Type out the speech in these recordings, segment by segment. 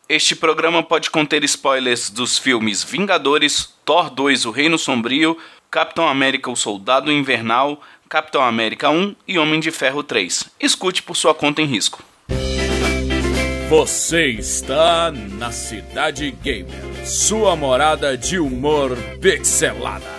Este programa pode conter spoilers dos filmes Vingadores, Thor 2, O Reino Sombrio, Capitão América, O Soldado Invernal, Capitão América 1 e Homem de Ferro 3. Escute por sua conta em risco. Você está na Cidade Gamer, sua morada de humor pixelada.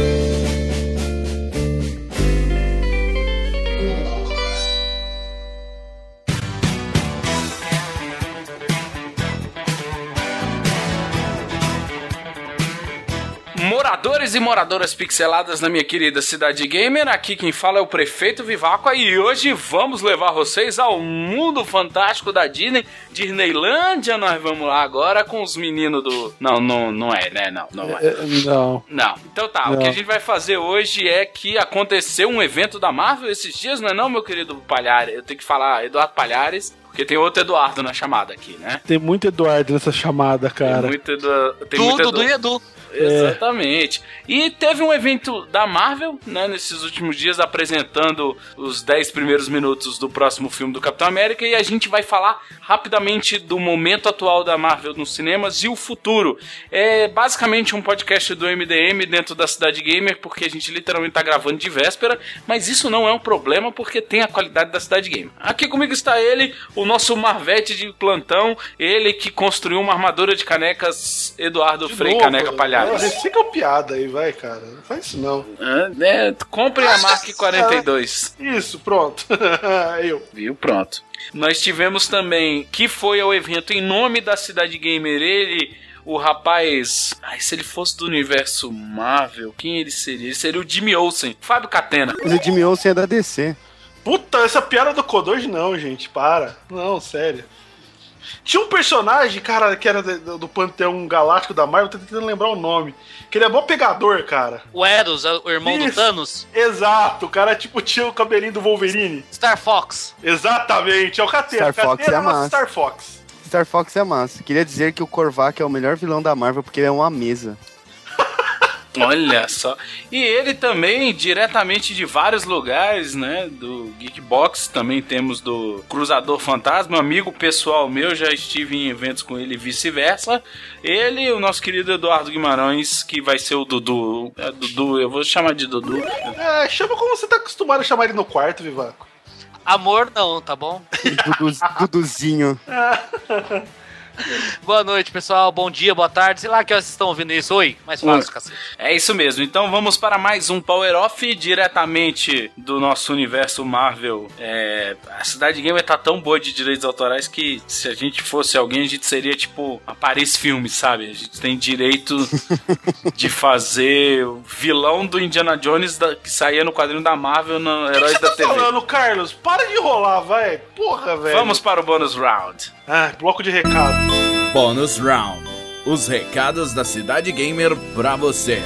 Moradores e moradoras pixeladas na minha querida Cidade Gamer, aqui quem fala é o Prefeito Viváqua e hoje vamos levar vocês ao mundo fantástico da Disney, Disneylândia. Nós vamos lá agora com os meninos do... Não é, né? Não é. Não. Então tá, o que a gente vai fazer hoje é que aconteceu um evento da Marvel esses dias, não é não, meu querido Palhares? Eu tenho que falar Eduardo Palhares, porque tem outro Eduardo na chamada aqui, né? Tem muito Eduardo nessa chamada, cara. Tem muito Eduardo. Do Edu. Exatamente. E teve um evento da Marvel, né, nesses últimos dias, apresentando os 10 primeiros minutos do próximo filme do Capitão América, e a gente vai falar rapidamente do momento atual da Marvel nos cinemas e o futuro. É basicamente um podcast do MDM dentro da Cidade Gamer, porque a gente literalmente tá gravando de véspera, mas isso não é um problema, porque tem a qualidade da Cidade Gamer. Aqui comigo está ele, o nosso Marvete de plantão, ele que construiu uma armadura de canecas, Eduardo Frei Caneca Palhares. Fica uma piada aí, vai, cara. Não faz isso não. Compre a Mark 42. Isso, pronto. Viu, pronto. Nós tivemos também, que foi ao evento em nome da Cidade Gamer, ele, o rapaz... se ele fosse do universo Marvel, quem ele seria? Ele seria o Jimmy Olsen, Fábio Catena. Mas o Jimmy Olsen é da DC. Puta, essa piada do Kodoji não, gente, para. Não, sério. Tinha um personagem, cara, que era do Panteão Galáctico da Marvel, tô tentando lembrar o nome. Que ele é bom pegador, cara. O Eros, o irmão do Thanos? Exato, o cara tipo tinha o cabelinho do Wolverine. Star Fox. Exatamente, é o Catena. Star Fox é massa. Star Fox. Star Fox é massa. Queria dizer que o Korvac é o melhor vilão da Marvel porque ele é uma mesa. Olha só. E ele também, diretamente de vários lugares, né? Do Geekbox, também temos do Cruzador Fantasma, amigo pessoal meu, já estive em eventos com ele e vice-versa. Ele, o nosso querido Eduardo Guimarães, que vai ser o Dudu. Dudu, eu vou chamar de Dudu. Chama como você tá acostumado a chamar ele no quarto, Vivaco. Amor não, tá bom? Duduzinho. Boa noite, pessoal. Bom dia, boa tarde. Sei lá que vocês estão ouvindo isso. Oi, mais fácil, cacete. É isso mesmo. Então vamos para mais um Power Off diretamente do nosso universo Marvel. A Cidade Gamer tá tão boa de direitos autorais que se a gente fosse alguém, a gente seria tipo a Paris Filmes, sabe? A gente tem direito de fazer o vilão do Indiana Jones que saía no quadrinho da Marvel no Heróis da TV. Tá falando, Carlos? Para de enrolar, vai. Porra, velho. Vamos para o bônus round. Bloco de recado. Bônus Round. Os recados da Cidade Gamer pra você.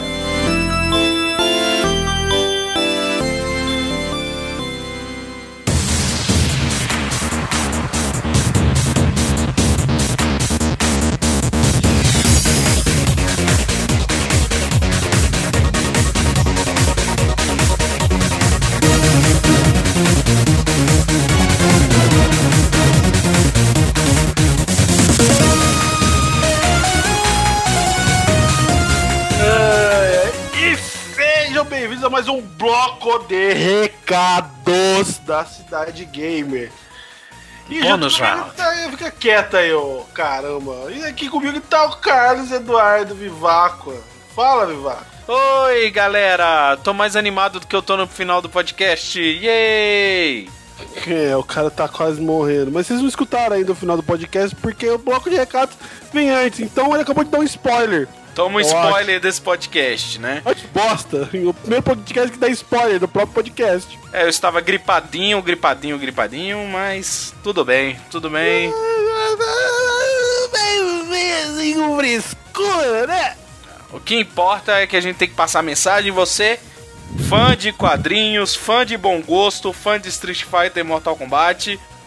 A mais um bloco de recados da Cidade Gamer. E Bônus round. Fica quieta aí, ô caramba. E aqui comigo tá o Carlos Eduardo Viváqua. Fala, Viváqua. Oi, galera. Tô mais animado do que eu tô no final do podcast. Yay! O cara tá quase morrendo. Mas vocês não escutaram ainda o final do podcast porque o bloco de recados vem antes. Então ele acabou de dar um spoiler. Toma um spoiler desse podcast, né? Mas bosta. O primeiro podcast que dá spoiler do próprio podcast. Eu estava gripadinho, mas tudo bem. Meio frescura, né? O que importa é que a gente tem que passar a mensagem. Você, fã de quadrinhos, fã de bom gosto, fã de Street Fighter e Mortal Kombat,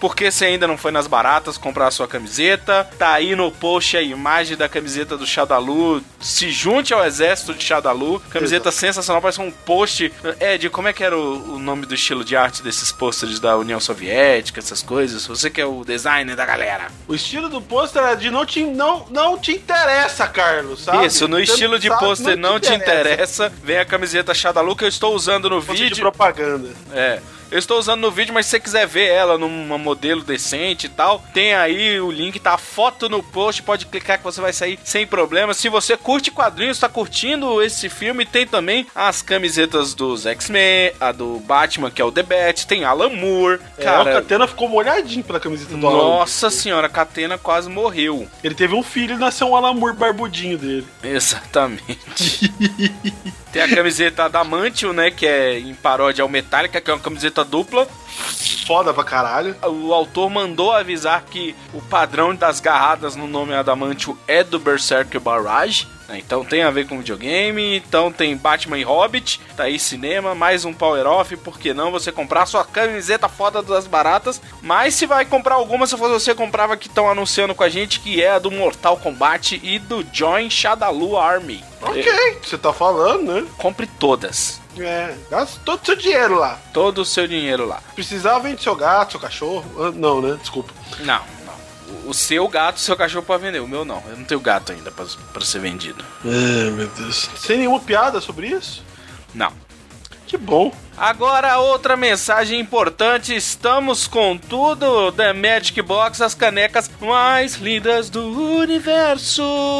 Porque você ainda não foi nas baratas comprar a sua camiseta, tá aí no post a imagem da camiseta do Shadalu. Se junte ao exército de Shadalu. Camiseta sensacional, parece um post. Ed, como é que era o nome do estilo de arte desses pôsteres da União Soviética, essas coisas? Você que é o designer da galera. O estilo do pôster é de não te interessa, Carlos, sabe? Isso, no estilo de pôster não te interessa, vem a camiseta Shadalu que eu estou usando no vídeo. De propaganda. Eu estou usando no vídeo, mas se você quiser ver ela num modelo decente e tal, tem aí o link, tá a foto no post, pode clicar que você vai sair sem problema. Se você curte quadrinhos, tá curtindo esse filme, tem também as camisetas dos X-Men, a do Batman, que é o The Bat, tem Alan Moore. Cara, o Catena ficou molhadinho pela camiseta do Alan. Nossa senhora, a Catena quase morreu. Ele teve um filho e nasceu um Alan Moore barbudinho dele. Exatamente. Tem a camiseta Adamantium, né, que é em paródia ao Metallica, que é uma camiseta dupla. Foda pra caralho. O autor mandou avisar que o padrão das garradas no nome Adamantium é do Berserker Barrage. Então tem a ver com videogame. Então tem Batman e Hobbit. Tá aí cinema, mais um Power Off. Por que não você comprar a sua camiseta foda das baratas? Mas se vai comprar alguma, se fosse você, comprava que estão anunciando com a gente, que é a do Mortal Kombat e do Join Shadalu Army. Ok, você tá falando, né? Compre todas. Gasta todo o seu dinheiro lá. Todo o seu dinheiro lá. Precisava vender seu gato, seu cachorro. Não, né? Desculpa. Não. O seu gato, seu cachorro pode vender. O meu não. Eu não tenho gato ainda pra ser vendido. Meu Deus. Sem nenhuma piada sobre isso? Não. Que bom. Agora, outra mensagem importante. Estamos com tudo da Magic Box, as canecas mais lindas do universo.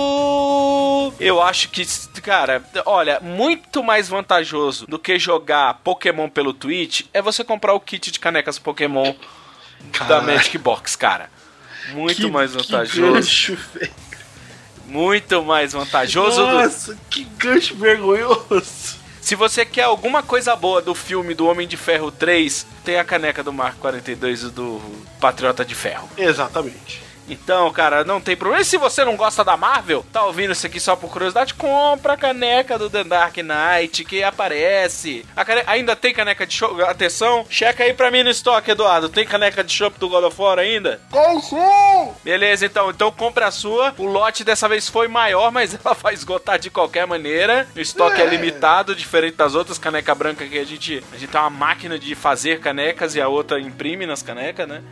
Eu acho que, cara, olha, muito mais vantajoso do que jogar Pokémon pelo Twitch é você comprar o kit de canecas Pokémon da Magic Box, cara. Muito mais vantajoso. Que gancho, velho. Muito mais vantajoso. Nossa, que gancho vergonhoso. Se você quer alguma coisa boa do filme do Homem de Ferro 3, tem a caneca do Marco 42 e do Patriota de Ferro. Exatamente. Então, cara, não tem problema. E se você não gosta da Marvel, tá ouvindo isso aqui só por curiosidade, compra a caneca do The Dark Knight que aparece. Ainda tem caneca de chopp? Atenção, checa aí pra mim no estoque, Eduardo. Tem caneca de chopp do God of War ainda? Beleza, então compra a sua. O lote dessa vez foi maior, mas ela vai esgotar de qualquer maneira. O estoque é limitado, diferente das outras caneca branca que a gente tem uma máquina de fazer canecas e a outra imprime nas canecas, né?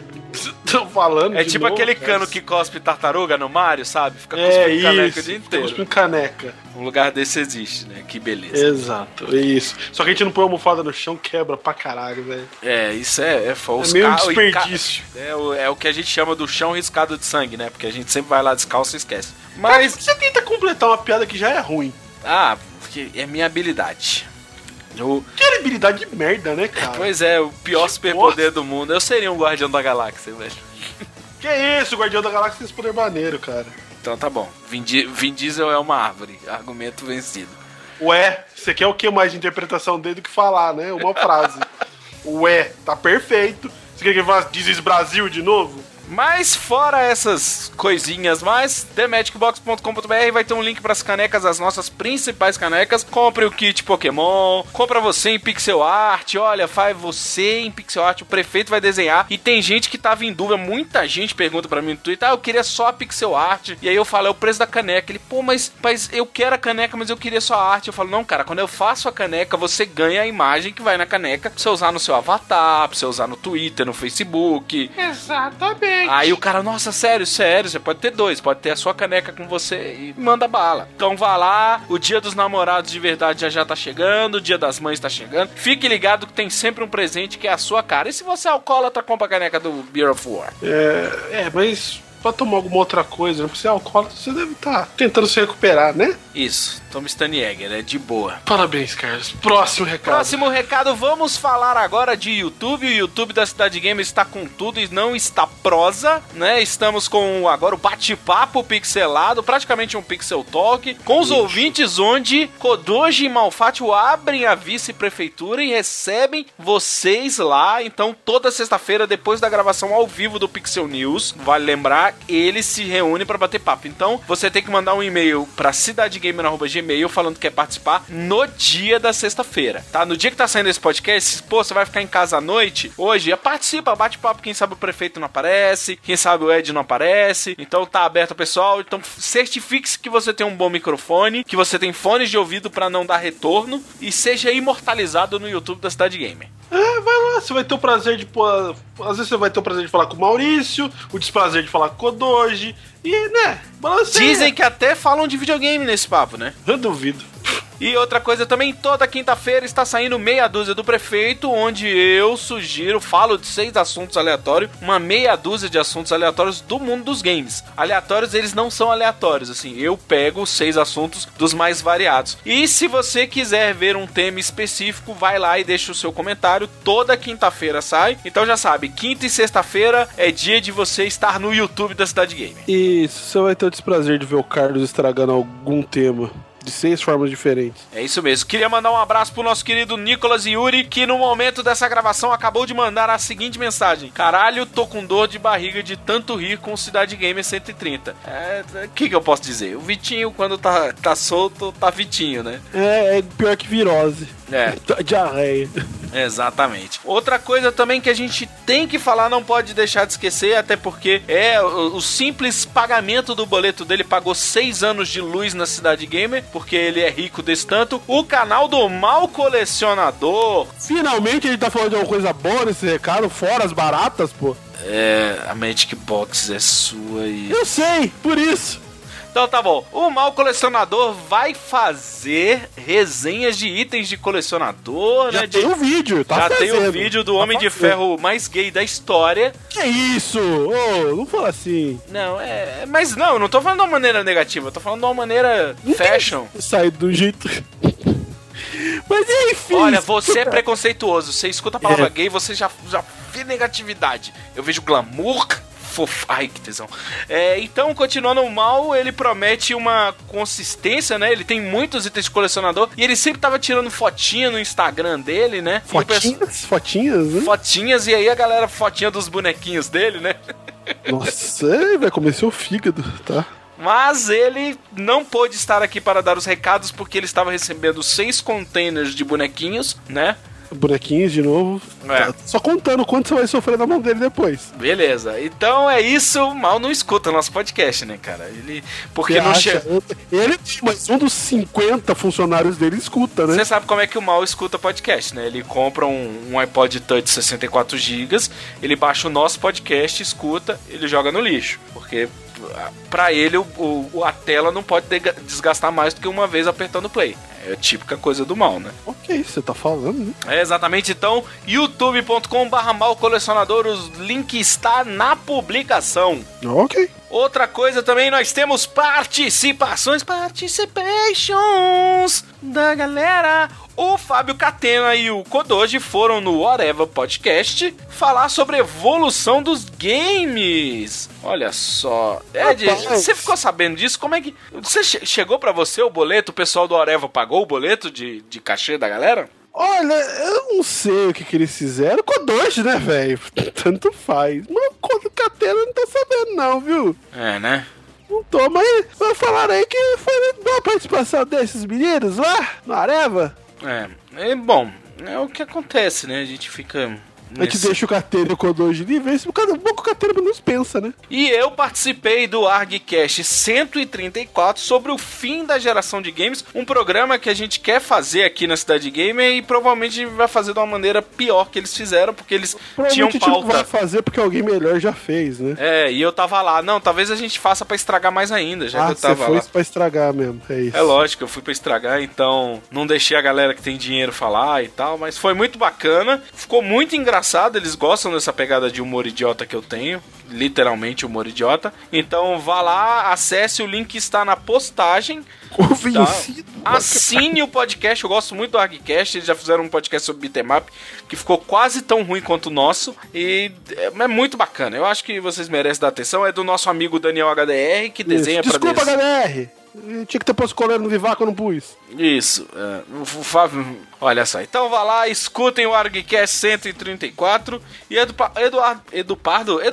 Tô falando. É tipo aquele cano que cospe tartaruga no Mario, sabe? Fica cuspindo caneca o dia inteiro. Cuspindo caneca. Um lugar desse existe, né? Que beleza. Exato, isso. Só que a gente não põe a almofada no chão, quebra pra caralho, velho. Isso é falso. É meio um desperdício. É o que a gente chama do chão riscado de sangue, né? Porque a gente sempre vai lá descalço e esquece. Mas você tenta completar uma piada que já é ruim. Porque é minha habilidade. Que habilidade de merda, né, cara? Pois é, o pior superpoder do mundo. Eu seria um Guardião da Galáxia, velho. Que isso, o Guardião da Galáxia tem esse poder maneiro, cara. Então tá bom. Vin Diesel é uma árvore. Argumento vencido. Ué, você quer o que mais de interpretação dele do que falar, né? Uma frase. Ué, tá perfeito. Você quer que ele faça This is Brasil de novo? Mas fora essas coisinhas mais, themagicbox.com.br vai ter um link para as canecas, as nossas principais canecas. Compre o kit Pokémon, compra você em pixel art, olha, faz você em pixel art, o prefeito vai desenhar. E tem gente que tava em dúvida, muita gente pergunta para mim no Twitter, eu queria só a pixel art. E aí eu falo, é o preço da caneca. Ele, mas eu quero a caneca, mas eu queria só a arte. Eu falo, não, cara, quando eu faço a caneca, você ganha a imagem que vai na caneca pra você usar no seu avatar, pra você usar no Twitter, no Facebook. Exatamente. Aí o cara, nossa, sério, você pode ter dois, pode ter a sua caneca com você e manda bala. Então vá lá, o dia dos namorados de verdade já tá chegando, o dia das mães tá chegando. Fique ligado que tem sempre um presente que é a sua cara. E se você é alcoólatra, compra a caneca do Beer of War. Mas pra tomar alguma outra coisa, não precisa ser alcoólatra, você deve estar tentando se recuperar, né? Isso, tome Staniegger, é de boa. Parabéns, Carlos. Próximo recado, vamos falar agora de YouTube. O YouTube da Cidade Gamer está com tudo e não está prosa, né? Estamos com agora o bate-papo pixelado, praticamente um Pixel Talk, com os ouvintes onde Kodoji e Malfátio abrem a vice-prefeitura e recebem vocês lá. Então, toda sexta-feira, depois da gravação ao vivo do Pixel News, vale lembrar, eles se reúnem para bater papo. Então, você tem que mandar um e-mail para cidadegamer.gmail.com e-mail falando que quer participar no dia da sexta-feira, tá? No dia que tá saindo esse podcast, pô, você vai ficar em casa à noite, hoje, participa, bate papo, quem sabe o prefeito não aparece, quem sabe o Ed não aparece, então tá aberto ao pessoal, então certifique-se que você tem um bom microfone, que você tem fones de ouvido pra não dar retorno e seja imortalizado no YouTube da Cidade Gamer. Vai lá, você vai ter o prazer de... Às vezes você vai ter o prazer de falar com o Maurício, o desprazer de falar com o Kodoji, e, né, balanceia. Dizem que até falam de videogame nesse papo, né? Eu duvido. E outra coisa também, toda quinta-feira está saindo Meia Dúzia do Prefeito, onde eu falo de 6 assuntos aleatórios, uma meia dúzia de assuntos aleatórios do mundo dos games. Aleatórios, eles não são aleatórios, assim, eu pego 6 assuntos dos mais variados. E se você quiser ver um tema específico, vai lá e deixa o seu comentário, toda quinta-feira sai. Então já sabe, quinta e sexta-feira é dia de você estar no YouTube da Cidade Gamer. Isso, você vai ter o desprazer de ver o Carlos estragando algum tema. De 6 formas diferentes. É isso mesmo. Queria mandar um abraço pro nosso querido Nicolas Yuri, que no momento dessa gravação acabou de mandar a seguinte mensagem: caralho, tô com dor de barriga de tanto rir com o Cidade Gamer 130. O que eu posso dizer? O Vitinho, quando tá solto, tá Vitinho, né? É pior que virose. É. Diarreia. Exatamente. Outra coisa também que a gente tem que falar, não pode deixar de esquecer, até porque o simples pagamento do boleto dele pagou 6 anos de luz na Cidade Gamer, porque ele é rico desse tanto. O canal do Mal Colecionador. Finalmente a gente tá falando de alguma coisa boa nesse recado, fora as baratas, pô. A Magic Box é sua e... Eu sei, por isso. Então tá bom, o Mal Colecionador vai fazer resenhas de itens de colecionador, Já né? tem o vídeo, tá Já fazendo. tem o vídeo do Homem de Ferro mais gay da história. Que isso? Ô, não fala assim. Não, mas não, eu não tô falando de uma maneira negativa, eu tô falando de uma maneira fashion. Sai do jeito... Mas enfim... Olha, você é preconceituoso, você escuta a palavra gay, você já vê negatividade. Eu vejo glamour... Ai, que tesão. Então, continuando o Mal, ele promete uma consistência, né? Ele tem muitos itens de colecionador e ele sempre tava tirando fotinha no Instagram dele, né? Fotinhas, né? Fotinhas, e aí a galera, fotinha dos bonequinhos dele, né? Nossa, vai comer seu fígado, tá? Mas ele não pôde estar aqui para dar os recados porque ele estava recebendo 6 containers de bonequinhos, né? Bonequinhos de novo. Tá só contando quanto você vai sofrer na mão dele depois. Beleza. Então é isso. O Mal não escuta o nosso podcast, né, cara? Porque você não chega. Ele, mas um dos 50 funcionários dele escuta, né? Você sabe como é que o Mal escuta podcast, né? Ele compra um iPod Touch 64 GB, ele baixa o nosso podcast, escuta, ele joga no lixo. Porque pra ele a tela não pode desgastar mais do que uma vez apertando play. É a típica coisa do Mal, né? Ok, você tá falando, né? Exatamente, então, youtube.com/malcolecionador, o link está na publicação. Ok. Outra coisa também, nós temos participations da galera. O Fábio Catena e o Kodoji foram no Whatever Podcast falar sobre a evolução dos games. Olha só. Ed, você ficou sabendo disso? Como é que... Chegou pra você o boleto? O pessoal do Whatever pagou o boleto de cachê da galera? Olha, eu não sei o que eles fizeram com o Doge, né, velho? Tanto faz. Mas o Catena não tô sabendo não, viu? Né? Não tô, mas falaram aí que foi boa participação desses meninos lá no Areva. Bom, é o que acontece, né? A gente fica... A gente deixa o Catena e o Kodoji livre, se cada pouco o Catena menos pensa, né? E eu participei do ArgCast 134 sobre o fim da geração de games, um programa que a gente quer fazer aqui na Cidade Gamer e provavelmente vai fazer de uma maneira pior que eles fizeram, porque eles tinham pauta. Não vai fazer porque alguém melhor já fez, né? E eu tava lá. Não, talvez a gente faça pra estragar mais ainda, já que eu tava você lá. foi pra estragar mesmo, é isso. É lógico, eu fui pra estragar, então não deixei a galera que tem dinheiro falar e tal, mas foi muito bacana, ficou muito engraçado, eles gostam dessa pegada de humor idiota que eu tenho, literalmente humor idiota. Então vá lá, acesse, o link está na postagem. Convencido. Tá? Assine o podcast, eu gosto muito do ArgCast, eles já fizeram um podcast sobre beat'em up que ficou quase tão ruim quanto o nosso e é muito bacana. Eu acho que vocês merecem dar atenção, é do nosso amigo Daniel HDR, que desenha pra Desculpa, HDR! Tinha que ter posto coleiro no Vivaco, eu não pus. Isso. O Fábio... Olha só. Então vá lá, escutem o ArgCast 134. E Edupardo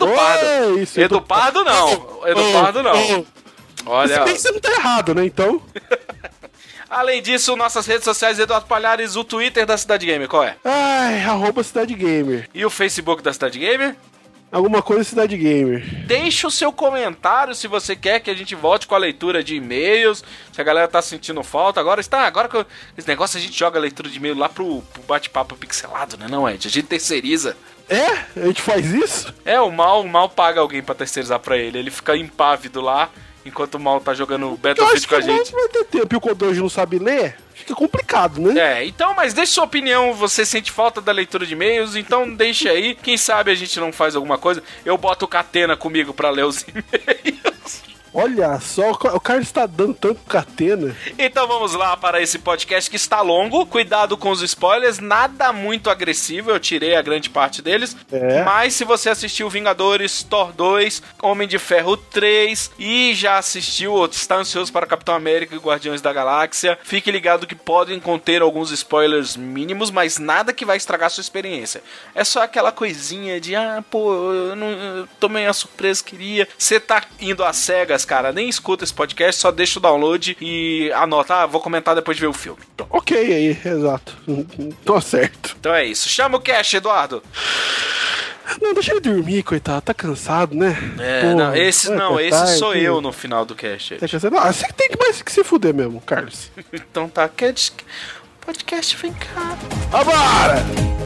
não. Olha... Se bem que você não tá errado, né, então... Além disso, nossas redes sociais, Eduardo Palhares, o Twitter da Cidade Gamer, qual é? Ai, @Cidade Gamer. E o Facebook da Cidade Gamer? Alguma coisa Cidade Gamer. Deixa o seu comentário se você quer que a gente volte com a leitura de e-mails, se a galera tá sentindo falta. Agora que esse negócio a gente joga a leitura de e-mail lá pro bate-papo pixelado, né não, Ed? A gente terceiriza. É? A gente faz isso? É, o Mal paga alguém pra terceirizar pra ele. Ele fica impávido lá, enquanto o Mal tá jogando Battlefield com a gente. Vai ter tempo e o Kodoji não sabe ler? Fica complicado, né? Então, mas deixe sua opinião. Você sente falta da leitura de e-mails? Então deixa aí. Quem sabe a gente não faz alguma coisa. Eu boto o Catena comigo pra ler os e-mails. Olha só, o cara está dando tanto catena. Então vamos lá para esse podcast que está longo. Cuidado com os spoilers, nada muito agressivo, eu tirei a grande parte deles. Mas se você assistiu Vingadores, Thor 2, Homem de Ferro 3 e já assistiu ou está ansioso para Capitão América e Guardiões da Galáxia, fique ligado que podem conter alguns spoilers mínimos, mas nada que vai estragar sua experiência. É só aquela coisinha de, eu tomei uma surpresa, queria. Você tá indo às cegas, cara, nem escuta esse podcast, só deixa o download e anota, vou comentar depois de ver o filme. Ok, aí, exato. Tô certo. Então é isso. Chama o Cash, Eduardo. Não, deixa ele dormir, coitado, tá cansado, né? Esse sou eu no final do Cash. Tá cansado? Não, você tem que mais que se fuder mesmo, Carlos. Então tá, podcast, vem cá. Agora!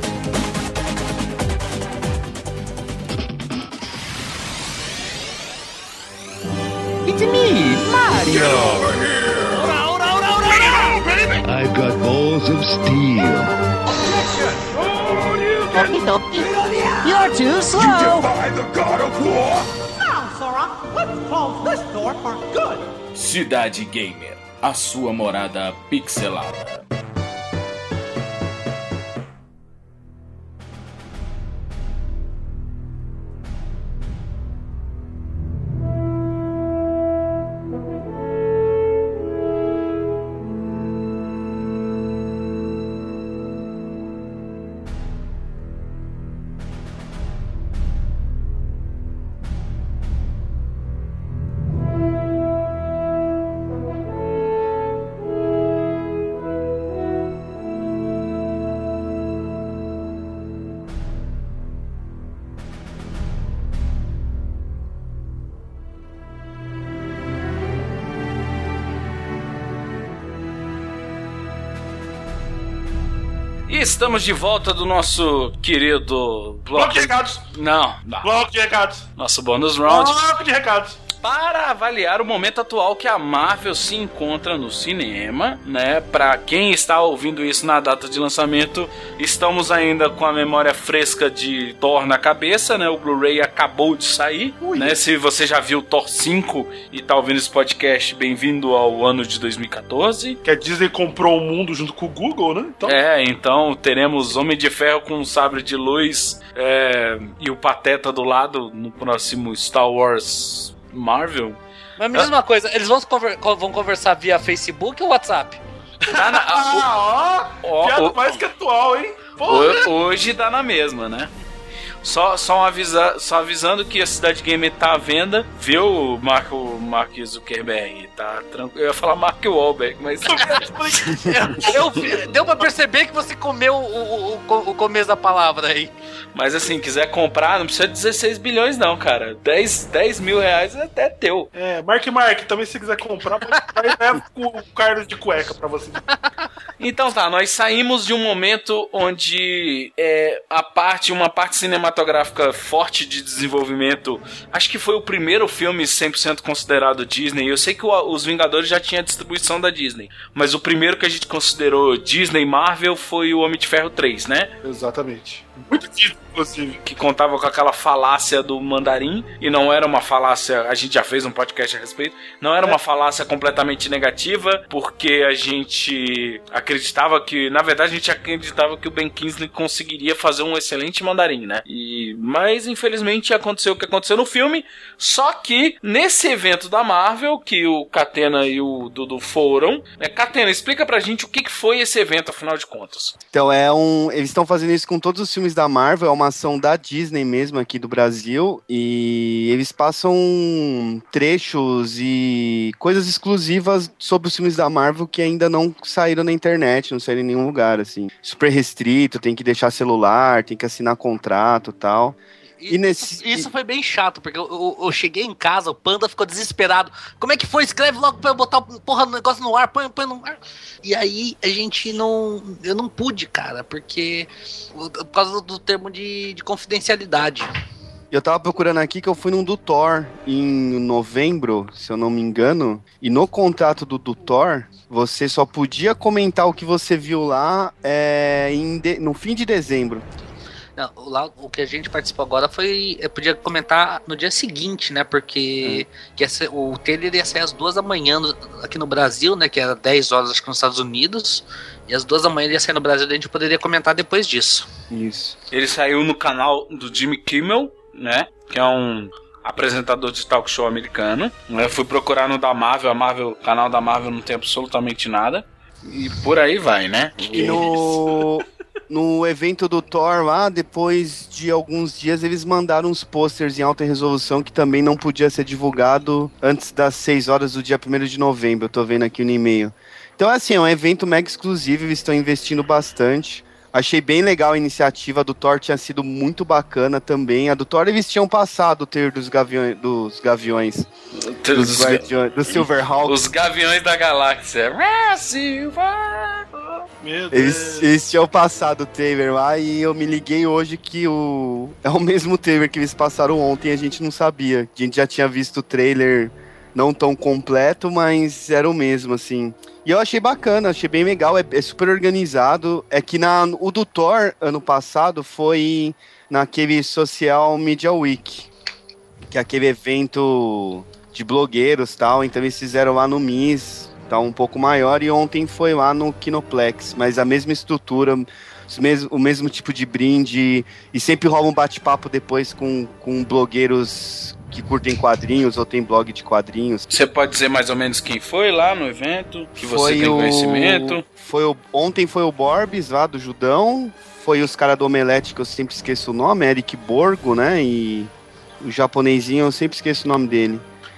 It's me, Mario. Get over here! I've got balls of steel. You're too slow. You defy the God of War. Now, Sora, let's close this door for good. Cidade Gamer, a sua morada pixelada. E estamos de volta do nosso querido Bloco de recados. Não. Bloco de recados. Nosso bônus round. Bloco de recados. Para avaliar o momento atual que a Marvel se encontra no cinema, né? Pra quem está ouvindo isso na data de lançamento, estamos ainda com a memória fresca de Thor na cabeça, né? O Blu-ray acabou de sair, né? Se você já viu Thor 5 e tá ouvindo esse podcast, bem-vindo ao ano de 2014. Que a Disney comprou o mundo junto com o Google, né? Então teremos Homem de Ferro com um sabre de luz e o Pateta do lado no próximo Star Wars Marvel. Mas me diz uma coisa, eles vão conversar via Facebook ou WhatsApp? Piada mais que atual, hein? Hoje dá na mesma, né? Só avisando que a Cidade Gamer tá à venda, viu, Mark Zuckerberg? Tá tranquilo. Eu ia falar Mark Wahlberg, mas... Deu pra perceber que você comeu o começo da palavra aí. Mas assim, quiser comprar, não precisa de 16 bilhões não, cara. 10 mil reais é até teu. Mark, também se quiser comprar, leva o Carlos de cueca pra você. Então tá, nós saímos de um momento onde uma parte cinematográfica forte de desenvolvimento, acho que foi o primeiro filme 100% considerado Disney. Eu sei que os Vingadores já tinha distribuição da Disney, mas o primeiro que a gente considerou Disney Marvel foi o Homem de Ferro 3, né? Exatamente. Muito Disney, inclusive. Que contava com aquela falácia do mandarim, e não era uma falácia, a gente já fez um podcast a respeito, não era uma falácia completamente negativa, porque a gente acreditava que, na verdade, a gente acreditava que o Ben Kingsley conseguiria fazer um excelente mandarim, né? Mas, infelizmente, aconteceu o que aconteceu no filme, só que, nesse evento da Marvel, que o Catena e o Dudu foram, Catena, explica pra gente o que foi esse evento, afinal de contas. Então, eles estão fazendo isso com todos os filmes filmes da Marvel, é uma ação da Disney mesmo aqui do Brasil, e eles passam trechos e coisas exclusivas sobre os filmes da Marvel que ainda não saíram na internet, não saíram em nenhum lugar, assim. Super restrito, tem que deixar celular, tem que assinar contrato e tal. Isso foi bem chato, porque eu cheguei em casa, o Panda ficou desesperado. Como é que foi? Escreve logo pra eu botar o negócio no ar, põe no ar. E aí eu não pude, cara, porque por causa do termo de confidencialidade. Eu tava procurando aqui que eu fui num do Thor em novembro, se eu não me engano, e no contrato do Thor, você só podia comentar o que você viu lá no fim de dezembro. Não, lá, o que a gente participou agora eu podia comentar no dia seguinte, né? Porque o trailer ia sair às 2 da manhã aqui no Brasil, né? Que era 10 horas, acho que nos Estados Unidos. E às 2 da manhã ele ia sair no Brasil e a gente poderia comentar depois disso. Isso. Ele saiu no canal do Jimmy Kimmel, né? Que é um apresentador de talk show americano. Eu fui procurar no da Marvel, o canal da Marvel não tem absolutamente nada. E por aí vai, né? E no evento do Thor lá, depois de alguns dias, eles mandaram uns posters em alta resolução que também não podia ser divulgado antes das 6 horas do dia 1º de novembro. Eu tô vendo aqui no e-mail. Então, assim, é um evento mega exclusivo, eles estão investindo bastante. Achei bem legal a iniciativa, a do Thor tinha sido muito bacana também. A do Thor eles tinham passado o ter dos gaviões, dos Silverhawks. Os Gaviões da Galáxia. Meu Deus. Eles tinham passado o trailer lá e eu me liguei hoje que é o mesmo trailer que eles passaram ontem e a gente não sabia. A gente já tinha visto o trailer não tão completo, mas era o mesmo, assim. E eu achei bacana, achei bem legal, é super organizado. É que o do Thor, ano passado, foi naquele Social Media Week, que é aquele evento de blogueiros e tal, então eles fizeram lá no MIS, tá um pouco maior, e ontem foi lá no Kinoplex, mas a mesma estrutura, o mesmo tipo de brinde, e sempre rola um bate-papo depois com blogueiros que curtem quadrinhos ou tem blog de quadrinhos. Você pode dizer mais ou menos quem foi lá no evento? Que você tem conhecimento? Ontem foi o Borbs lá do Judão, foi os caras do Omelete, que eu sempre esqueço o nome, Eric Borgo, né? E o japonesinho, eu sempre esqueço o nome dele.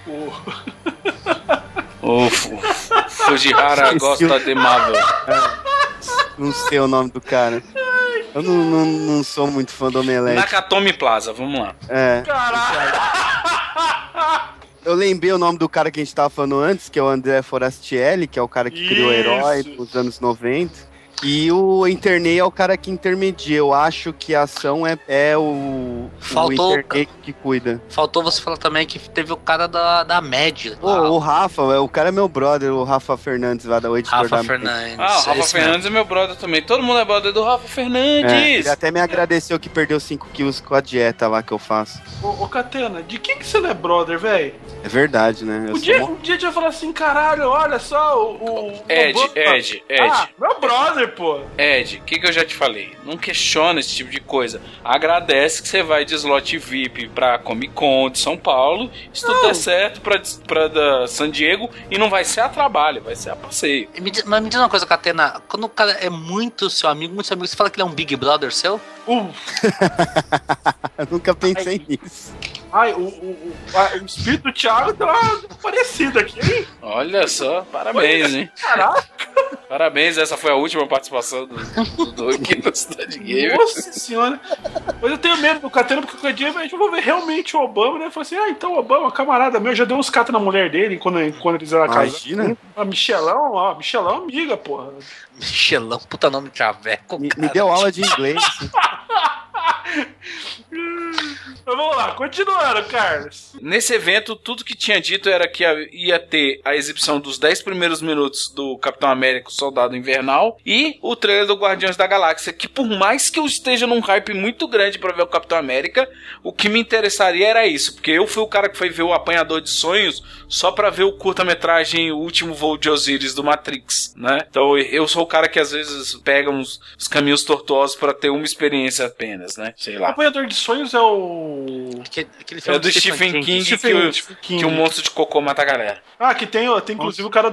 O Fujihara gosta de Marvel. Não sei o nome do cara. Eu não sou muito fã do Omelete. Nakatomi Plaza, vamos lá. Caralho! Eu lembrei o nome do cara que a gente tava falando antes, que é o André Forastielli, que é o cara que criou o Herói nos anos 90. E o Internei é o cara que intermedia. Eu acho que a ação é o Internei que cuida. Faltou você falar também que teve o cara da MED. O Rafa, o cara é meu brother, o Rafa Fernandes, lá da editor Rafa da Fernandes. O Rafa Fernandes é meu brother também. Todo mundo é brother do Rafa Fernandes. Ele até me agradeceu que perdeu 5 quilos com a dieta lá que eu faço. Ô Catena, de quem que você não é brother, velho? É verdade, né? Um dia a gente vai falar assim, caralho, olha só o Ed. Ah, meu brother, pô. Ed, o que eu já te falei? Não questiona esse tipo de coisa. Agradece que você vai de slot VIP pra Comic Con de São Paulo. Se tudo der certo pra da San Diego. E não vai ser a trabalho, vai ser a passeio. Mas me diz uma coisa, Catena. Quando o cara é muito seu amigo, você fala que ele é um Big Brother seu? Eu nunca pensei nisso. Ai, o espírito do Thiago tá parecido aqui, hein? Olha só, parabéns, hein? Caraca! Parabéns, essa foi a última participação do aqui no Cidade Gamer. Nossa senhora! Mas eu tenho medo do Catena, porque qualquer dia a gente vai ver realmente o Obama, né? Falei assim, então o Obama, camarada meu, já deu uns catas na mulher dele quando eles eram casados. Imagina. A Michelão amiga, porra. Michelão, puta nome de chaveco, Me deu aula de inglês. Mas vamos lá, continuando, Carlos. Nesse evento, tudo que tinha dito era que ia ter a exibição dos 10 primeiros minutos do Capitão América, o Soldado Invernal, e o trailer do Guardiões da Galáxia, que por mais que eu esteja num hype muito grande pra ver o Capitão América, o que me interessaria era isso, porque eu fui o cara que foi ver o Apanhador de Sonhos só pra ver o curta-metragem O Último Voo de Osiris do Matrix, né? Então eu sou o cara que às vezes pega os caminhos tortuosos pra ter uma experiência apenas, né? Sei O lá. Apanhador de Sonhos é o... Aquele filme É do Stephen King, King. que o monstro de cocô mata a galera. Ah, que tem inclusive o cara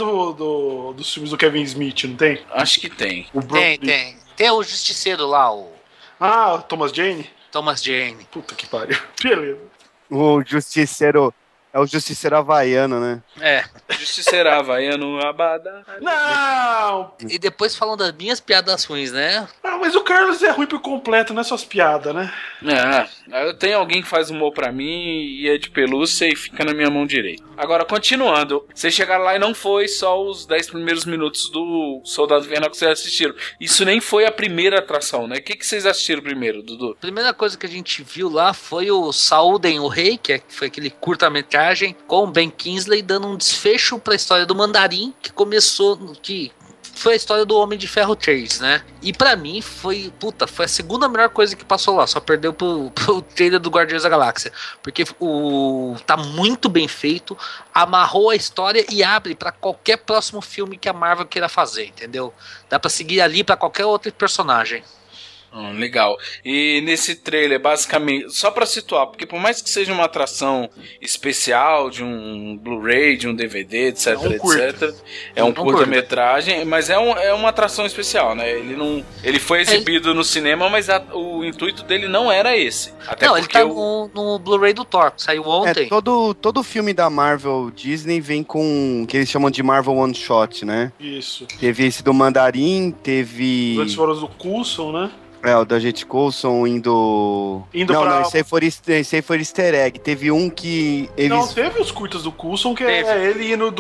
dos filmes do Kevin Smith, não tem? Acho que tem. O Bruce Lee. Tem o Justiceiro lá, o... Ah, Thomas Jane? Thomas Jane. Puta que pariu. Beleza. O Justiceiro... É o Justiceiro Havaiano, né? É. Justiceiro Havaiano Abada. Não! E depois falando das minhas piadas ruins, né? Ah, mas o Carlos é ruim por completo, não é só as piadas, né? Eu tenho alguém que faz humor pra mim e é de pelúcia e fica na minha mão direita. Agora, continuando. Vocês chegaram lá e não foi só os 10 primeiros minutos do Soldado Invernal que vocês assistiram. Isso nem foi a primeira atração, né? O que vocês assistiram primeiro, Dudu? A primeira coisa que a gente viu lá foi o Saúdem o Rei, que foi aquele curta-metragem com o Ben Kingsley dando um desfecho pra história do Mandarim, que começou... que foi a história do Homem de Ferro 3, né? E pra mim foi a segunda melhor coisa que passou lá. Só perdeu pro trailer do Guardiões da Galáxia. Porque tá muito bem feito, amarrou a história e abre pra qualquer próximo filme que a Marvel queira fazer, entendeu? Dá pra seguir ali pra qualquer outro personagem. Legal. E nesse trailer, basicamente, só pra situar, porque por mais que seja uma atração especial de um Blu-ray, de um DVD, etc, etc, é um curta-metragem, mas é uma atração especial, né? Ele foi exibido no cinema, mas o intuito dele não era esse. Até não, porque ele tá no Blu-ray do Thor, saiu ontem. Todo filme da Marvel Disney vem com o que eles chamam de Marvel One Shot, né? Isso. Teve esse do Mandarim, teve... Os foram do Coulson, né? O da Jet Coulson indo não, esse aí foi easter egg. Teve um que eles... Não, teve os curtas do Coulson, que é ele indo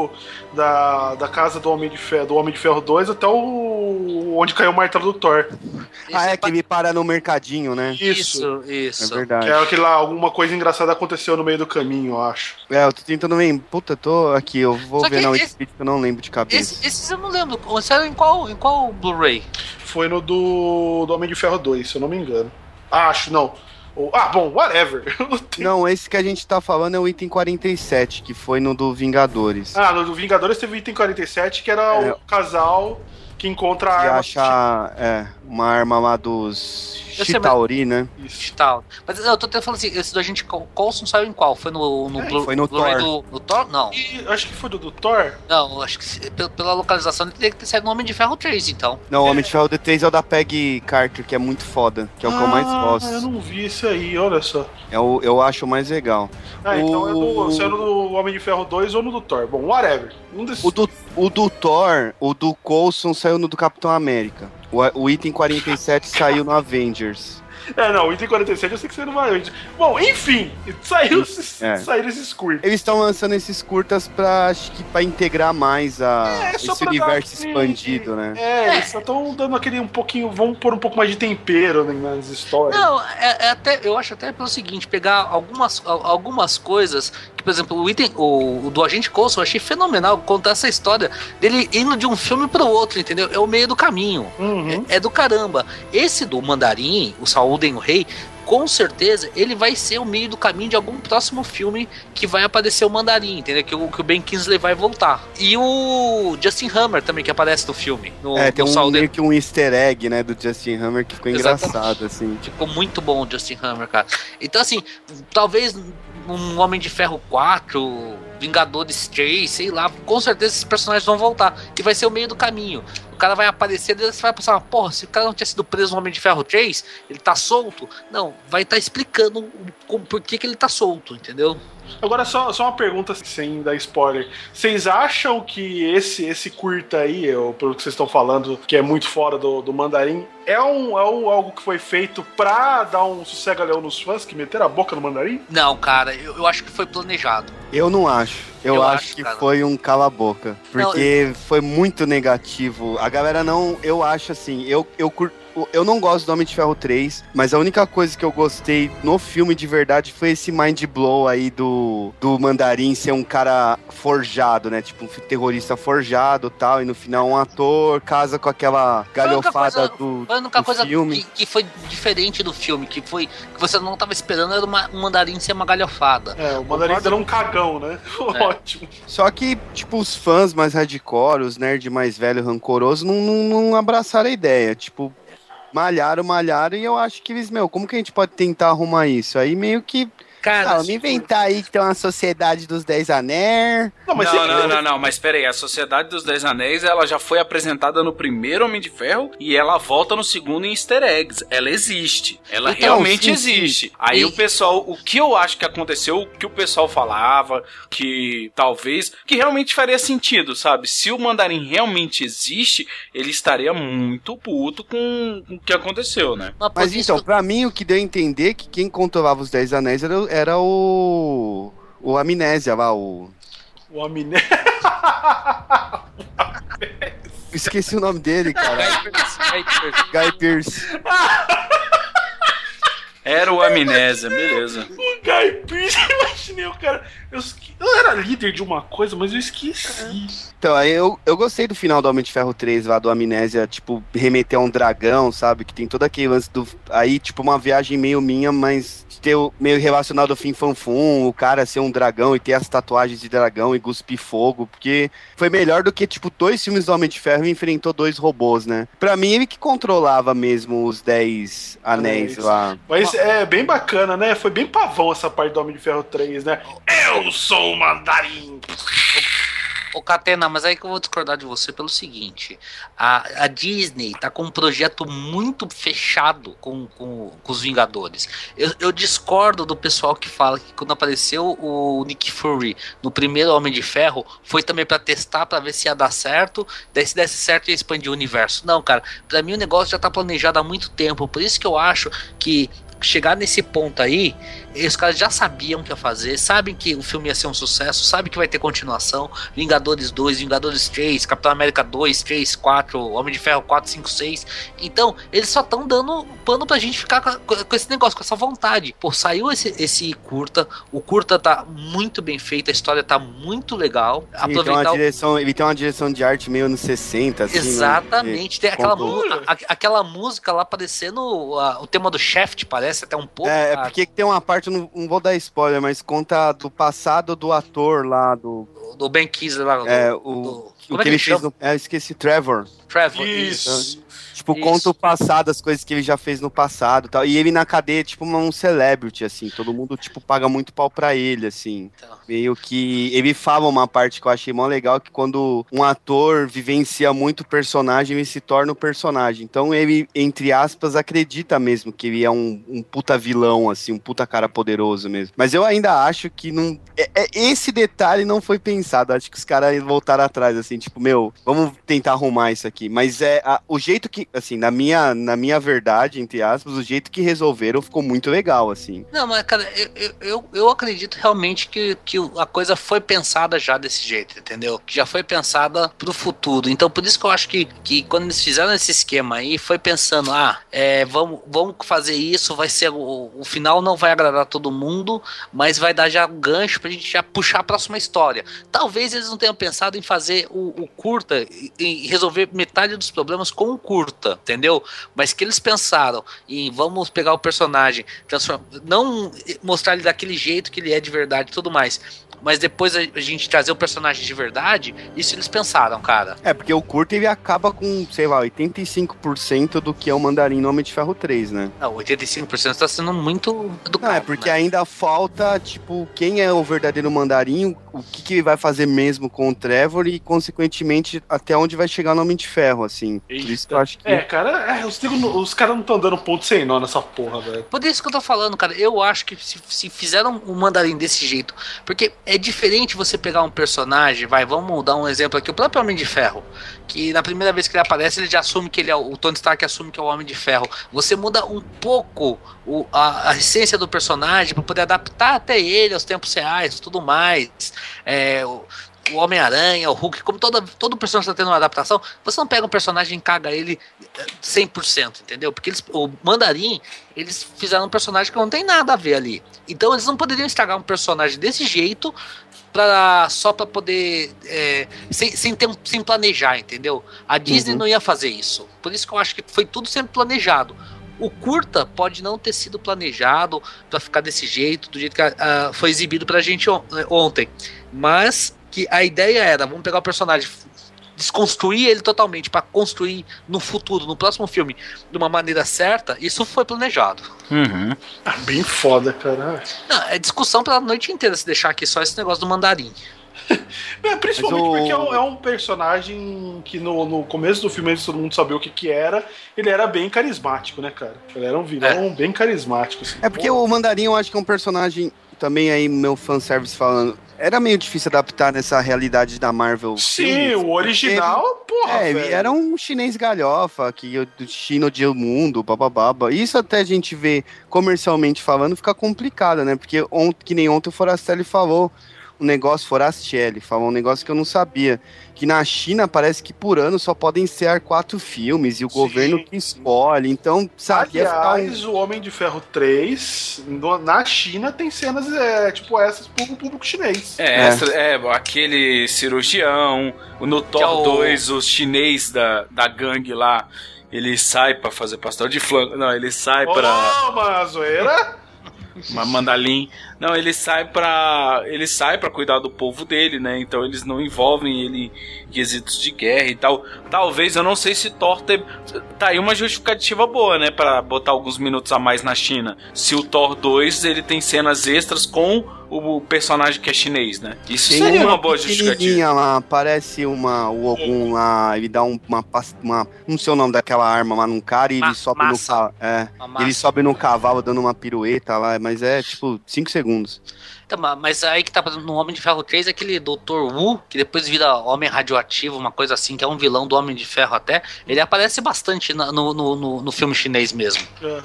da casa do Homem de Ferro 2 até onde caiu o martelo do Thor. Que ele para no mercadinho, né? Isso. É verdade. Que é aquele lá, alguma coisa engraçada aconteceu no meio do caminho, eu acho. Eu tô tentando lembrar. Puta, tô aqui, eu vou ver na Wikipedia que eu não lembro de cabeça. Esses eu não lembro. Saiu em qual Blu-ray? Foi no do Homem de Ferro 2, se eu não me engano. Acho, não. Bom, whatever. Não, esse que a gente tá falando é o item 47, que foi no do Vingadores. No do Vingadores teve o item 47, que era o casal que encontra a arma. Acha uma arma lá dos Chitauri, né? Chitauri. Mas eu tô tentando falando assim, esse do agente Coulson saiu em qual? Foi foi no Blu-ray Thor. do Thor? Não. Acho que foi do Thor. Não, acho que pela localização ele teria que ter saído no Homem de Ferro 3, então. Não, o Homem de Ferro 3 é o da Peggy Carter, que é muito foda, que é o que eu mais gosto. Eu não vi esse aí, olha só. Eu acho o mais legal. Então saiu no do Homem de Ferro 2 ou no do Thor. Bom, whatever. O do Thor, o do Coulson saiu no do Capitão América. O item 47 saiu no Avengers. O item 47 eu sei que você não vai. Bom, enfim, saíram esses curtas. Eles estão lançando esses curtas acho que pra integrar mais esse universo expandido, né? Eles só estão dando aquele um pouquinho, vamos pôr um pouco mais de tempero nas histórias. Não, eu acho até pelo seguinte, pegar algumas coisas, que por exemplo, o do Agente Coulson eu achei fenomenal contar essa história dele indo de um filme pro outro, entendeu? É o meio do caminho. É do caramba. Esse do Mandarim, o Saúdem o Rei, com certeza ele vai ser o meio do caminho de algum próximo filme que vai aparecer o Mandarim, entendeu? Que o Ben Kingsley vai voltar. E o Justin Hammer também, que aparece no filme. Tem meio que um easter egg, né, do Justin Hammer que ficou engraçado, assim. Ficou muito bom o Justin Hammer, cara. Então, assim, talvez um Homem de Ferro 4, Vingadores 3, sei lá, com certeza esses personagens vão voltar. E vai ser o meio do caminho. O cara vai aparecer e você vai pensar, porra, se o cara não tinha sido preso no Homem de Ferro 3, ele tá solto? Não, vai estar explicando por que ele tá solto, entendeu? Agora, só uma pergunta sem dar spoiler. Vocês acham que esse curta aí, pelo que vocês estão falando, que é muito fora do Mandarim, é algo que foi feito pra dar um sossega-leão nos fãs que meteram a boca no Mandarim? Não, cara, eu acho que foi planejado. Eu não acho. Eu acho que cara, foi um cala-boca. Porque foi muito negativo. A galera não... Eu acho assim... Eu não gosto do Homem de Ferro 3, mas a única coisa que eu gostei no filme de verdade foi esse mind blow aí do Mandarim ser um cara forjado, né? Tipo, um terrorista forjado e tal, e no final um ator casa com aquela galhofada do Foi a única coisa filme. Que foi diferente do filme, que você não tava esperando, era um Mandarim ser uma galhofada. O Mandarim era um cagão, né? Ótimo. Só que, tipo, os fãs mais hardcore, os nerds mais velhos, rancorosos, não abraçaram a ideia. Tipo, malharam, e eu acho que eles, como que a gente pode tentar arrumar isso? Aí meio que Cara, Não, me inventar aí que tem uma sociedade dos 10 anéis. Não, mas pera aí, a Sociedade dos 10 Anéis, ela já foi apresentada no primeiro Homem de Ferro e ela volta no segundo em easter eggs. Ela existe. Ela Então, realmente sim, existe. Aí o pessoal, o que eu acho que aconteceu, o que o pessoal falava, que talvez, que realmente faria sentido, sabe? Se o Mandarim realmente existe, ele estaria muito puto com o que aconteceu, né? Mas então, pra mim, o que deu a entender é que quem controlava os 10 anéis era o Amnésia lá, o Amnésia. Esqueci o nome dele, cara. Guy Pearce. Era o Amnésia, beleza. O Guy Pearce, eu imaginei o cara. Eu era líder de uma coisa, mas eu esqueci. Então, aí eu gostei do final do Homem de Ferro 3 lá, do Amnésia, tipo, remeter a um dragão, sabe? Que tem todo aquele lance do... Aí, tipo, uma viagem meio minha, mas ter meio relacionado ao Fim Fam Fum, o cara ser um dragão e ter as tatuagens de dragão e cuspir fogo, porque foi melhor do que, tipo, 2 filmes do Homem de Ferro e enfrentou 2 robôs, né? Pra mim, ele que controlava mesmo os 10 anéis lá. Mas é bem bacana, né? Foi bem pavão essa parte do Homem de Ferro 3, né? Eu sou o Mandarim! Ô, Catena, mas aí que eu vou discordar de você pelo seguinte: a Disney tá com um projeto muito fechado com os Vingadores. Eu discordo do pessoal que fala que quando apareceu o Nick Fury no primeiro Homem de Ferro, foi também pra testar, pra ver se ia dar certo, daí se desse certo ia expandir o universo. Não, cara, pra mim o negócio já tá planejado há muito tempo, por isso que eu acho que chegar nesse ponto aí, os caras já sabiam o que ia fazer, sabem que o filme ia ser um sucesso, sabem que vai ter continuação, Vingadores 2, Vingadores 3, Capitão América 2, 3, 4, Homem de Ferro 4, 5, 6, então eles só estão dando pano pra gente ficar com esse negócio, com essa vontade. Pô, saiu esse curta, o curta tá muito bem feito, a história tá muito legal. Sim, ele tem uma direção de arte meio anos 60, assim. Exatamente, tem aquela música lá parecendo o tema do Shaft, parece até um pouco. É porque tem uma parte, não vou dar spoiler, mas conta do passado do ator lá, do Ben Kingsley lá. O que ele fez no... esqueci, Trevor. Isso. Tipo, conta o passado, as coisas que ele já fez no passado e tal. E ele na cadeia, tipo, um celebrity, assim. Todo mundo, tipo, paga muito pau pra ele, assim. Então. Meio que... Ele fala uma parte que eu achei mó legal, que quando um ator vivencia muito o personagem, ele se torna o personagem. Então ele, entre aspas, acredita mesmo que ele é um puta vilão, assim, um puta cara poderoso mesmo. Mas eu ainda acho que não... esse detalhe não foi pensado. Acho que os caras voltaram atrás, assim, tipo, vamos tentar arrumar isso aqui. Mas o jeito que, assim, na minha verdade, entre aspas, o jeito que resolveram ficou muito legal, assim. Não, mas, cara, eu acredito realmente que a coisa foi pensada já desse jeito, entendeu? Que já foi pensada pro futuro. Então, por isso que eu acho que quando eles fizeram esse esquema aí, foi pensando, vamos fazer isso, vai ser, o final não vai agradar todo mundo, mas vai dar já um gancho pra gente já puxar a próxima história. Talvez eles não tenham pensado em fazer o curta e resolver metade dos problemas com o curta, entendeu? Mas que eles pensaram em vamos pegar o personagem, não mostrar ele daquele jeito que ele é de verdade e tudo mais, mas depois a gente trazer o personagem de verdade, isso eles pensaram, cara. Porque o curta ele acaba com, sei lá, 85% do que é o Mandarim no Homem de Ferro 3, né? Não, 85% tá sendo muito educado. Não, porque ainda falta, tipo, quem é o verdadeiro Mandarim, o que ele vai fazer mesmo com o Trevor e, consequentemente, até onde vai chegar no Homem de Ferro, assim. Eita. Por isso que eu acho que... cara, os caras não estão dando ponto sem nó nessa porra, velho. Por isso que eu tô falando, cara, eu acho que se fizeram o Mandarim desse jeito, porque é diferente você pegar um personagem, vamos dar um exemplo aqui, o próprio Homem de Ferro, que na primeira vez que ele aparece, ele já assume que ele é o Tony Stark, assume que é o Homem de Ferro. Você muda um pouco a essência do personagem para poder adaptar até ele aos tempos reais, tudo mais. O Homem-Aranha, o Hulk, como todo personagem está tendo uma adaptação, você não pega um personagem e caga ele 100%, entendeu? Porque o Mandarim, eles fizeram um personagem que não tem nada a ver ali. Então eles não poderiam estragar um personagem desse jeito só para poder sem planejar, entendeu? A Disney não ia fazer isso. Por isso que eu acho que foi tudo sempre planejado. O curta pode não ter sido planejado para ficar desse jeito, do jeito que foi exibido pra gente ontem, mas que a ideia era, vamos pegar o personagem desconstruir ele totalmente pra construir no futuro, no próximo filme, de uma maneira certa, isso foi planejado. Bem foda, cara. Não, é discussão pela noite inteira se deixar aqui só esse negócio do mandarim. Principalmente porque é um personagem que no começo do filme, antes de todo mundo saber o que era, ele era bem carismático, né, cara? Ele era um vilão bem carismático. Assim. É porque o Mandarim eu acho que é um personagem, também aí meu fanservice falando, era meio difícil adaptar nessa realidade da Marvel. Sim, filmes, o original, porra, ele velho. era um chinês galhofa, que do China odia o mundo, babababa. Isso até a gente vê comercialmente falando fica complicado, né? Porque que nem ontem o Forastelli falou, um negócio, Forastielli, falou um negócio que eu não sabia, que na China parece que por ano só podem ser 4 filmes e o governo que escolhe, então, sabe? Aliás, o Homem de Ferro 3, na China, tem cenas tipo essas pro público chinês. Aquele cirurgião, no Thor 2, os chinês da gangue lá, ele sai pra fazer pastel de flango, não, ele sai pra... Uma zoeira... Mandalim. Não, ele sai pra cuidar do povo dele, né? Então eles não envolvem ele em quesitos de guerra e tal. Talvez, eu não sei se Thor tá aí uma justificativa boa, né? Pra botar alguns minutos a mais na China. Se o Thor 2, ele tem cenas extras com o personagem que é chinês, né? Isso tem seria uma boa justificativa. Lá, parece o Ogum lá, ele dá uma não sei o nome daquela arma lá num cara e ele sobe no cavalo. Ele sobe no cavalo dando uma pirueta lá, mas é tipo 5 segundos. Então, mas aí que tá no Homem de Ferro 3, aquele Dr. Wu, que depois vira Homem Radioativo, uma coisa assim, que é um vilão do Homem de Ferro até, ele aparece bastante no filme chinês mesmo.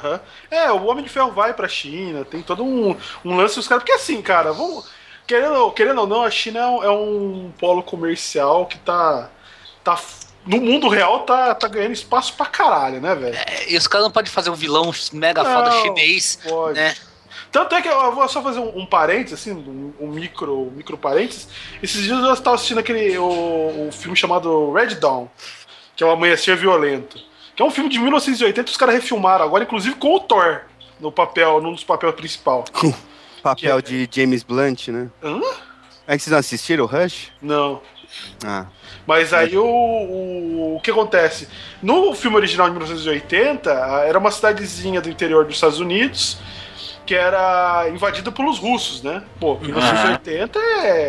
O Homem de Ferro vai pra China, tem todo um lance dos caras, porque assim, cara, querendo ou não, a China é um polo comercial que tá no mundo real tá ganhando espaço pra caralho, né, velho? E os caras não podem fazer um vilão mega foda chinês, pode. Né? Tanto é que eu vou só fazer um parênteses, assim, um micro parênteses. Esses dias eu estava assistindo o filme chamado Red Dawn, que é o Amanhecer Violento. Que é um filme de 1980 que os caras refilmaram agora, inclusive com o Thor num dos papéis principais. Papel de James Blunt, né? É que vocês não assistiram o Rush? Não. Mas aí o que acontece? No filme original de 1980, era uma cidadezinha do interior dos Estados Unidos que era invadida pelos russos, né? Pô, 1980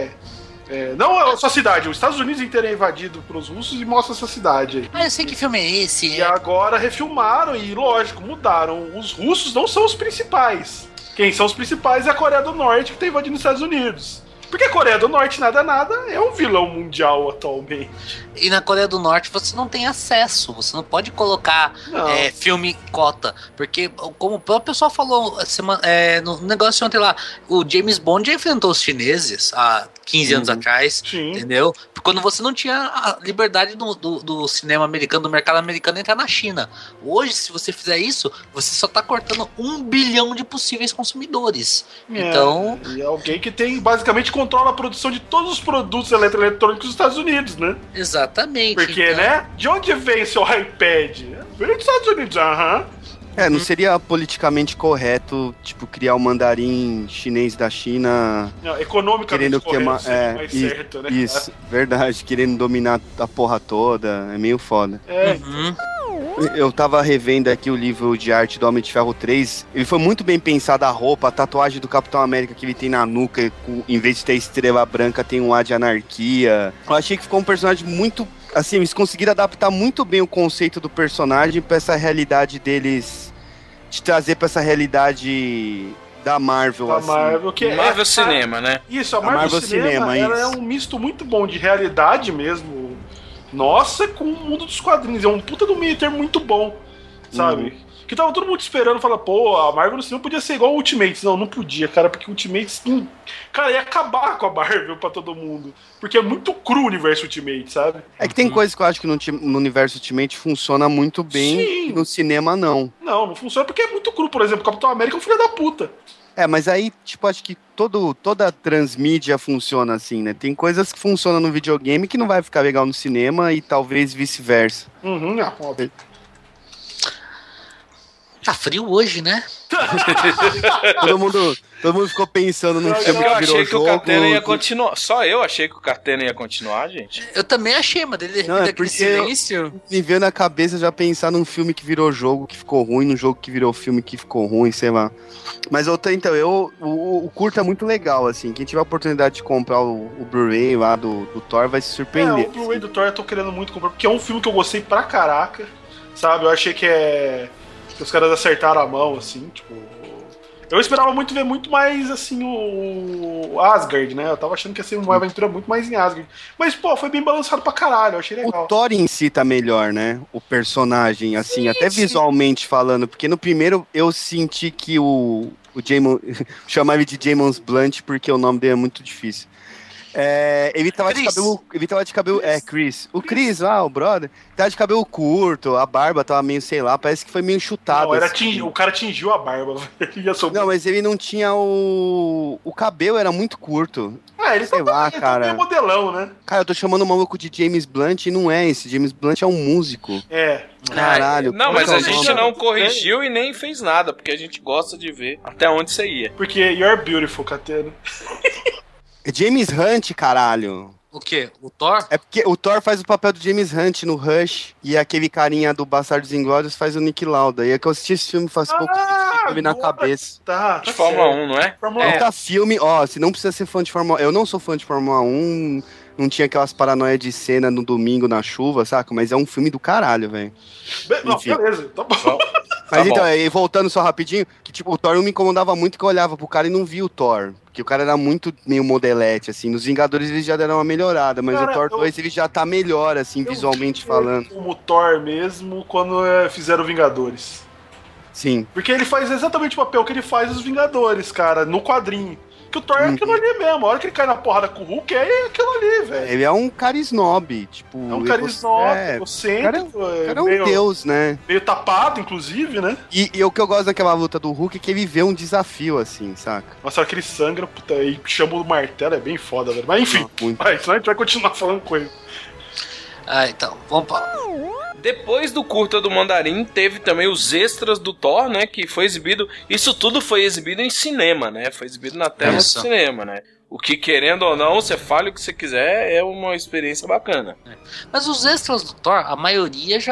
não é só a cidade, os Estados Unidos inteiro é invadido pelos russos e mostra essa cidade aí. Eu sei que filme é esse. E agora refilmaram e, lógico, mudaram. Os russos não são os principais. Quem são os principais é a Coreia do Norte, que tá invadindo os Estados Unidos. Porque a Coreia do Norte, nada, é um vilão mundial atualmente. E na Coreia do Norte você não tem acesso, você não pode colocar filme cota. Porque, como o próprio pessoal falou no negócio ontem lá, o James Bond já enfrentou os chineses há 15 anos atrás, entendeu? Quando você não tinha a liberdade do cinema americano, do mercado americano entrar na China. Hoje, se você fizer isso, você só tá cortando 1 bilhão de possíveis consumidores. Então... E alguém que tem, basicamente, controla a produção de todos os produtos eletroeletrônicos dos Estados Unidos, né? Exatamente. Porque, né? De onde vem seu iPad? Vem dos Estados Unidos, não seria politicamente correto, tipo, criar o mandarim chinês da China... Não, economicamente correto, mais certo, né? Isso, verdade, querendo dominar a porra toda, é meio foda. Eu tava revendo aqui o livro de arte do Homem de Ferro 3, ele foi muito bem pensado, a roupa, a tatuagem do Capitão América que ele tem na nuca, em vez de ter estrela branca, tem um ar de anarquia. Eu achei que ficou um personagem muito... Assim, eles conseguiram adaptar muito bem o conceito do personagem pra essa realidade deles, de trazer pra essa realidade da Marvel. Marvel, que Marvel Cinema, né? Isso, a Marvel Cinema ela é um misto muito bom de realidade mesmo, nossa, com o mundo dos quadrinhos. É um puta do meio termo muito bom, sabe? Que tava todo mundo esperando, fala, pô, a Marvel no cinema podia ser igual o Ultimates. Não podia, cara, porque o Ultimates, cara, ia acabar com a Marvel pra todo mundo. Porque é muito cru o universo Ultimate, sabe? É que tem coisas que eu acho que no universo Ultimate funciona muito bem, no cinema não. Não funciona porque é muito cru. Por exemplo, o Capitão América é um filho da puta. Mas aí, tipo, acho que toda transmídia funciona assim, né? Tem coisas que funcionam no videogame que não vai ficar legal no cinema e talvez vice-versa. Óbvio. Tá frio hoje, né? Todo mundo ficou pensando num filme Eu que virou achei que o jogo. Catena ia continuar. Só eu achei que o Catena ia continuar, gente. Eu também achei, mas ele Não, é daquele porque silêncio. me veio na cabeça já pensar num filme que virou jogo que ficou ruim, num jogo que virou filme que ficou ruim, sei lá. Mas então, o curto é muito legal, assim. Quem tiver a oportunidade de comprar o Blu-ray lá do Thor vai se surpreender. O Blu-ray do Thor eu tô querendo muito comprar, porque é um filme que eu gostei pra caraca, sabe? Eu achei que os caras acertaram a mão, assim, tipo... Eu esperava muito ver muito mais, assim, o Asgard, né? Eu tava achando que ia ser uma aventura muito mais em Asgard. Mas, pô, foi bem balançado pra caralho, eu achei legal. O Thor em si tá melhor, né? O personagem, assim, até visualmente falando. Porque no primeiro eu senti que o James... chamava ele de James Blunt porque o nome dele é muito difícil. Ele tava de cabelo. Chris. O Chris lá, o brother, tava de cabelo curto, a barba tava meio, sei lá, parece que foi meio chutado. Não, assim. o cara tingiu a barba. Não, mas ele não tinha o cabelo era muito curto. Ele sei lá, cara. Ele modelão, né? Cara, eu tô chamando o maluco de James Blunt e não é esse. James Blunt é um músico. Caralho. Não, mas a não, gente não. não corrigiu e nem fez nada, porque a gente gosta de ver até onde você ia. Porque you're beautiful, Catena. É James Hunt, caralho. O quê? O Thor? É porque o Thor faz o papel do James Hunt no Rush e aquele carinha do Bastardos Inglórios faz o Nick Lauda. E é que eu assisti esse filme faz pouco tempo que me na cabeça. Tá De Fórmula 1, não é? Puta filme, ó, se não precisa ser fã de Fórmula 1, eu não sou fã de Fórmula 1, não tinha aquelas paranoias de cena no domingo na chuva, saca? Mas é um filme do caralho, velho. Não, beleza, tá bom. Mas então, aí, voltando só rapidinho, que tipo, o Thor não me incomodava muito que eu olhava pro cara e não via o Thor. Porque o cara era muito meio modelete, assim. Nos Vingadores eles já deram uma melhorada, mas Cara, o Thor 2 ele já tá melhor, assim, visualmente falando. Como Thor mesmo quando fizeram Vingadores. Sim. Porque ele faz exatamente o papel que ele faz nos Vingadores, cara, no quadrinho. Que o Thor é aquilo ali mesmo. A hora que ele cai na porrada com o Hulk, é aquilo ali, velho. Ele é um cara snob, tipo... É um cara snob, egocêntrico. O cara é um deus, né? Meio tapado, inclusive, né? E o que eu gosto daquela luta do Hulk é que ele vê um desafio, assim, saca? Nossa, aquele sangra, puta, e chama o martelo, é bem foda, velho. Mas enfim, senão a gente vai continuar falando coisa. Então, vamos pra... Depois do curta do Mandarim, teve também os extras do Thor, né? Que foi exibido... Isso tudo foi exibido em cinema, né? Foi exibido na tela do cinema, né? O que, querendo ou não, você fale o que você quiser, é uma experiência bacana. Mas os extras do Thor, a maioria eu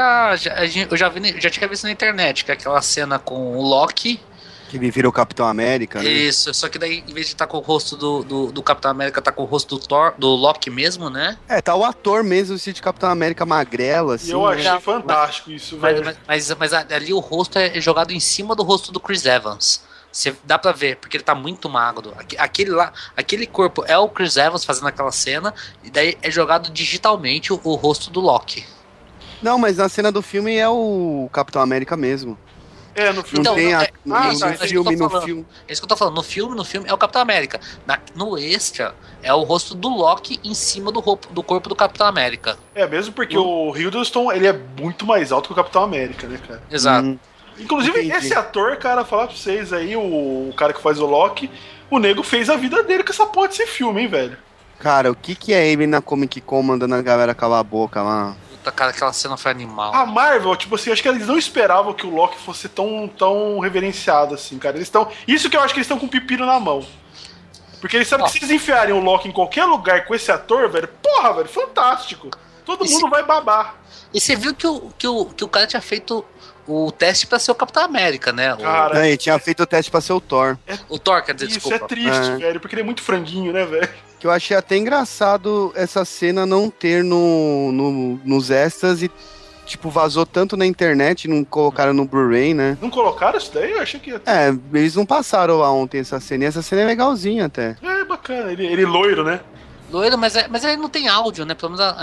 já tinha visto na internet, que é aquela cena com o Loki... Que ele vira o Capitão América, né? Isso, só que daí, em vez de estar com o rosto do Capitão América, tá com o rosto do Thor, do Loki mesmo, né? Tá o ator mesmo, o de Capitão América magrelo, assim. E eu achei fantástico isso, velho. Mas ali o rosto é jogado em cima do rosto do Chris Evans. Dá pra ver, porque ele tá muito magro. Aquele corpo é o Chris Evans fazendo aquela cena, e daí é jogado digitalmente o rosto do Loki. Não, mas na cena do filme é o Capitão América mesmo. No filme. Não tem no filme. É isso que eu tô falando. No filme é o Capitão América. No extra, é o rosto do Loki em cima do corpo do Capitão América. Mesmo porque o Hiddleston, ele é muito mais alto que o Capitão América, né, cara? Exato. Inclusive, esse ator, cara, falar pra vocês aí, o cara que faz o Loki, o nego fez a vida dele com essa porra desse filme, hein, velho? Cara, o que é ele na Comic Con mandando a galera calar a boca lá? Cara, aquela cena foi animal. A Marvel, tipo assim, acho que eles não esperavam que o Loki fosse tão reverenciado assim, cara. Isso que eu acho que eles estão com o pepino na mão. Porque eles sabem que se eles enfiarem o Loki em qualquer lugar com esse ator, velho, porra, velho, fantástico. Todo mundo vai babar. E você viu que o cara tinha feito o teste pra ser o Capitão América, né? Ele tinha feito o teste pra ser o Thor. O Thor, quer dizer, Isso desculpa. é triste, velho, porque ele é muito franguinho, né, velho? Que eu achei até engraçado essa cena não ter nos extras e, tipo, vazou tanto na internet, não colocaram no Blu-ray, né? Não colocaram isso daí? Eu achei que ia ter. Eles não passaram lá ontem essa cena, e essa cena é legalzinha até. É bacana, ele loiro, né? Loiro, mas ele não tem áudio, né? Pelo menos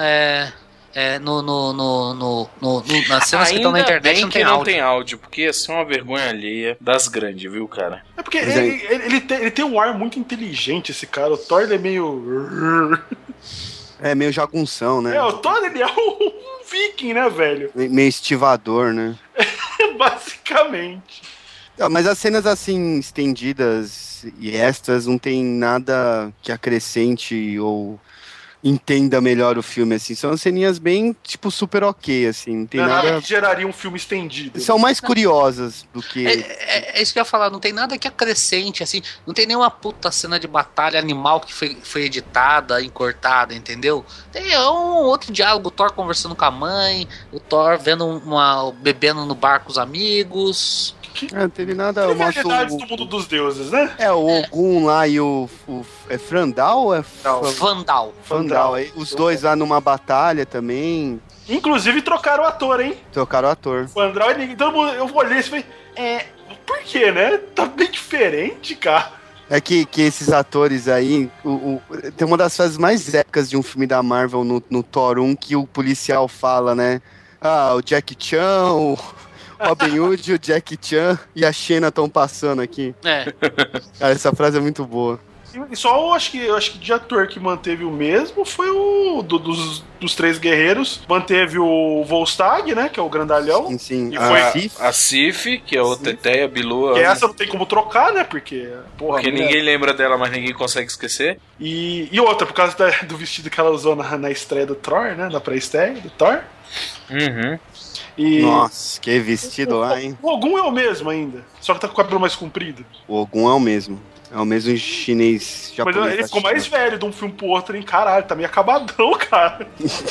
nas cenas que estão na internet não tem áudio. Não tem áudio, porque ia ser uma vergonha alheia das grandes, viu, cara? É porque ele tem um ar muito inteligente, esse cara. O Thor, ele é meio... É meio jagunção, né? O Thor, ele é um viking, né, velho? Meio estivador, né? Basicamente. Mas as cenas, assim, estendidas e extras não tem nada que acrescente ou entenda melhor o filme, assim. São ceninhas bem, tipo, super ok, assim. Não tem Não é nada... nada que geraria um filme estendido. São mais curiosas do que... É isso que eu ia falar, não tem nada que acrescente, assim, não tem nenhuma puta cena de batalha animal que foi editada, encortada, entendeu? Tem um outro diálogo, o Thor conversando com a mãe, o Thor bebendo no bar com os amigos. Não teve nada... Trivialidades do mundo dos deuses, né? O Ogum lá e o é Frandal? Fandral. Os dois lá numa batalha também. Inclusive trocaram o ator, hein? Trocaram o ator. O André, todo mundo, eu olhei e falei, por quê, né? Tá bem diferente, cara. É que esses atores aí, tem uma das fases mais épicas de um filme da Marvel no Thor 1 que o policial fala, né? O Jack Chan, o Robin Hood, o Jack Chan e a Xena estão passando aqui. Cara, essa frase é muito boa. E só eu acho que de ator que manteve o mesmo foi o dos três guerreiros. Manteve o Volstagg, né? Que é o grandalhão. Sim. E foi A Sif, que é o Teteia, Bilu. Que essa não tem como trocar, né? Porque, porra, porque ninguém lembra dela, mas ninguém consegue esquecer. E outra, por causa do vestido que ela usou na estreia do Thor, né? Na pré-estreia do Thor. Uhum. Nossa, que vestido lá, hein? O Ogum é o mesmo ainda, só que tá com o cabelo mais comprido. O Ogum é o mesmo. É o mesmo chinês japonês. Mas ele ficou mais velho de um filme pro outro, hein? Caralho, tá meio acabadão, cara.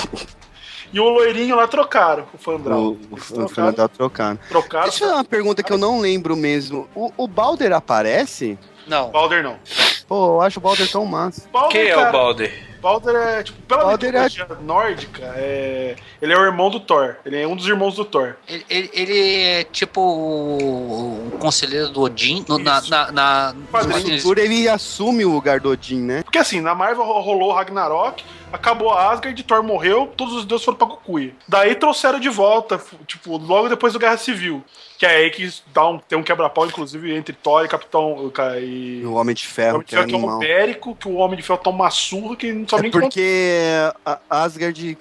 E o loirinho lá trocaram, o Fandral. O Fandral trocaram. Trocaram. Deixa eu fazer uma pergunta que eu não lembro mesmo. O Balder aparece? Não. Balder não. Pô, eu acho o Balder tão massa. Quem é o Balder? Balder é, tipo, pela mitologia nórdica, ele é o irmão do Thor. Ele é um dos irmãos do Thor. Ele é tipo o conselheiro do Odin. Por ele assume o lugar do Odin, né? Porque assim, na Marvel rolou o Ragnarok, acabou a Asgard, Thor morreu, todos os deuses foram pra Gokuia. Daí trouxeram de volta, tipo, logo depois da Guerra Civil. Que é aí que tem um quebra-pau, inclusive, entre Thor e Capitão... E o Homem de Ferro, que é um bérico, que o Homem de Ferro toma uma surra que não sabe nem porque a Asgard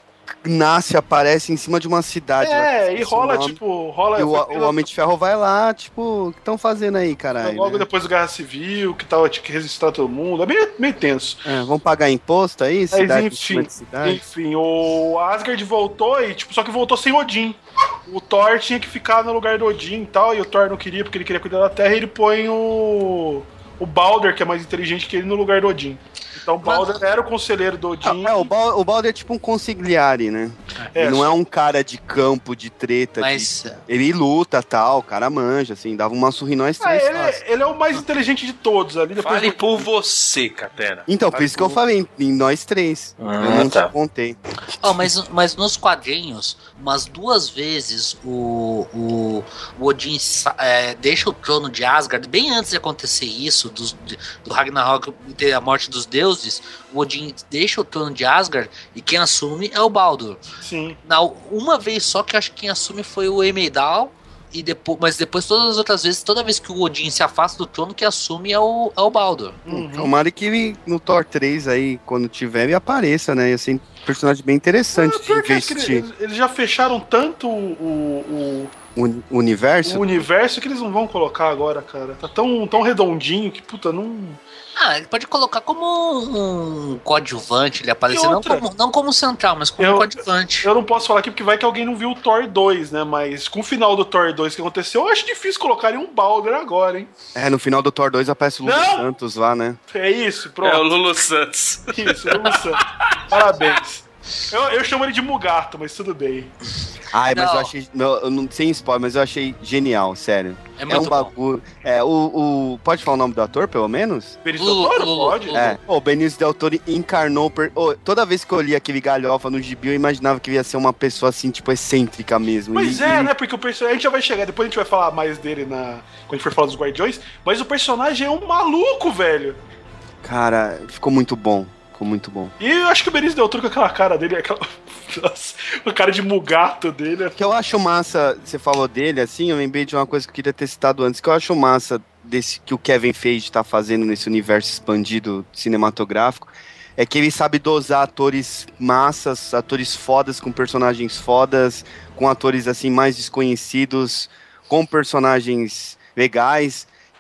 aparece em cima de uma cidade. E rola, tipo... E o Homem de Ferro vai lá, tipo, o que estão fazendo aí, caralho? Logo depois da Guerra Civil, que tinha que registrar todo mundo. É meio tenso. Vão pagar imposto aí? Enfim, o Asgard voltou e, tipo, só que voltou sem Odin. O Thor tinha que ficar no lugar do Odin e tal, e o Thor não queria, porque ele queria cuidar da Terra, e ele põe o Balder, que é mais inteligente que ele, no lugar do Odin. Então o Balder era o conselheiro do Odin. O Balder é tipo um consigliere, né? Ele não é um cara de campo, de treta. Ele luta tal, o cara manja, assim, dava uma surra em nós três. Ele é o mais inteligente de todos ali. Fale por você, Catena. Então, por isso que eu falei, em nós três. Eu não te contei. Mas nos quadrinhos, umas 2 vezes o Odin deixa o trono de Asgard, bem antes de acontecer isso, do Ragnarok ter a morte dos deuses, o Odin deixa o trono de Asgard e quem assume é o Baldur. Sim. Uma vez só que eu acho que quem assume foi o Heimdall, mas depois todas as outras vezes, toda vez que o Odin se afasta do trono, quem assume é o Baldur. Tomara que ele, no Thor 3 aí, quando tiver, ele apareça, né? Ia ser um personagem bem interessante de investir. Eles já fecharam tanto o universo? O universo que eles não vão colocar agora, cara. Tá tão redondinho que, puta, não... Ele pode colocar como um coadjuvante, ele aparecer, não como central, mas como um coadjuvante. Eu não posso falar aqui porque vai que alguém não viu o Thor 2, né? Mas com o final do Thor 2 que aconteceu, eu acho difícil colocarem um Balder agora, hein? No final do Thor 2 aparece o Lulu Santos lá, né? É isso, pronto. É o Lulu Santos. Isso, o Lulu Santos. Parabéns. Eu chamo ele de Mugato, mas tudo bem. Mas eu achei. Eu não, sem spoiler, mas eu achei genial, sério. É muito bagulho. Pode falar o nome do ator, pelo menos? Benício Del Toro? Pode? O Benício Del Toro encarnou. Toda vez que eu li aquele galhofa no gibi, eu imaginava que ele ia ser uma pessoa assim, tipo, excêntrica mesmo. Né? Porque o personagem. A gente já vai chegar, depois a gente vai falar mais dele quando a gente for falar dos Guardiões. Mas o personagem é um maluco, velho. Cara, ficou muito bom. Ficou muito bom. E eu acho que o Benício Del Toro com aquela cara dele, nossa, a cara de Mugato dele. O que eu acho massa, você falou dele, assim, eu lembrei de uma coisa que eu queria ter citado antes, que eu acho massa que o Kevin Feige tá fazendo nesse universo expandido cinematográfico, é que ele sabe dosar atores massas, atores fodas com personagens fodas, com atores, assim, mais desconhecidos, com personagens legais.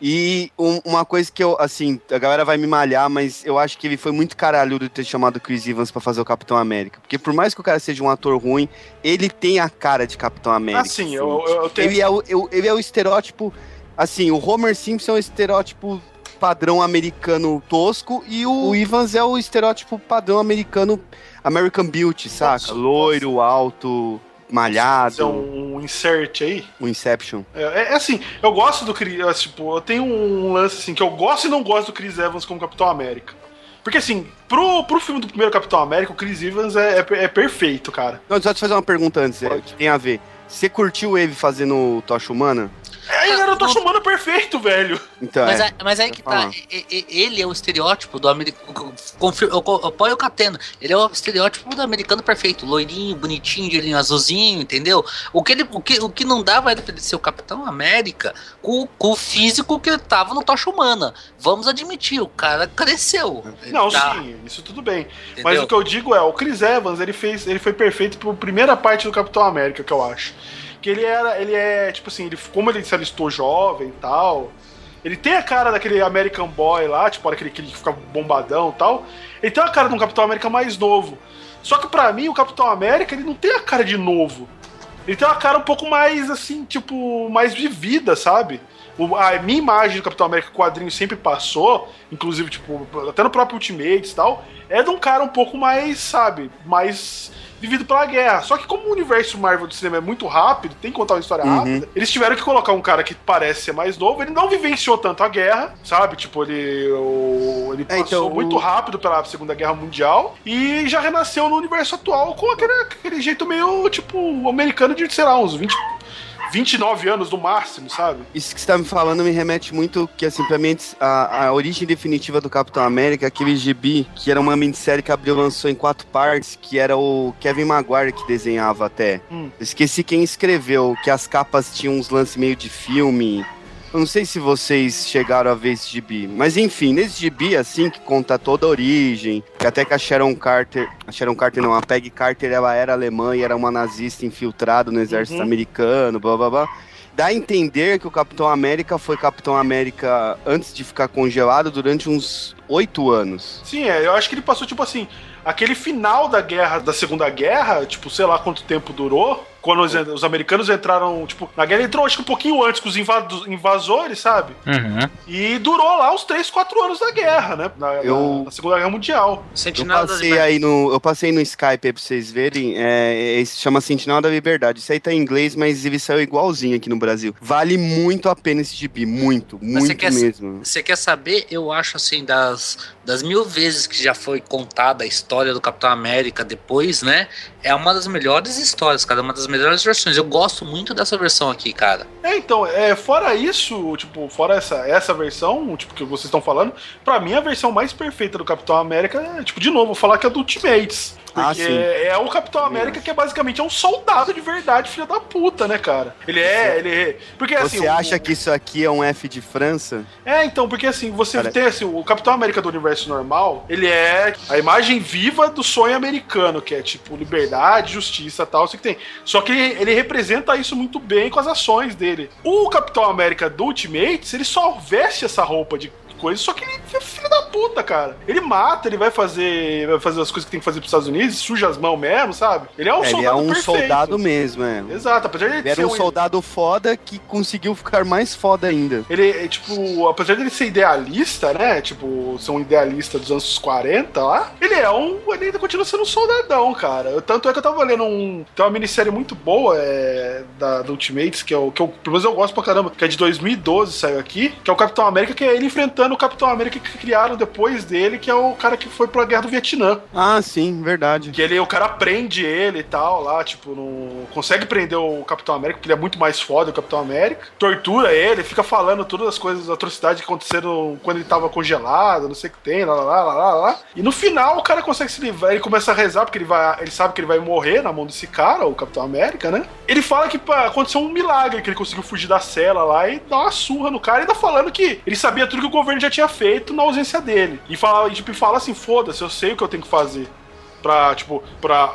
E uma coisa que eu, assim, a galera vai me malhar, mas eu acho que ele foi muito caralhudo de ter chamado o Chris Evans pra fazer o Capitão América. Porque por mais que o cara seja um ator ruim, ele tem a cara de Capitão América. Assim, eu tenho... Ele é o estereótipo, assim, o Homer Simpson é o estereótipo padrão americano tosco e o Evans é o estereótipo padrão americano American Beauty, saca? Loiro, alto, malhado. É um insert aí? Um Inception. É assim, eu gosto do Chris, tipo, eu tenho um lance assim, que eu gosto e não gosto do Chris Evans como Capitão América. Porque assim, pro filme do primeiro Capitão América, o Chris Evans é perfeito, cara. Não, só te fazer uma pergunta antes, que tem a ver. Você curtiu ele fazendo Tocha Humana? Ele era o Tocha Humana perfeito, velho. Então, mas aí que tá. Ele é o estereótipo do americano. Eu apoio o Catena. Ele é o estereótipo do americano perfeito. Loirinho, bonitinho, de olhinho azulzinho, entendeu? O que não dava era pra ele ser o Capitão América com o físico que ele tava no Tocha Humana. Vamos admitir, o cara cresceu. Não, tá. Sim, isso tudo bem. Entendeu? Mas o que eu digo é, o Chris Evans, ele foi perfeito pra primeira parte do Capitão América, que eu acho. Que ele é, tipo assim, como ele se alistou jovem e tal, ele tem a cara daquele American Boy lá, tipo, aquele que fica bombadão e tal, ele tem a cara de um Capitão América mais novo. Só que pra mim, o Capitão América, ele não tem a cara de novo. Ele tem uma cara um pouco mais, assim, tipo, mais vivida, sabe? A minha imagem do Capitão América que o quadrinho sempre passou, inclusive, tipo, até no próprio Ultimates e tal, é de um cara um pouco mais, sabe, mais vivido pela guerra. Só que como o universo Marvel do cinema é muito rápido, tem que contar uma história rápida, eles tiveram que colocar um cara que parece ser mais novo, ele não vivenciou tanto a guerra, sabe? Tipo, ele passou muito rápido pela Segunda Guerra Mundial e já renasceu no universo atual com aquele jeito meio, tipo, americano de, sei lá, uns 29 anos no máximo, sabe? Isso que você tá me falando me remete muito que, assim, pra mim, a origem definitiva do Capitão América, aquele gibi, que era uma minissérie que Abril lançou em 4 partes, que era o Kevin Maguire que desenhava até. Esqueci quem escreveu, que as capas tinham uns lances meio de filme. Eu não sei se vocês chegaram a ver esse gibi, mas enfim, nesse gibi, assim, que conta toda a origem, que até que a Sharon Carter não, a Peggy Carter, ela era alemã e era uma nazista infiltrada no exército americano, blá blá blá. Dá a entender que o Capitão América foi Capitão América antes de ficar congelado durante uns 8 anos. Sim, eu acho que ele passou, tipo assim, aquele final da Segunda Guerra, tipo, sei lá quanto tempo durou, quando os americanos entraram, tipo, na guerra entrou acho que um pouquinho antes com os invasores, sabe? E durou lá uns 3, 4 anos da guerra, né? Na Segunda Guerra Mundial. Eu passei no Skype aí pra vocês verem, se chama Sentinela da Liberdade. Isso aí tá em inglês, mas ele saiu igualzinho aqui no Brasil. Vale muito a pena esse gibi, muito mesmo. Você quer saber? Eu acho assim, das 1000 vezes que já foi contada a história do Capitão América depois, né? É uma das melhores histórias, cara, uma das melhores versões. Eu gosto muito dessa versão aqui, cara. Então, fora isso, tipo, fora essa versão, tipo, que vocês estão falando, pra mim a versão mais perfeita do Capitão América é, tipo, de novo, vou falar que é do Ultimates. Porque é o Capitão América que basicamente é um soldado de verdade, filho da puta, né, cara? Porque, assim, você acha que isso aqui é um F de França? Então, porque assim, você tem assim, o Capitão América do universo normal, ele é a imagem viva do sonho americano, que é tipo liberdade, justiça e tal, isso que tem. Só que ele representa isso muito bem com as ações dele. O Capitão América do Ultimates, ele só veste essa roupa de coisa, só que ele é filho da puta, cara. Ele mata, ele vai fazer as coisas que tem que fazer pros Estados Unidos, suja as mãos mesmo, sabe? Ele é um soldado perfeito. Ele é um soldado mesmo, Exato, apesar de ele era um soldado foda que conseguiu ficar mais foda ainda. Ele, tipo, apesar de ele ser idealista, né, tipo, ser um idealista dos anos 40 lá, ele ainda continua sendo um soldadão, cara. Tanto é que eu tava lendo tem uma minissérie muito boa do Ultimates, que pelo menos eu gosto pra caramba, que é de 2012, saiu aqui, que é o Capitão América, que é ele enfrentando o Capitão América que criaram depois dele, que é o cara que foi pra Guerra do Vietnã. Ah, sim, verdade. Que o cara prende ele e tal, lá, tipo, não consegue prender o Capitão América, porque ele é muito mais foda, o Capitão América. Tortura ele, fica falando todas as coisas, as atrocidades que aconteceram quando ele tava congelado, não sei o que tem, lá. E no final o cara consegue se livrar, ele começa a rezar, porque ele sabe que ele vai morrer na mão desse cara, o Capitão América, né? Ele fala que aconteceu um milagre, que ele conseguiu fugir da cela lá e dar uma surra no cara, e ainda falando que ele sabia tudo que o governo já tinha feito na ausência dele. E fala assim, foda-se, eu sei o que eu tenho que fazer pra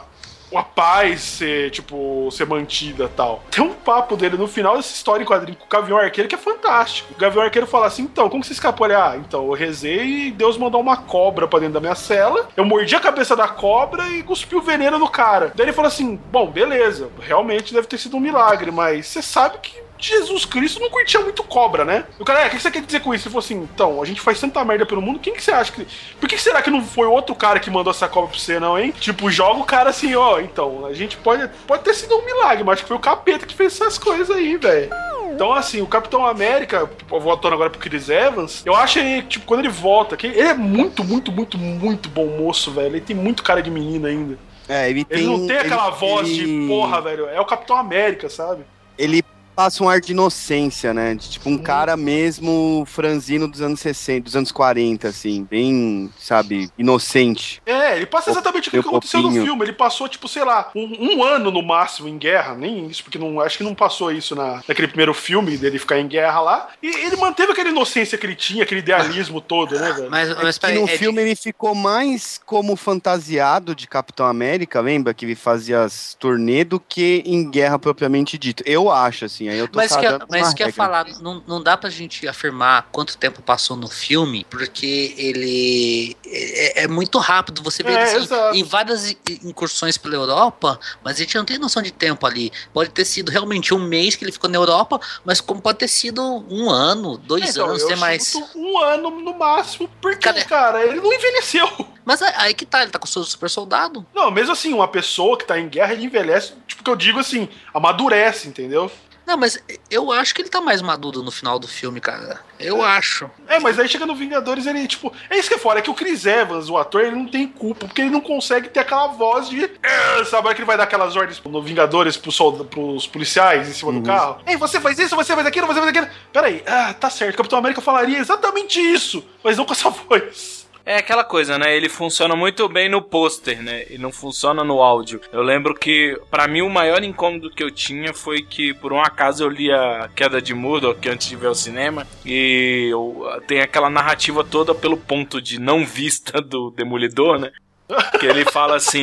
a paz ser, tipo, ser mantida e tal. Tem um papo dele no final dessa história em quadrinho com o Gavião Arqueiro que é fantástico. O Gavião Arqueiro fala assim, então, como que você escapou? Ele, então, eu rezei e Deus mandou uma cobra pra dentro da minha cela, eu mordi a cabeça da cobra e cuspi o veneno no cara. Daí ele falou assim, bom, beleza, realmente deve ter sido um milagre, mas você sabe que Jesus Cristo não curtia muito cobra, né? O cara, o que você quer dizer com isso? Ele falou assim, então, a gente faz tanta merda pelo mundo, quem que você acha que... Por que será que não foi outro cara que mandou essa cobra pra você, não, hein? Tipo, joga o cara assim, então, a gente pode ter sido um milagre, mas acho que foi o capeta que fez essas coisas aí, velho. Então, assim, o Capitão América, voltando agora pro Chris Evans, eu acho ele, tipo, quando ele volta, que ele é muito, muito, muito, muito bom moço, velho. Ele tem muito cara de menino ainda. Ele não tem aquela voz de porra, velho. É o Capitão América, sabe? Ele passa um ar de inocência, né? De, tipo, um cara mesmo franzino dos anos 60, dos anos 40, assim, bem, sabe, inocente. Ele passa exatamente o que aconteceu no filme. Ele passou, tipo, sei lá, um ano no máximo em guerra, nem isso, porque acho que não passou isso naquele primeiro filme dele ficar em guerra lá. E ele manteve aquela inocência que ele tinha, aquele idealismo todo, né, velho? Mas no filme ele ficou mais como fantasiado de Capitão América, lembra? Que ele fazia as turnê do que em guerra propriamente dito. Eu acho, assim. Aí eu tô mas que é falar, não dá pra gente afirmar quanto tempo passou no filme, porque ele é muito rápido. Você vê assim, em várias incursões pela Europa, mas a gente não tem noção de tempo ali. Pode ter sido realmente um mês que ele ficou na Europa, mas como pode ter sido um ano, 2 anos, tem mais. Um ano no máximo, porque, cara, ele não envelheceu. Mas aí que tá, ele tá com o seu super soldado. Não, mesmo assim, uma pessoa que tá em guerra, ele envelhece, tipo, que eu digo assim, amadurece, entendeu? Não, mas eu acho que ele tá mais maduro no final do filme, cara. Eu acho. Mas aí chega no Vingadores, ele, tipo... É isso que é foda, é que o Chris Evans, o ator, ele não tem culpa, porque ele não consegue ter aquela voz de... Sabe que ele vai dar aquelas ordens no Vingadores pros policiais em cima do carro? Ei, você faz isso, você faz aquilo, você faz aquilo... Peraí, tá certo, Capitão América falaria exatamente isso, mas não com essa voz. É aquela coisa, né? Ele funciona muito bem no pôster, né? E não funciona no áudio. Eu lembro que, pra mim, o maior incômodo que eu tinha foi que, por um acaso, eu li a Queda de Murdoch antes de ver o cinema. E tem aquela narrativa toda pelo ponto de não vista do Demolidor, né? Que ele fala assim...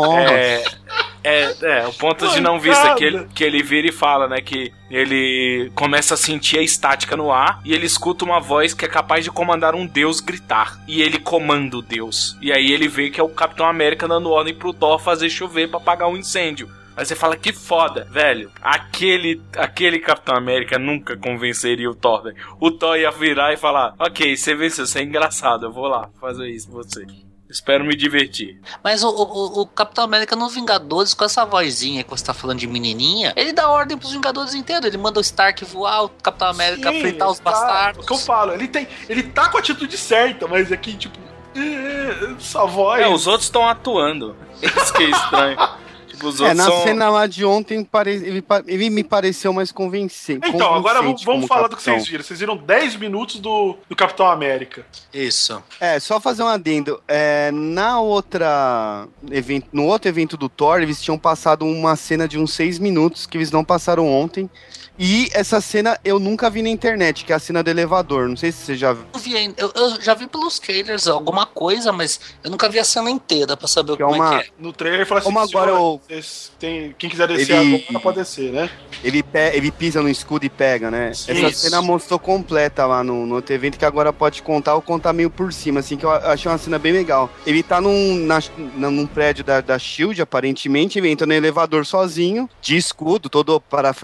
o ponto de não vista que ele vira e fala, né? Que ele começa a sentir a estática no ar e ele escuta uma voz que é capaz de comandar um deus gritar. E ele comanda o deus. E aí ele vê que é o Capitão América dando ordem pro Thor fazer chover pra apagar um incêndio. Aí você fala, que foda, velho. Aquele Capitão América nunca convenceria o Thor, velho. O Thor ia virar e falar, ok, você venceu, você é engraçado, eu vou lá fazer isso pra você. Espero me divertir. Mas o Capitão América no Vingadores, com essa vozinha que você tá falando de menininha, ele dá ordem pros Vingadores inteiros. Ele manda o Stark voar, o Capitão América enfrentar os bastardos. O que eu falo, ele tá com a atitude certa, mas aqui, tipo, essa voz... os outros estão atuando. Isso que é estranho. Na cena lá de ontem, ele me pareceu mais convincente. Então, agora vamos falar do que vocês viram. Vocês viram 10 minutos do Capitão América. Isso. Só fazer um adendo. No outro evento do Thor, eles tinham passado uma cena de uns 6 minutos, que eles não passaram ontem. E essa cena eu nunca vi na internet, que é a cena do elevador. Não sei se você já viu. Eu já vi pelos trailers alguma coisa, mas eu nunca vi a cena inteira pra saber como é que é. No trailer fala assim, como agora quem quiser descer agora pode descer, né? Ele pisa no escudo e pega, né? Isso. Essa cena mostrou completa lá no outro evento, que agora pode contar ou contar meio por cima, assim, que eu achei uma cena bem legal. Ele tá num prédio da SHIELD, aparentemente, ele entra no elevador sozinho, de escudo, todo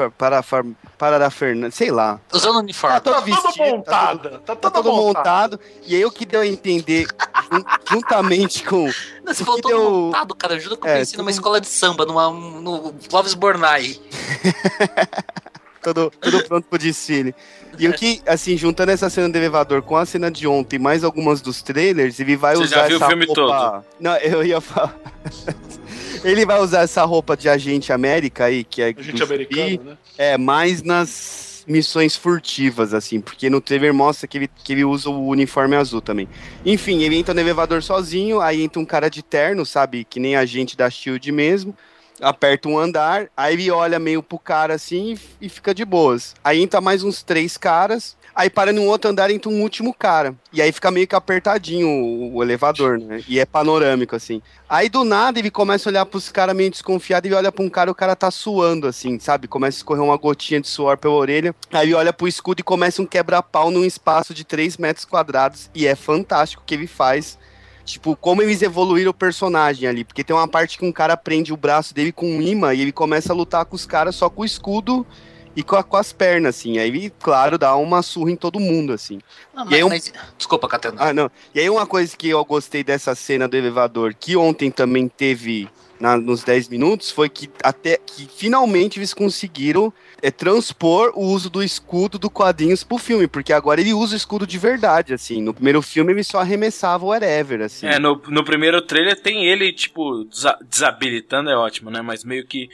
sei lá. Usando uniforme. Tá todo montado. E aí o que deu a entender, juntamente com... Você falou todo montado, cara. Ajuda que eu pensei numa escola de samba, no Clóvis Bornai. Todo pronto pro desfile. E o que, assim, juntando essa cena do elevador com a cena de ontem, mais algumas dos trailers, ele vai usar essa roupa... Você já viu o filme todo? Não, eu ia falar... Ele vai usar essa roupa de agente América aí, que é... Agente americano, né? Mais nas missões furtivas, assim, porque no trailer mostra que ele usa o uniforme azul também. Enfim, ele entra no elevador sozinho, aí entra um cara de terno, sabe, que nem agente da SHIELD mesmo. aperta um andar, aí ele olha meio pro cara assim e fica de boas. Aí entra mais uns 3 caras, aí para num outro andar entra um último cara. E aí fica meio que apertadinho o elevador, né? E é panorâmico, assim. Aí do nada ele começa a olhar pros caras meio desconfiado e olha pra um cara, o cara tá suando, assim, sabe? Começa a escorrer uma gotinha de suor pela orelha. Aí ele olha pro escudo e começa um quebra-pau num espaço de 3 metros quadrados. E é fantástico o que ele faz. Tipo, como eles evoluíram o personagem ali. Porque tem uma parte que um cara prende o braço dele com um imã e ele começa a lutar com os caras só com o escudo e com as pernas, assim. Aí ele, claro, dá uma surra em todo mundo, assim. Não, e aí Desculpa, Catena. Ah, não. E aí uma coisa que eu gostei dessa cena do elevador, que ontem também teve nos 10 minutos, foi que até que finalmente eles conseguiram transpor o uso do escudo do quadrinhos pro filme, porque agora ele usa o escudo de verdade, assim. No primeiro filme ele só arremessava o whatever, assim. No primeiro trailer tem ele, tipo, desabilitando, é ótimo, né? Mas meio que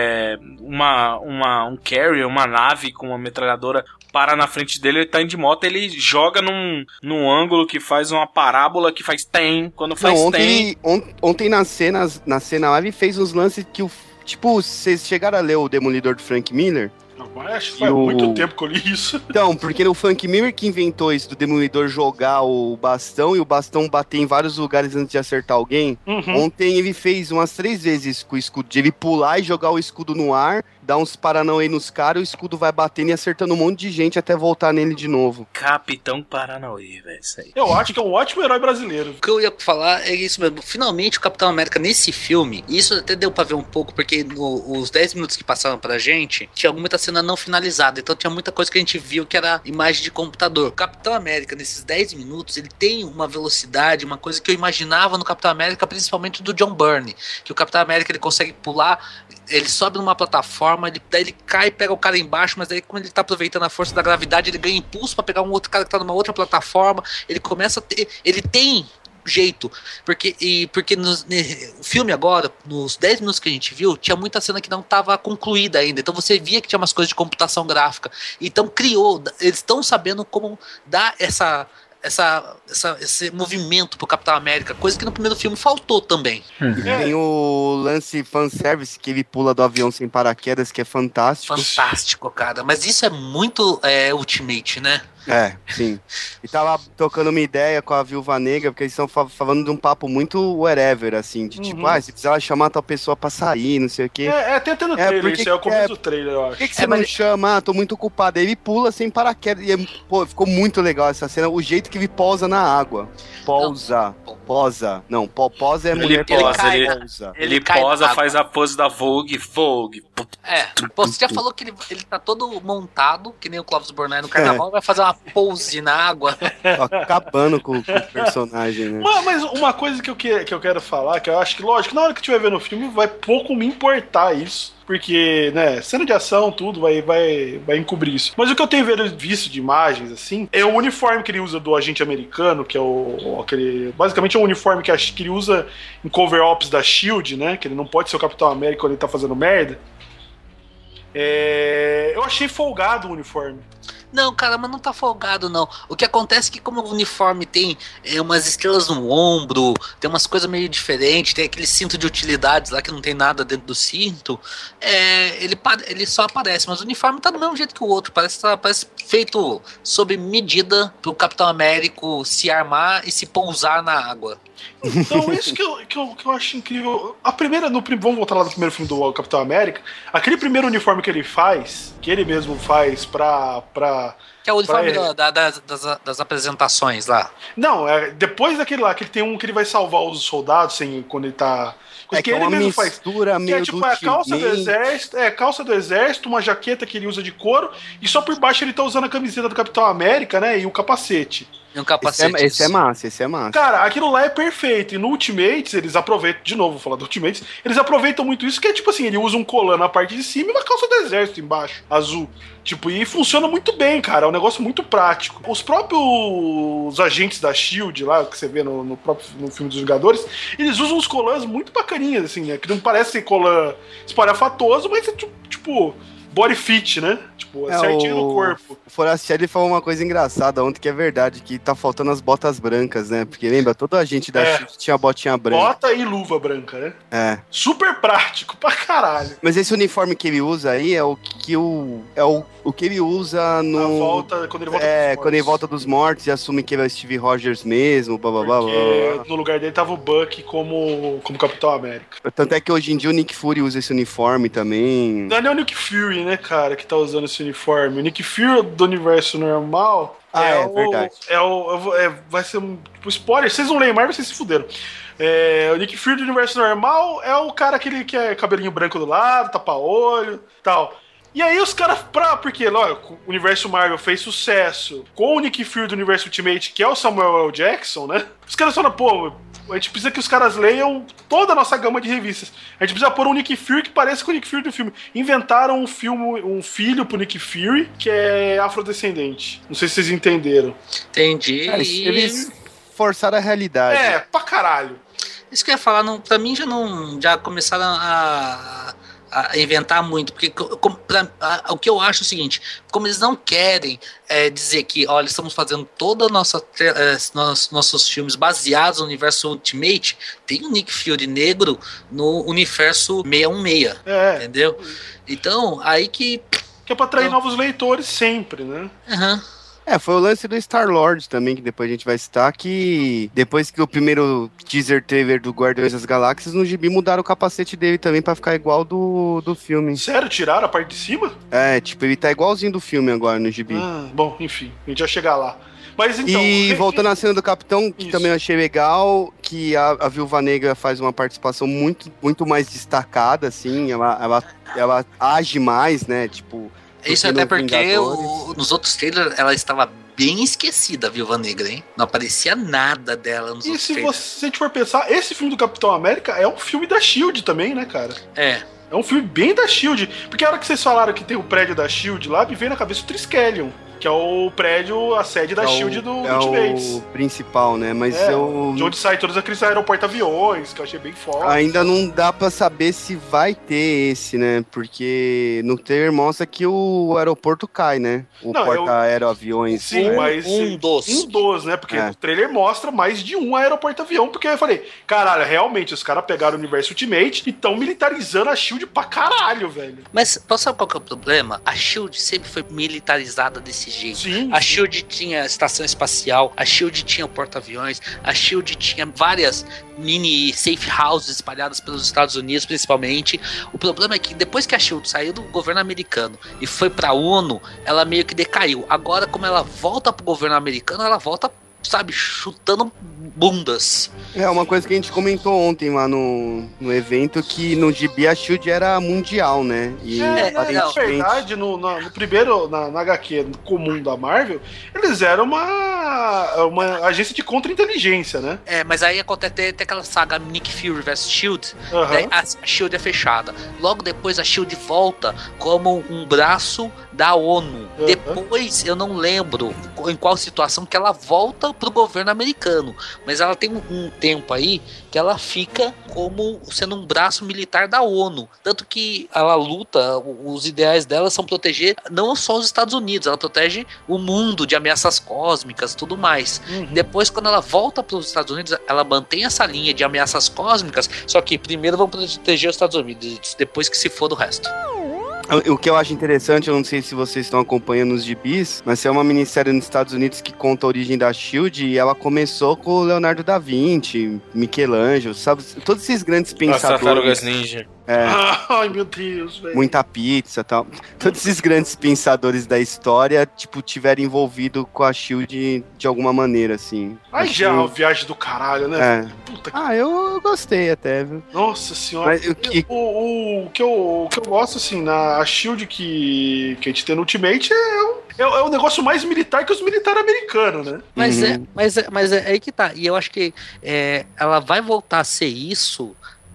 um carrier, uma nave com uma metralhadora para na frente dele, ele tá indo de moto, ele joga num ângulo que faz uma parábola que faz tem, quando faz tem. Ontem na cena lá ele fez uns lances que tipo, vocês chegaram a ler o Demolidor do Frank Miller? Acho que faz muito tempo que eu li isso. Então, porque o Frank Miller que inventou isso do Demolidor jogar o bastão e o bastão bater em vários lugares antes de acertar alguém. Ontem ele fez umas 3 vezes com o escudo, de ele pular e jogar o escudo no ar, dar uns paranauê nos caras, o escudo vai batendo e acertando um monte de gente até voltar nele de novo. Capitão Paranauê, velho, isso aí. Eu acho que é um ótimo herói brasileiro. O que eu ia falar é isso mesmo. Finalmente o Capitão América nesse filme, isso até deu pra ver um pouco, porque os 10 minutos que passaram pra gente, tinha muita cena não finalizada, então tinha muita coisa que a gente viu que era imagem de computador. O Capitão América, nesses 10 minutos, ele tem uma velocidade, uma coisa que eu imaginava no Capitão América, principalmente do John Byrne, que o Capitão América ele consegue pular, ele sobe numa plataforma, daí ele cai e pega o cara embaixo, mas daí quando ele tá aproveitando a força da gravidade, ele ganha impulso pra pegar um outro cara que tá numa outra plataforma, ele começa a ter, ele tem jeito, porque o filme agora, nos 10 minutos que a gente viu, tinha muita cena que não estava concluída ainda, então você via que tinha umas coisas de computação gráfica, então eles estão sabendo como dar esse movimento pro Capitão América, coisa que no primeiro filme faltou também. Tem o lance fanservice que ele pula do avião sem paraquedas, que é fantástico. Fantástico, cara, mas isso é muito Ultimate, né? É, sim. E tava trocando uma ideia com a Viúva Negra, porque eles estão falando de um papo muito whatever, assim, de tipo, se precisava chamar tal pessoa pra sair, não sei o quê. Até no trailer, isso é o começo do trailer, eu acho. Por que você não chama? Tô muito ocupado. Aí ele pula sem paraquedas. E ficou muito legal essa cena, o jeito que ele posa na água. Posa. Não, posa é mulher posa. Ele posa, faz a pose da Vogue. Você já falou que ele tá todo montado, que nem o Clóvis Bornai no carnaval, vai fazer uma pose na água. Acabando com o personagem, né? Mas uma coisa que eu quero falar, que eu acho que, lógico, na hora que estiver vendo o filme, vai pouco me importar isso. Porque, né, cena de ação, tudo vai encobrir isso. Mas o que eu tenho visto de imagens, assim, é o uniforme que ele usa do agente americano, que é basicamente é o uniforme que ele usa em cover-ups da SHIELD, né? Que ele não pode ser o Capitão América quando ele tá fazendo merda. Eu achei folgado o uniforme. Não, cara, mas não tá folgado, não. O que acontece é que como o uniforme tem umas estrelas no ombro, tem umas coisas meio diferentes, tem aquele cinto de utilidades lá que não tem nada dentro do cinto, ele só aparece, mas o uniforme tá do mesmo jeito que o outro, parece feito sob medida pro Capitão América se armar e se pousar na água. Então, isso que eu acho incrível. Vamos voltar lá do primeiro filme do Capitão América. Aquele primeiro uniforme que ele mesmo faz que é o uniforme das apresentações lá. Não, depois daquele lá, que ele tem um que ele vai salvar os soldados quando ele tá. Que ele mesmo faz. Que tipo, a calça do exército, calça do exército, uma jaqueta que ele usa de couro, e só por baixo ele tá usando a camiseta do Capitão América, né? E o capacete. E um capacete. Esse é massa. Cara, aquilo lá é perfeito. E no Ultimates, eles aproveitam, de novo, vou falar do Ultimates, eles aproveitam muito isso, que é tipo assim, ele usa um colã na parte de cima e uma calça do exército embaixo, azul. Tipo, e funciona muito bem, cara. É um negócio muito prático. Os próprios agentes da SHIELD lá, que você vê no filme dos Vingadores, eles usam uns colãs muito bacaninhas, assim, né? Que não parece colã espalhafatoso, mas é tipo... body fit, né? Tipo, certinho no corpo. O Forastieri falou uma coisa engraçada ontem, que é verdade, que tá faltando as botas brancas, né? Porque lembra, toda a gente da SHIELD tinha botinha branca. Bota e luva branca, né? É. Super prático pra caralho. Mas esse uniforme que ele usa aí é o que o que ele usa no... Na volta, quando ele volta dos mortos. Quando ele volta dos mortos e assume que ele é o Steve Rogers mesmo, blá. Porque no lugar dele tava o Bucky como Capitão América. Tanto é que hoje em dia o Nick Fury usa esse uniforme também. Não é nem o Nick Fury, né, cara, que tá usando esse uniforme. O Nick Fury do universo normal verdade. vai ser um tipo, spoiler. Vocês não leem Marvel, vocês se fuderam. O Nick Fury do universo normal é o cara que é cabelinho branco do lado, tapa-olho tal. E aí os caras, porque o universo Marvel fez sucesso com o Nick Fury do universo Ultimate, que é o Samuel L. Jackson, né? Os caras falam, pô, a gente precisa que os caras leiam toda a nossa gama de revistas. A gente precisa pôr um Nick Fury que pareça com o Nick Fury do filme. Inventaram um filho pro Nick Fury que é afrodescendente. Não sei se vocês entenderam. Entendi. Cara, eles forçaram a realidade. Pra caralho. Isso que eu ia falar, pra mim já começaram a inventar muito, porque o que eu acho é o seguinte, como eles não querem dizer que, olha, estamos fazendo toda a nossos filmes baseados no universo Ultimate, tem um Nick Fury negro no universo 616, entendeu? Então, aí que é pra atrair novos leitores sempre, né? Foi o lance do Star-Lord também, que depois a gente vai citar, que depois que o primeiro teaser trailer do Guardiões das Galáxias, no gibi mudaram o capacete dele também pra ficar igual do filme. Sério? Tiraram a parte de cima? Ele tá igualzinho do filme agora no gibi. Bom, enfim, a gente vai chegar lá. Mas então... E voltando à cena do Capitão, que também eu achei legal, que a Viúva Negra faz uma participação muito, muito mais destacada, assim, ela age mais, né, tipo... Isso até porque nos outros trailers ela estava bem esquecida, a Viúva Negra, hein? Não aparecia nada dela nos outros trailers. E se a gente for pensar, esse filme do Capitão América é um filme da SHIELD também, né, cara? É um filme bem da SHIELD. Porque a hora que vocês falaram que tem o prédio da SHIELD lá, me veio na cabeça o Triskelion, que é o prédio, a sede da SHIELD do Ultimates. É o principal, né? Mas de onde sai todos aqueles aeroporto-aviões, que eu achei bem forte. Ainda não dá pra saber se vai ter esse, né? Porque no trailer mostra que o aeroporto cai, né? O porta-aeroaviões. Sim, mas... Um dos, né? Porque o trailer mostra mais de um aeroporto-avião, porque eu falei, caralho, realmente, os caras pegaram o universo Ultimate e estão militarizando a SHIELD pra caralho, velho. Mas, sabe qual que é o problema? A SHIELD sempre foi militarizada desse jeito. Sim. A SHIELD tinha estação espacial, a SHIELD tinha o porta-aviões, a SHIELD tinha várias mini safe houses espalhadas pelos Estados Unidos, principalmente. O problema é que depois que a SHIELD saiu do governo americano e foi pra ONU, ela meio que decaiu. Agora, como ela volta pro governo americano, ela volta, sabe, chutando bundas. Uma coisa que a gente comentou ontem lá no evento, que no gibi a SHIELD era mundial, né? E na verdade, no primeiro, na HQ comum da Marvel, eles eram uma agência de contra-inteligência, né? Mas aí acontece até aquela saga Nick Fury vs SHIELD, daí a SHIELD é fechada. Logo depois a SHIELD volta como um braço da ONU. Depois, eu não lembro em qual situação que ela volta pro governo americano, mas ela tem um tempo aí que ela fica como sendo um braço militar da ONU, tanto que ela luta, os ideais dela são proteger não só os Estados Unidos, ela protege o mundo de ameaças cósmicas, tudo mais. Depois, quando ela volta para os Estados Unidos, ela mantém essa linha de ameaças cósmicas, só que primeiro vão proteger os Estados Unidos, depois que se for do resto. O que eu acho interessante, eu não sei se vocês estão acompanhando os gibis, mas é uma minissérie nos Estados Unidos que conta a origem da SHIELD, e ela começou com o Leonardo da Vinci, Michelangelo, sabe? Todos esses grandes pensadores. As Tartarugas Ninja. Ai, meu Deus, velho. Muita pizza e tal. Todos esses grandes pensadores da história, tipo, tiveram envolvido com a SHIELD de alguma maneira, assim. Aí já é uma viagem do caralho, né? Puta que... eu gostei até, viu? Nossa senhora. Mas, o que eu gosto, assim, na SHIELD que a gente tem no Ultimate é o negócio mais militar que os militares americanos, né? Mas é aí que tá. E eu acho que ela vai voltar a ser isso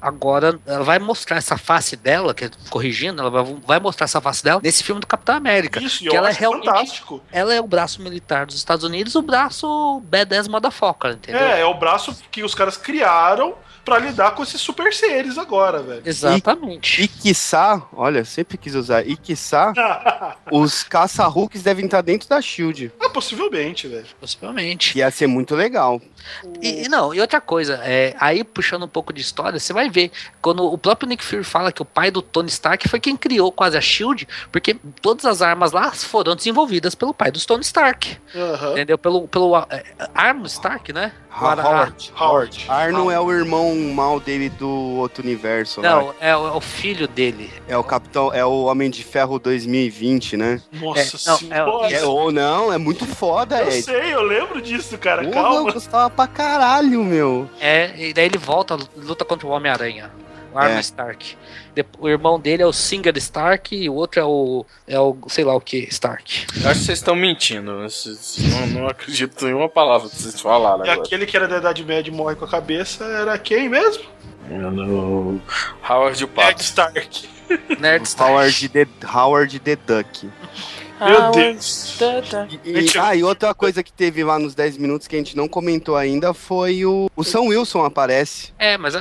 Agora, ela vai mostrar essa face dela, que corrigindo, ela vai mostrar essa face dela nesse filme do Capitão América. Isso, que eu ela acho fantástico. Ela é o braço militar dos Estados Unidos, o braço badass motherfucker, entendeu? É o braço que os caras criaram pra lidar com esses super seres agora, velho. Exatamente. E quiçá, olha, sempre quis usar, e quiçá, os caça-Hulks devem estar dentro da SHIELD. Possivelmente, velho. Possivelmente. Ia ser muito legal. E outra coisa, aí puxando um pouco de história, você vai ver, quando o próprio Nick Fury fala que o pai do Tony Stark foi quem criou quase a SHIELD, porque todas as armas lá foram desenvolvidas pelo pai dos Tony Stark. Entendeu? Pelo Arno Stark, né? Howard. Arno é o irmão mal dele do outro universo. Não, lá. é o filho dele. É o Capitão, é o Homem de Ferro 2020, né? Nossa senhora. Ou não, é muito foda, Eu Ed. sei, eu lembro disso, cara. Porra, Calma. eu gostava pra caralho, meu. E daí ele volta, luta contra o Homem-Aranha. O Arno Stark. O irmão dele é o Singer Stark e o outro é o sei lá o que, Stark. Eu acho que vocês estão mentindo. Não acredito em uma palavra que vocês falaram E agora. aquele que era da Idade Média e morre com a cabeça era quem mesmo? Howard o Pato. Ned Stark. Nerd Stark. Howard the Duck. Meu Deus. E outra coisa que teve lá nos 10 minutos que a gente não comentou ainda foi o Sam Wilson aparece. Mas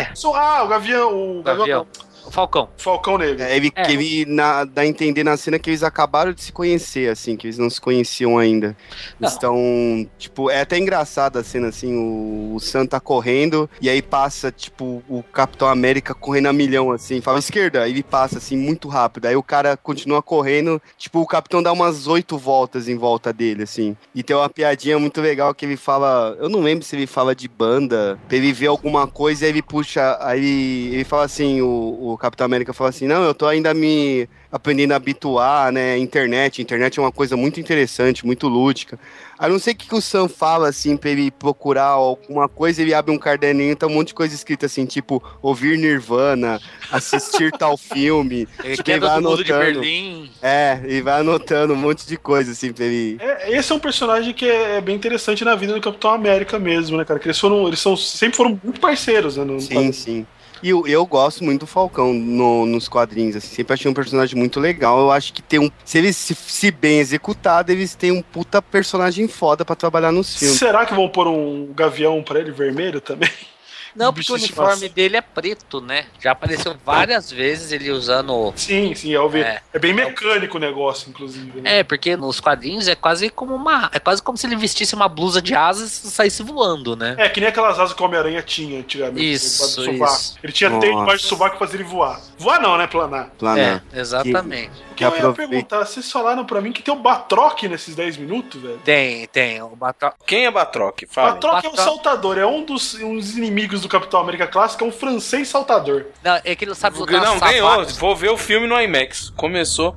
O Gavião. O Falcão. Falcão Negro. Ele dá a entender na cena que eles acabaram de se conhecer, assim, que eles não se conheciam ainda. Eles estão, tipo, é até engraçado a cena, assim, o Sam tá correndo, e aí passa, tipo, o Capitão América correndo a milhão, assim, fala esquerda, aí ele passa, assim, muito rápido, aí o cara continua correndo, tipo, o Capitão dá umas 8 voltas em volta dele, assim, e tem uma piadinha muito legal que ele fala, eu não lembro se ele fala de banda, pra ele ver alguma coisa, aí ele puxa, aí ele fala assim, o Capitão América fala assim, não, eu tô ainda me aprendendo a habituar, né, internet é uma coisa muito interessante, muito lúdica. Aí não sei o que o Sam fala, assim, pra ele procurar alguma coisa, ele abre um caderninho, tá um monte de coisa escrita, assim, tipo, ouvir Nirvana, assistir tal filme. Ele vai anotando. De Berlim. Ele vai anotando um monte de coisa, assim, pra ele... Esse é um personagem que é bem interessante na vida do Capitão América mesmo, né, cara? Que sempre foram muito parceiros, né? Sim. E eu gosto muito do Falcão nos quadrinhos, assim, sempre achei um personagem muito legal. Eu acho que se eles se bem executado, eles têm um puta personagem foda pra trabalhar nos filmes. Será que vão pôr um gavião pra ele vermelho também? Não, porque o uniforme dele é preto, né? Já apareceu várias vezes ele usando... Sim, eu vi. É bem mecânico o negócio, inclusive. Né? Porque nos quadrinhos é quase como se ele vestisse uma blusa de asas e saísse voando, né? Que nem aquelas asas que o Homem-Aranha tinha antigamente. Isso. Ele tinha teio debaixo do sovaco que fazia ele voar. Voar não, né? Planar. Exatamente. Que eu ia perguntar, vocês falaram pra mim que tem o Batroc nesses 10 minutos, velho? Tem. O Batroc. Quem é Batroc? Fala. Batroc é um saltador, é um dos inimigos do Capitão América Clássico, é um francês saltador. Não, é que ele sabe lutar. Não, ganhou. Vou ver o filme no IMAX. Começou.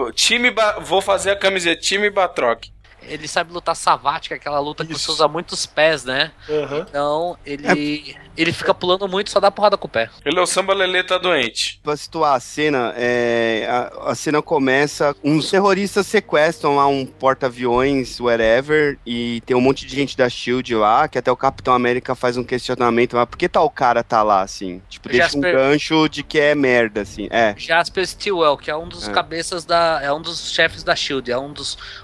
Vou fazer a camiseta time Batroc. Ele sabe lutar savate, que é aquela luta que você usa muitos pés, né? Então, ele fica pulando muito, só dá porrada com o pé. Ele é o Samba Lelê tá doente. Pra situar a cena, a cena começa, uns terroristas sequestram lá um porta-aviões, wherever, e tem um monte de gente da SHIELD lá, que até o Capitão América faz um questionamento, mas por que tal cara tá lá, assim? Tipo, deixa um gancho de que é merda, assim. Jasper Stilwell, que é um dos cabeças é um dos chefes da SHIELD, é um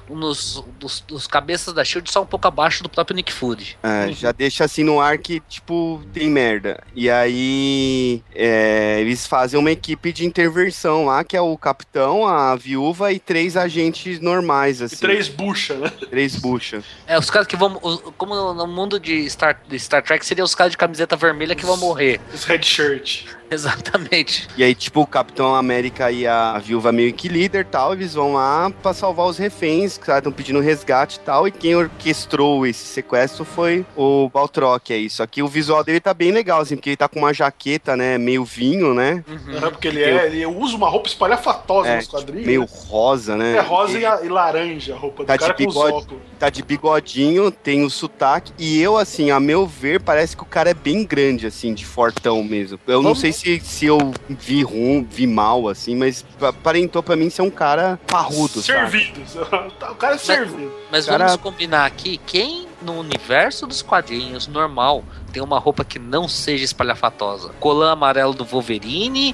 dos cabeças da SHIELD, só um pouco abaixo do próprio Nick Fury. Já deixa assim no ar que, tipo, tem merda. E aí eles fazem uma equipe de intervenção lá, que é o capitão, a viúva e 3 agentes normais, assim. E 3 bucha, né? 3 bucha. Os caras que vão... Como no mundo de Star Trek, seriam os caras de camiseta vermelha que vão morrer. Os red shirt. Exatamente. E aí, tipo, o Capitão América e a viúva meio que líder e tal, eles vão lá pra salvar os reféns, que estão pedindo resgate e tal, e quem orquestrou esse sequestro foi o Batroc aí. Só que o visual dele tá bem legal, assim, porque ele tá com uma jaqueta, né, meio vinho, né? Porque ele usa uma roupa espalhafatosa nos quadrinhos. Meio rosa, né? Rosa e laranja a roupa do cara com os óculos. Tá de bigodinho, tem o sotaque, e eu, assim, a meu ver, parece que o cara é bem grande, assim, de fortão mesmo. Eu não sei se eu vi mal, assim, mas aparentou pra mim ser um cara parrudo, servido. O cara é servido. Mas vamos combinar aqui, quem no universo dos quadrinhos normal tem uma roupa que não seja espalhafatosa. Colã amarelo do Wolverine,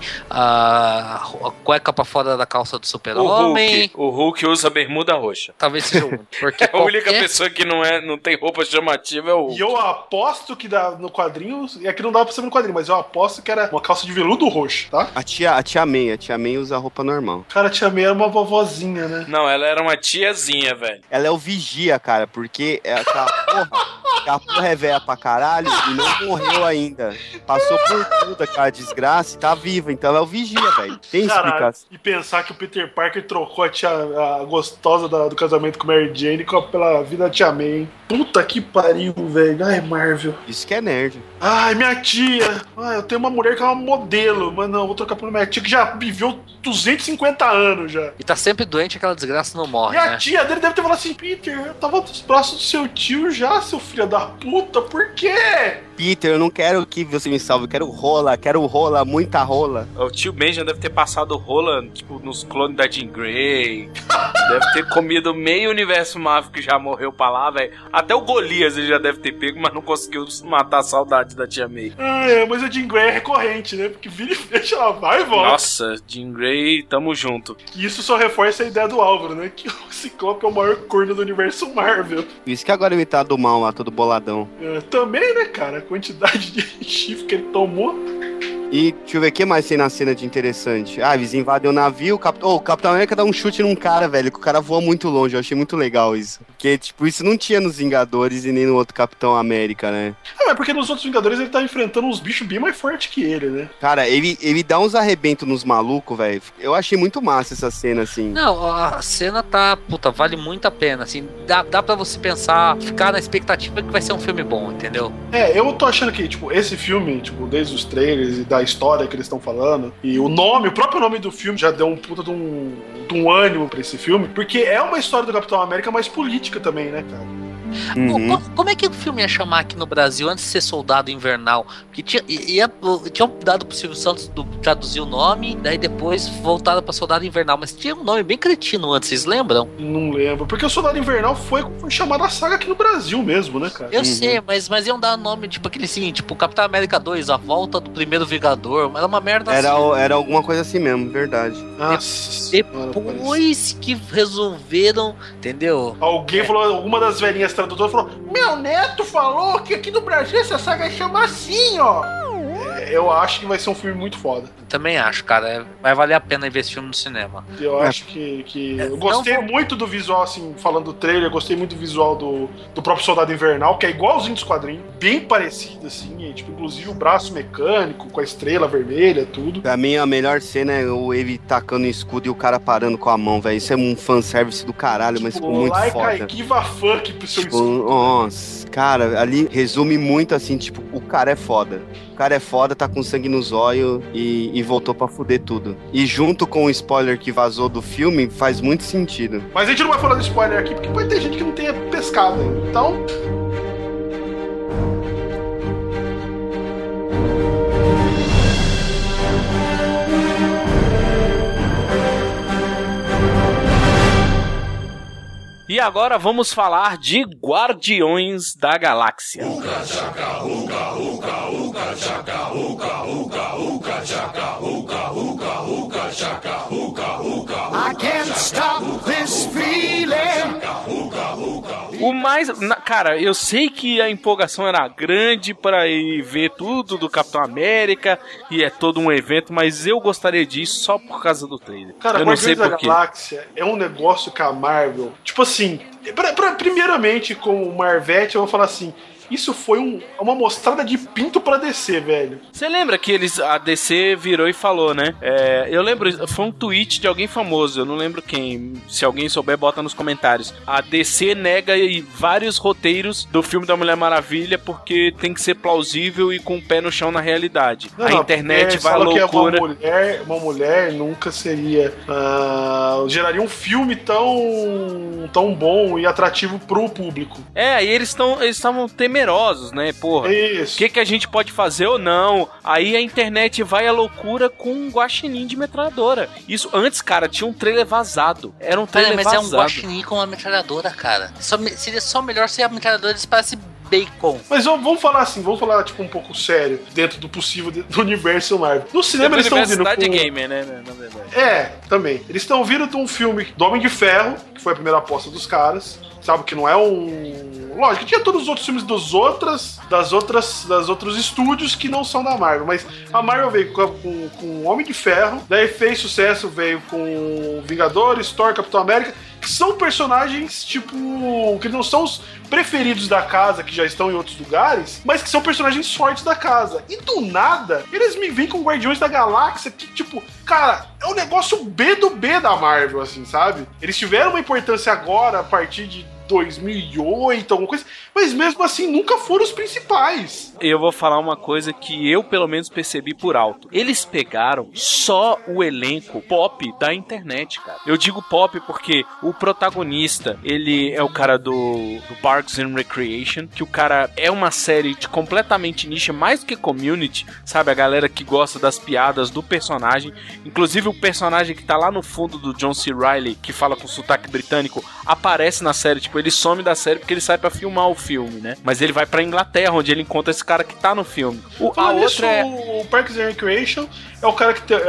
a cueca pra fora da calça do Super-Homem. O Hulk usa bermuda roxa. Talvez seja o único. Porque A única pessoa que não tem roupa chamativa é o Hulk. E eu aposto que no quadrinho, e aqui não dava pra ser no quadrinho, mas eu aposto que era uma calça de veludo roxo, tá? A tia May usa roupa normal. Cara, a tia May era uma vovozinha, né? Não, ela era uma tiazinha, velho. Ela é o vigia, cara, porque aquela porra é velha pra caralho e não morreu ainda. Passou por tudo aquela desgraça e tá viva, então ela é o vigia, velho. Tem explicação. E pensar que o Peter Parker trocou a gostosa do casamento com Mary Jane pela vida da tia May, hein? Puta que pariu, velho. Ai, Marvel. Isso que é nerd. Ai, minha tia. Ai, eu tenho uma mulher que é uma modelo, mas não, vou trocar por minha tia que já viveu 250 anos já. E tá sempre doente, aquela desgraça não morre, E a né? tia dele deve ter falado assim: Peter, eu tava nos braços do seu tio já, seu filho da puta, por quê? Peter, eu não quero que você me salve, eu quero rola, muita rola. O tio Ben já deve ter passado rola, tipo, nos clones da Jean Grey. Deve ter comido meio universo Marvel que já morreu pra lá, velho. Até o Golias ele já deve ter pego, mas não conseguiu matar a saudade da tia May. Ah, é, mas a Jean Grey é recorrente, né? Porque vira e fecha, ela vai e volta. Nossa, Jean Grey, tamo junto. E isso só reforça a ideia do Álvaro, né? Que o Ciclope é o maior corno do universo Marvel. Isso que agora ele tá do mal lá, todo boladão. É, também, né, cara? A quantidade de chifre que ele tomou. E deixa eu ver o que mais tem na cena de interessante. Ah, eles invadem o navio, o Capitão América dá um chute num cara, velho, que o cara voa muito longe. Eu achei muito legal isso. Porque, tipo, isso não tinha nos Vingadores e nem no outro Capitão América, né? Ah, mas porque nos outros Vingadores ele tá enfrentando uns bichos bem mais fortes que ele, né? Cara, ele dá uns arrebentos nos malucos, velho. Eu achei muito massa essa cena, assim. Não, a cena tá, puta, vale muito a pena, assim, dá pra você pensar, ficar na expectativa que vai ser um filme bom, entendeu? É, eu tô achando que, tipo, esse filme, tipo, desde os trailers e da história que eles estão falando, e o próprio nome do filme já deu um puta de um ânimo pra esse filme, porque é uma história do Capitão América mais política também, né, cara? Uhum. Como é que o filme ia chamar aqui no Brasil antes de ser Soldado Invernal? Porque tinham dado pro Silvio Santos traduzir o nome, daí depois voltaram pra Soldado Invernal, mas tinha um nome bem cretino antes, vocês lembram? Não lembro, porque o Soldado Invernal foi chamada a saga aqui no Brasil mesmo, né, cara? Eu sei, mas iam dar nome, tipo aquele assim, tipo Capitão América 2, A Volta do Primeiro Vingador, era uma merda assim. Era alguma coisa assim mesmo, verdade. Nossa, Depois que resolveram, entendeu? Alguém falou, alguma das velhinhas tradutoras falou: meu neto falou que aqui no Brasil essa saga chama assim, ó. Eu acho que vai ser um filme muito foda. Também acho, cara. Vai valer a pena ver esse filme no cinema. Eu acho que eu gostei muito do visual, assim, falando do trailer, eu gostei muito do visual do próprio Soldado Invernal, que é igualzinho dos quadrinhos, bem parecido, assim, e, tipo, inclusive o braço mecânico, com a estrela vermelha, tudo. Pra mim, a melhor cena é o ele tacando o escudo e o cara parando com a mão, velho. Isso é um fanservice do caralho, mas ficou muito like foda. I give a fuck pro seu Tipo, escudo. nossa, cara, ali resume muito assim, tipo, o cara é foda. O cara é foda, tá com sangue nos olhos e voltou pra fuder tudo. E junto com o spoiler que vazou do filme, faz muito sentido. Mas a gente não vai falar do spoiler aqui, porque pode ter gente que não tenha pescado ainda. Então... E agora vamos falar de Guardiões da Galáxia. I can't stop this feeling. O mais... Cara, eu sei que a empolgação era grande para ir ver tudo do Capitão América e é todo um evento, mas eu gostaria disso só por causa do trailer. Cara, eu não sei Guardiões da porquê. Galáxia é um negócio que a Marvel... Tipo assim, primeiramente com o Marvete eu vou falar assim... Isso foi uma mostrada de pinto pra DC, velho. Você lembra que a DC virou e falou, né? Eu lembro, foi um tweet de alguém famoso, eu não lembro quem. Se alguém souber, bota nos comentários. A DC nega vários roteiros do filme da Mulher Maravilha porque tem que ser plausível e com o pé no chão na realidade. A internet vai à loucura. Que uma mulher nunca seria... geraria um filme tão bom e atrativo pro público. Aí eles estavam temerosos, né? Porra, Isso. o que a gente pode fazer ou não? Aí a internet vai à loucura com um guaxinim de metralhadora. Isso, antes, cara, tinha um trailer vazado. Era um trailer mas vazado. é um guaxinim com uma metralhadora, cara. Seria só melhor se a metralhadora disparasse bacon. Mas vamos falar assim, vamos falar tipo um pouco sério, dentro do possível do universo Marvel. No cinema eles estão vindo com... gamer, né, na verdade. Também. Eles estão vindo de um filme do Homem de Ferro, que foi a primeira aposta dos caras. Sabe que não é um... Lógico, tinha todos os outros filmes dos outros estúdios que não são da Marvel, mas a Marvel veio com o Homem de Ferro, daí fez sucesso, veio com Vingadores, Thor, Capitão América, que são personagens, tipo, que não são os preferidos da casa, que já estão em outros lugares, mas que são personagens fortes da casa. E do nada, eles me vêm com Guardiões da Galáxia, que, tipo, cara, é um negócio B do B da Marvel, assim, sabe? Eles tiveram uma importância agora, a partir de 2008, alguma coisa, mas mesmo assim nunca foram os principais. Eu vou falar uma coisa que eu pelo menos percebi por alto. Eles pegaram só o elenco pop da internet, cara. Eu digo pop porque o protagonista, ele é o cara do Parks and Recreation, que o cara é uma série de completamente nicha, mais do que Community, sabe? A galera que gosta das piadas do personagem. Inclusive o personagem que tá lá no fundo do John C. Reilly, que fala com sotaque britânico, aparece na série, tipo, ele some da série porque ele sai pra filmar o filme, né? Mas ele vai pra Inglaterra, onde ele encontra esse cara que tá no filme. O Parks and Recreation é o cara que tem,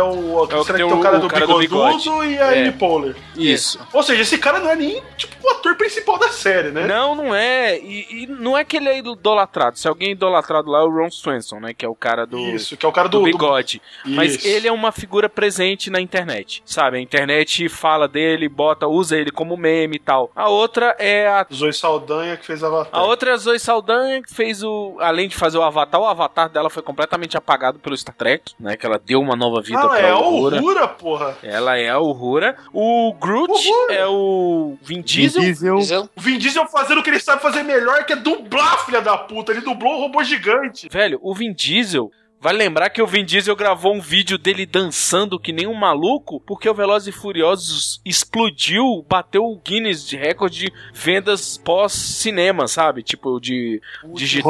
o cara do bigodudo e a Amy Poehler. Isso. Ou seja, esse cara não é nem, tipo, o ator principal da série, né? Não é. E não é que ele é idolatrado. Se alguém é idolatrado lá é o Ron Swanson, né? Que é o cara do... Isso, que é o cara do bigode. Mas ele é uma figura presente na internet, sabe? A internet fala dele, usa ele como meme e tal. A outra é a Zoe Saldanha, que fez Avatar. A outra é a Zoe Saldanha, que fez além de fazer o Avatar dela foi completamente apagado pelo Star Trek, né? Que ela deu uma nova vida pra Uhura. É a Uhura, porra. Ela é a Uhura. O Groot é o Vin Diesel. O Vin Diesel fazendo o que ele sabe fazer melhor, que é dublar, filha da puta. Ele dublou um robô gigante. Velho, o Vin Diesel... Vale lembrar que o Vin Diesel gravou um vídeo dele dançando que nem um maluco, porque o Velozes e Furiosos explodiu, bateu o Guinness de recorde de vendas pós-cinema, sabe? Tipo, de digital,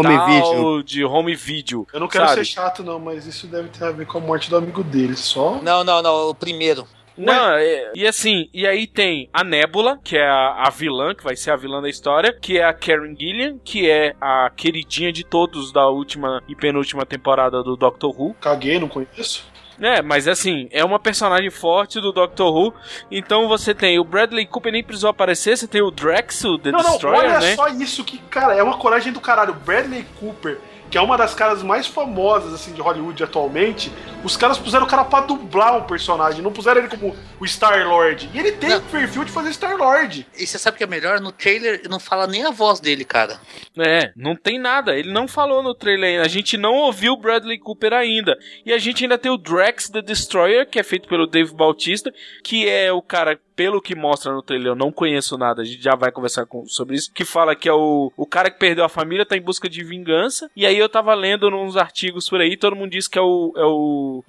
de home video. Eu não quero ser chato não, mas isso deve ter a ver com a morte do amigo dele, só? Não, o primeiro. Não, e assim, e aí tem a Nebula, que é a vilã, que vai ser a vilã da história, que é a Karen Gillan, que é a queridinha de todos da última e penúltima temporada do Doctor Who. Caguei, não conheço. Mas assim, é uma personagem forte do Doctor Who. Então você tem o Bradley Cooper, nem precisou aparecer. Você tem o Drax, o The Destroyer, olha né? Só isso que, cara, é uma coragem do caralho. Bradley Cooper, que é uma das caras mais famosas, assim, de Hollywood atualmente, os caras puseram o cara pra dublar um personagem, não puseram ele como o Star-Lord. E ele tem perfil de fazer Star-Lord. E você sabe o que é melhor? No trailer não fala nem a voz dele, cara. Não tem nada. Ele não falou no trailer ainda. A gente não ouviu o Bradley Cooper ainda. E a gente ainda tem o Drax the Destroyer, que é feito pelo Dave Bautista, que é o cara... Pelo que mostra no trailer, eu não conheço nada, a gente já vai conversar sobre isso, que fala que é o cara que perdeu a família, tá em busca de vingança, e aí eu tava lendo uns artigos por aí, todo mundo diz que é o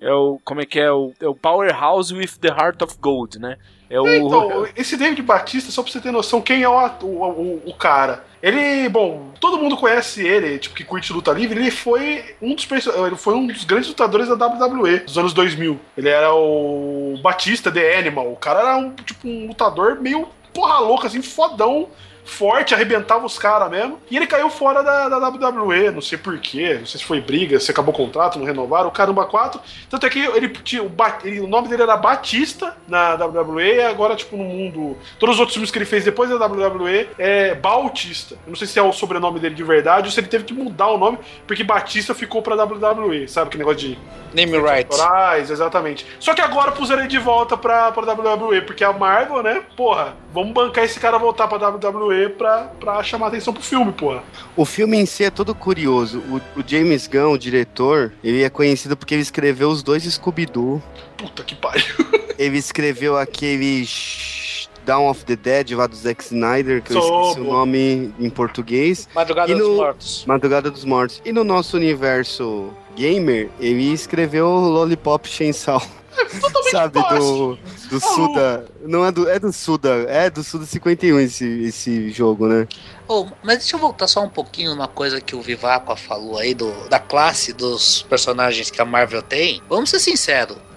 Powerhouse with the Heart of Gold, né? Então, esse David Bautista, só pra você ter noção quem é o cara. Ele, bom, todo mundo conhece ele, tipo, que curte luta livre. Ele foi um dos grandes lutadores da WWE dos anos 2000. Ele era o Batista, The Animal. O cara era um lutador meio porra louca, assim, fodão, forte, arrebentava os caras mesmo. E ele caiu fora da WWE, não sei porquê, não sei se foi briga, se acabou o contrato, não renovaram, o caramba 4. Tanto é que o nome dele era Batista na WWE, e agora, tipo, no mundo... Todos os outros filmes que ele fez depois da WWE é Bautista. Eu não sei se é o sobrenome dele de verdade ou se ele teve que mudar o nome, porque Batista ficou pra WWE, sabe? Que negócio de... Name rights. Exatamente. Só que agora puseram ele de volta pra WWE, porque a Marvel, né, porra, vamos bancar esse cara voltar pra WWE pra chamar atenção pro filme, porra. O filme em si é todo curioso. O James Gunn, o diretor, ele é conhecido porque ele escreveu os 2 Scooby-Doo. Puta que pariu. Ele escreveu aquele Dawn of the Dead lá do Zack Snyder, que eu esqueci o nome em português. Madrugada dos Mortos. Madrugada dos Mortos. E no nosso universo gamer, ele escreveu Lollipop Chainsaw. Sabe, do Suda. Não é do Suda. É do Suda 51 esse jogo, né? Mas deixa eu voltar só um pouquinho numa coisa que o Vivaco falou aí da classe dos personagens que a Marvel tem. Vamos ser sinceros,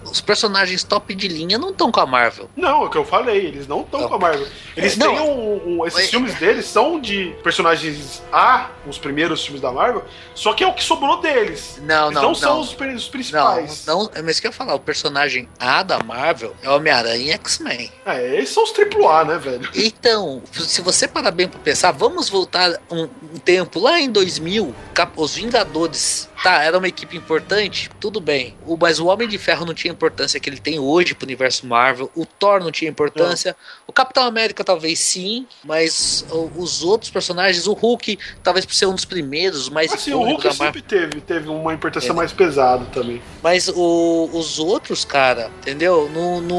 os personagens top de linha não estão com a Marvel. Não, é o que eu falei, eles não estão com a Marvel. Eles têm esses filmes deles são de personagens A, os primeiros filmes da Marvel, só que é o que sobrou deles. Não são os principais. Não, mas isso que eu ia falar, o personagem A da Marvel é Homem-Aranha e X-Men. Esses são os AAA, né, velho? Então, se você parar bem pra pensar, vamos voltar um tempo, lá em 2000, os Vingadores, tá, era uma equipe importante, tudo bem, mas o Homem de Ferro não tinha a importância que ele tem hoje pro universo Marvel, o Thor não tinha importância, o Capitão América talvez sim, mas os outros personagens, o Hulk, talvez por ser um dos primeiros, mais assim, o Hulk sempre teve uma importância mais pesada também. Mas os outros, cara, entendeu?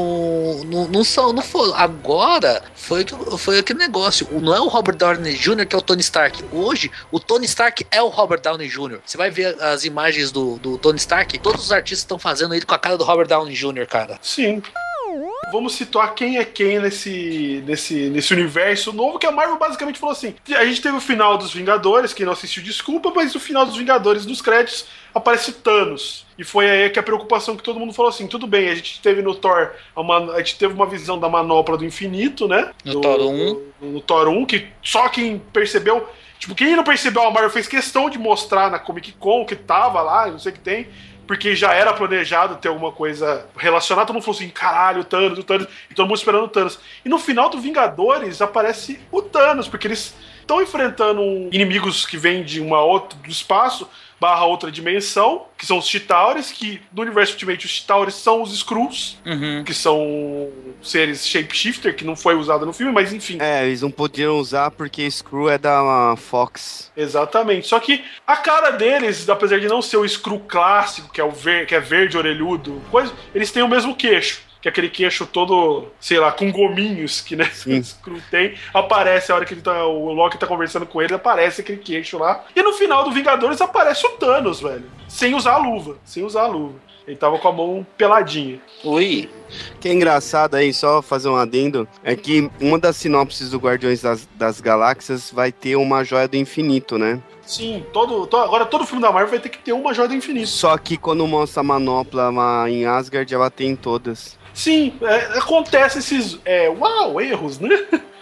Não foram. Agora foi aquele negócio. Não é o Robert Downey Jr. que é o Tony Stark. Hoje, o Tony Stark é o Robert Downey Jr. Você vai ver as imagens do Tony Stark, todos os artistas estão fazendo ele com a cara do Robert Downey Jr., cara. Sim. Vamos situar quem é quem nesse universo novo, que a Marvel basicamente falou assim: a gente teve o final dos Vingadores, quem não assistiu desculpa, mas no final dos Vingadores, nos créditos, aparece Thanos. E foi aí que a preocupação que todo mundo falou assim: tudo bem, a gente teve no Thor, a gente teve uma visão da manopla do infinito, né? No Thor 1. No Thor 1, que só quem percebeu. Tipo, quem não percebeu, a Marvel fez questão de mostrar na Comic Con que tava lá, não sei o que tem, porque já era planejado ter alguma coisa relacionada. Todo mundo falou assim: caralho, o Thanos, e todo mundo esperando o Thanos. E no final do Vingadores aparece o Thanos, porque eles estão enfrentando inimigos que vêm de do espaço, / outra dimensão, que são os Chitauris, que no universo Ultimate os Chitauris são os Skrulls, que são seres shapeshifter, que não foi usado no filme, mas enfim. Eles não podiam usar porque Skrull é da Fox. Exatamente, só que a cara deles, apesar de não ser o Skrull clássico, que é verde, orelhudo, eles têm o mesmo queixo. Que é aquele queixo todo, sei lá, com gominhos que, né, o Skrull tem. Aparece a hora que o Loki tá conversando com ele, aparece aquele queixo lá. E no final do Vingadores aparece o Thanos, velho. Sem usar a luva. Ele tava com a mão peladinha. Ui. O que é engraçado aí, só fazer um adendo, é que uma das sinopses do Guardiões das Galáxias vai ter uma joia do infinito, né? Sim, agora todo filme da Marvel vai ter que ter uma joia do infinito. Só que quando mostra a manopla lá em Asgard, ela tem todas. Sim, acontece esses erros, né?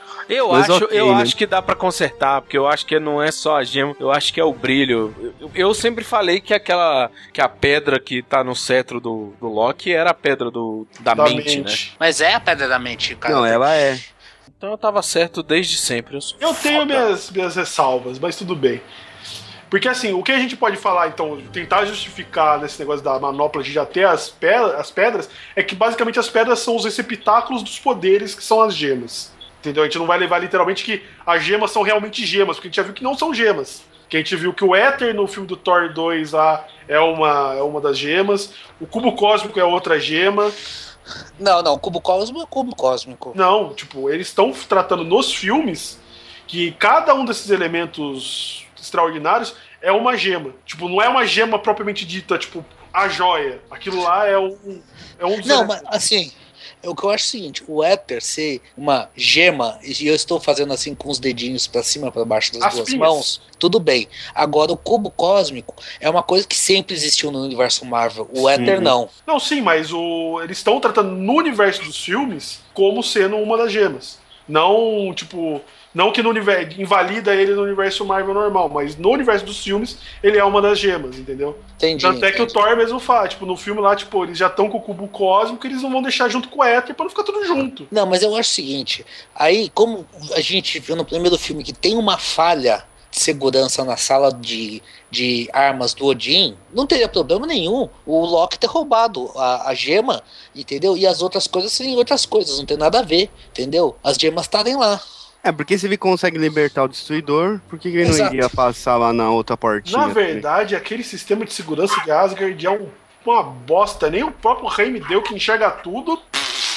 Eu acho que dá pra consertar, porque eu acho que não é só a gema, eu acho que é o brilho. Eu sempre falei que que a pedra que tá no cetro do Loki era a pedra da mente, né? Mas é a pedra da mente, cara. Não, ela é. Então eu tava certo desde sempre. Eu tenho minhas ressalvas, mas tudo bem. Porque assim, o que a gente pode falar, então, tentar justificar nesse negócio da manopla de já ter as pedras, é que basicamente as pedras são os receptáculos dos poderes, que são as gemas. Entendeu? A gente não vai levar literalmente que as gemas são realmente gemas, porque a gente já viu que não são gemas. Que a gente viu que o éter no filme do Thor 2 lá é uma das gemas, o cubo cósmico é outra gema. Não, o cubo cósmico é cubo cósmico. Não, tipo, eles estão tratando nos filmes que cada um desses elementos extraordinários é uma gema. Tipo, não é uma gema propriamente dita, tipo, a joia. Aquilo lá é um dos Não, mas assim, o que eu acho é o seguinte: o éter ser uma gema, e eu estou fazendo assim com os dedinhos pra cima, pra baixo das duas mãos, tudo bem. Agora, o cubo cósmico é uma coisa que sempre existiu no universo Marvel. O éter não. Não, sim, mas eles estão tratando no universo dos filmes como sendo uma das gemas. Não, tipo, não que no universo invalida ele no universo Marvel normal, mas no universo dos filmes ele é uma das gemas, entendeu? Entendi. Tanto é que o Thor mesmo fala, tipo, no filme lá, tipo, eles já estão com o cubo cósmico, eles não vão deixar junto com o éter pra não ficar tudo junto. Não, mas eu acho o seguinte, aí como a gente viu no primeiro filme que tem uma falha de segurança na sala de armas do Odin, não teria problema nenhum o Loki ter roubado a gema, entendeu? E as outras coisas serem outras coisas, não tem nada a ver, entendeu? As gemas estarem lá. Porque se ele consegue libertar o Destruidor, por que ele não iria passar lá na outra portinha? Na verdade, aquele sistema de segurança de Asgard é uma bosta. Nem o próprio rei me deu, que enxerga tudo.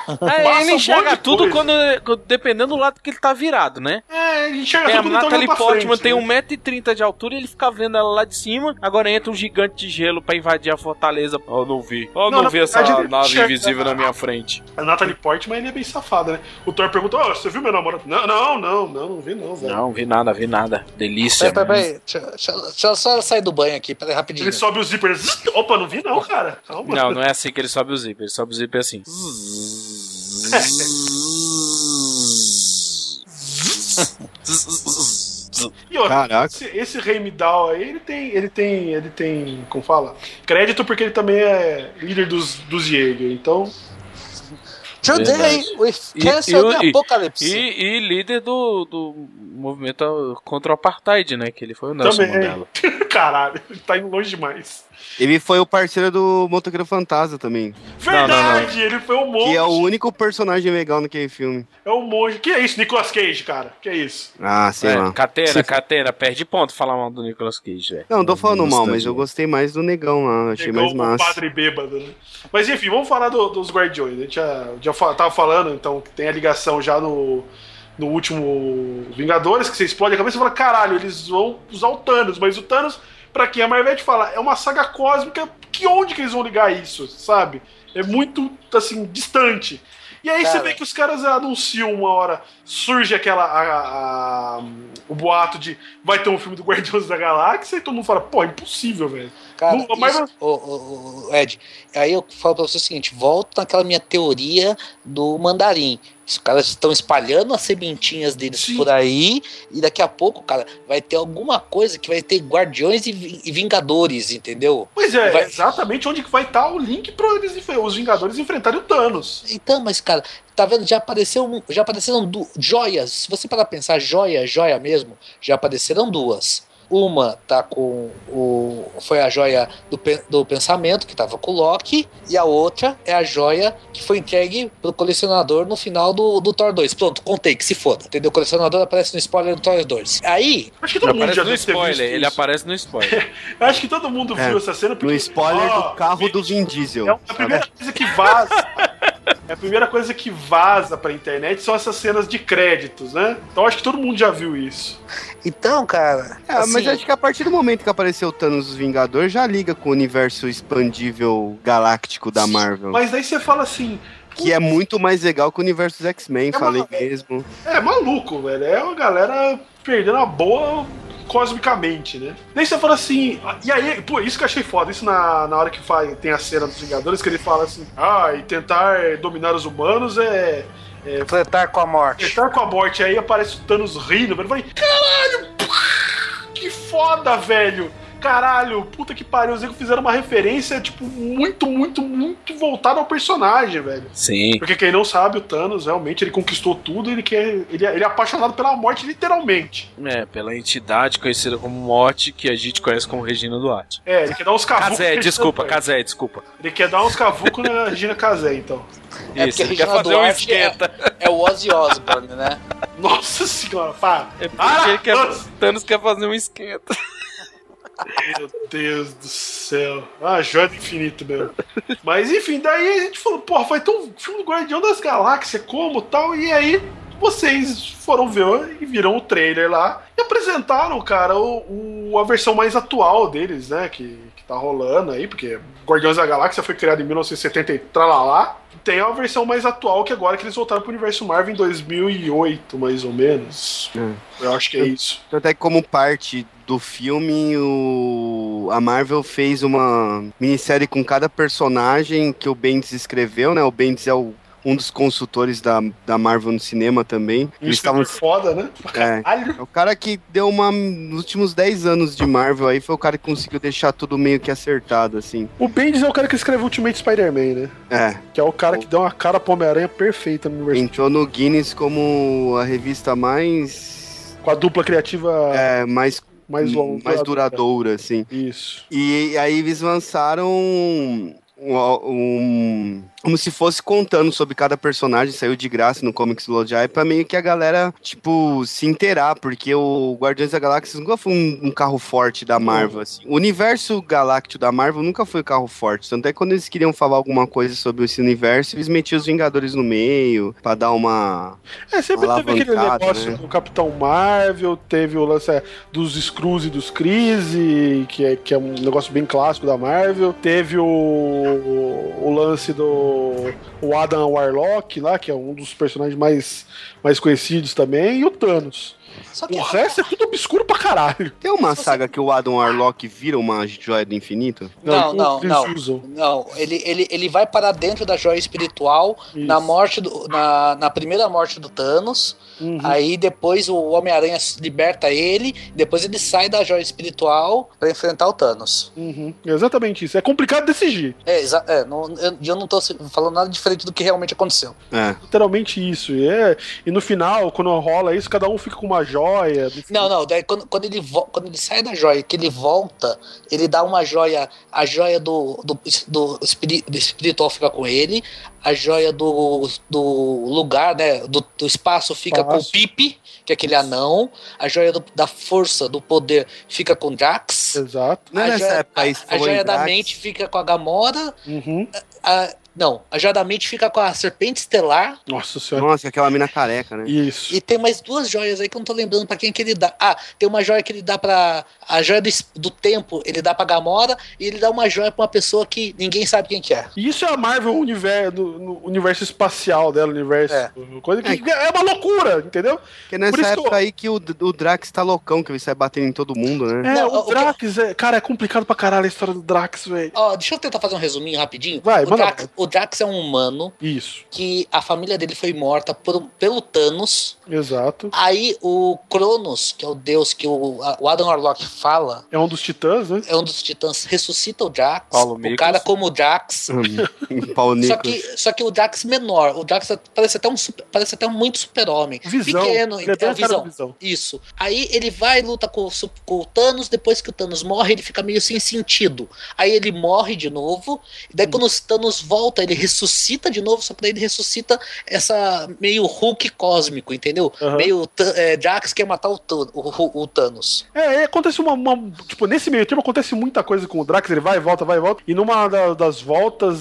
Passa ele um enxerga monte de tudo coisa. dependendo do lado que ele tá virado, né? Ele enxerga A tudo então Natalie pra Portman frente, tem né? 1,30 m de altura e ele fica vendo ela lá de cima. Agora entra um gigante de gelo pra invadir a fortaleza. Eu não vi. Eu não vi essa verdade, ele nave enxerga- invisível na minha frente. A Natalie Portman, ele é bem safada, né? O Thor perguntou, você viu meu namorado? Não vi não, velho. Não, vi nada. Delícia. Peraí. Deixa eu só sair do banho aqui, peraí, rapidinho. Ele sobe o zíper, zzz, opa, não vi não, cara. Calma. Não é assim que ele sobe o zíper. Ele sobe o zíper assim. E outra, Caraca. esse Heimdall aí, ele tem, como fala? Crédito porque ele também é líder dos Jäger, então... Today we cancel the apocalypse. E líder do movimento contra o apartheid, né? Que ele foi o Nelson Também. Mandela. Caralho, tá indo longe demais. Ele foi o parceiro do Motoqueiro Fantasma também. Verdade, ele foi um monge. Que é o único personagem legal naquele filme. É um monge. Que é isso, Nicolas Cage, cara? Que é isso? Ah, sei lá. Catena, perde ponto falar mal do Nicolas Cage, velho. Não tô falando mal, mas eu gostei mais do Negão lá. Achei mais O massa. padre bêbado, né? Mas enfim, vamos falar dos Guardiões. A gente já tava falando, então, que tem a ligação já no último Vingadores, que você explode a cabeça e fala, caralho, eles vão usar o Thanos, mas o Thanos, pra quem a Marvel fala, é uma saga cósmica, onde que eles vão ligar isso, sabe? É muito, assim, distante. E aí você vê que os caras anunciam uma hora, surge o boato de vai ter um filme do Guardiões da Galáxia e todo mundo fala, pô, é impossível, velho. Cara, Marvel... Ed, aí eu falo pra você o seguinte, volta naquela minha teoria do mandarim. Os caras estão espalhando as sementinhas deles por aí, e daqui a pouco, cara, vai ter alguma coisa que vai ter Guardiões e Vingadores, entendeu? Pois é, exatamente onde que vai estar o link para os Vingadores enfrentarem o Thanos. Então, mas, cara, tá vendo? Já apareceram joias. Se você parar pra pensar, joia mesmo, já apareceram duas. Uma tá com foi a joia do pensamento, que tava com o Loki, e a outra é a joia que foi entregue pro colecionador no final do Thor 2. Pronto, contei, que se foda, entendeu? O colecionador aparece no spoiler do Thor 2. Aí... Acho que todo mundo já deve ter visto ele isso. aparece no spoiler. Acho que todo mundo viu essa cena. Porque, no spoiler do carro do Vin Diesel. É a primeira coisa que vaza. A primeira coisa que vaza pra internet são essas cenas de créditos, né? Então acho que todo mundo já viu isso. Então, cara... Mas acho que a partir do momento que apareceu o Thanos dos Vingadores, já liga com o universo expandível galáctico da Marvel. Mas daí você fala assim... Que é muito mais legal que o universo dos X-Men, falei mesmo. É maluco, velho. É uma galera perdendo a boa cosmicamente, né? Daí você fala assim... E aí, pô, isso que eu achei foda. Isso na hora que tem a cena dos Vingadores, que ele fala assim... e tentar dominar os humanos é flertar com a morte. Flertar com a morte. Aí aparece o Thanos rindo, velho. Eu falei, caralho! Que foda, velho! Caralho, puta que pariu. Os negros fizeram uma referência, tipo, muito voltada ao personagem, velho. Sim. Porque quem não sabe, o Thanos, realmente, ele conquistou tudo. Ele é apaixonado pela morte, literalmente. Pela entidade conhecida como Morte, que a gente conhece como Regina Duarte. Ele quer dar uns cavucos... Casé, desculpa. Ele quer dar uns cavucos na Regina Casé, então. Isso, ele quer fazer um esquenta. É o Ozzy Osbourne, né? Nossa senhora, para. É porque Thanos quer fazer um esquenta. Meu Deus do céu. Joia do infinito mesmo. Mas enfim, daí a gente falou, porra, vai ter um filme do Guardião das Galáxias, como tal, e aí vocês foram ver e viram o trailer lá e apresentaram, cara, a versão mais atual deles, né, que tá rolando aí, porque Guardiões da Galáxia foi criado em 1970 e tralalá. Tem a versão mais atual, que agora que eles voltaram pro universo Marvel em 2008, mais ou menos. Eu acho que é isso. Até como parte do filme, a Marvel fez uma minissérie com cada personagem que o Bendis escreveu, né? O Bendis é um dos consultores da Marvel no cinema também. Eles estavam foda, né? É o cara que deu nos últimos 10 anos de Marvel aí, foi o cara que conseguiu deixar tudo meio que acertado, assim. O Bendis é o cara que escreveu Ultimate Spider-Man, né? Que é o cara que deu uma cara pro Homem-Aranha perfeita no universo. Entrou no Guinness como a revista mais... Com a dupla criativa... mais duradoura, assim. Isso. E aí eles lançaram como se fosse contando sobre cada personagem, saiu de graça no Comics do Lojai, pra meio que a galera, tipo, se inteirar, porque o Guardiões da Galáxia nunca foi um carro forte da Marvel, assim. O universo galáctico da Marvel nunca foi carro forte, tanto é que quando eles queriam falar alguma coisa sobre esse universo, eles metiam os Vingadores no meio, pra dar uma sempre teve aquele negócio, né? do Capitão Marvel, teve o lance dos Skrulls e dos Kree, que é um negócio bem clássico da Marvel, teve o lance o Adam Warlock lá, que é um dos personagens mais conhecidos também, e o Thanos. O resto é tudo obscuro pra caralho. Tem uma saga que o Adam Warlock vira uma joia do infinito? Não. Ele vai parar dentro da joia espiritual na primeira morte do Thanos. Uhum. Aí depois o Homem-Aranha liberta ele, depois ele sai da joia espiritual pra enfrentar o Thanos. Uhum. Exatamente isso. É complicado decidir. Eu não tô falando nada diferente do que realmente aconteceu. Literalmente isso. E no final, quando rola isso, cada um fica com uma joia. Não. Daí quando ele sai da joia, que ele volta, ele dá uma joia. A joia do espiritual fica com ele. A joia do lugar, né? Do espaço fica com o Pip, que é aquele anão. A joia da força, do poder, fica com o Drax. Exato. A joia da mente fica com a Gamora. Uhum. A joia da mente fica com a Serpente Estelar. Nossa senhora. Nossa, aquela mina careca, né? Isso. E tem mais duas joias aí que eu não tô lembrando pra quem que ele dá. Tem uma joia que ele dá pra... A joia do tempo, ele dá pra Gamora, e ele dá uma joia pra uma pessoa que ninguém sabe quem que é. E isso é a Marvel no universo espacial dela, universo... Coisa que é uma loucura, entendeu? Porque nessa época aí que o Drax tá loucão, que ele sai batendo em todo mundo, né? O Drax, cara, é complicado pra caralho a história do Drax, velho. Deixa eu tentar fazer um resuminho rapidinho. O Drax é um humano. Isso. Que a família dele foi morta pelo Thanos. Exato. Aí o Cronos, que é o deus que o Adam Warlock fala... É um dos titãs, né? É um dos titãs. Ressuscita o Drax. Paulo o cara como o Drax. Paulo só que o Drax menor. O Drax parece até muito super-homem. Visão. Pequeno. Visão. Isso. Aí ele vai e luta com o Thanos. Depois que o Thanos morre, ele fica meio sem sentido. Aí ele morre de novo. E daí quando o Thanos volta, ele ressuscita de novo. Só que daí ele ressuscita essa meio Hulk cósmico, entendeu? Uhum. Meio Drax quer matar o Thanos. Acontece tipo, nesse meio tempo acontece muita coisa com o Drax. Ele vai e volta. E numa das voltas,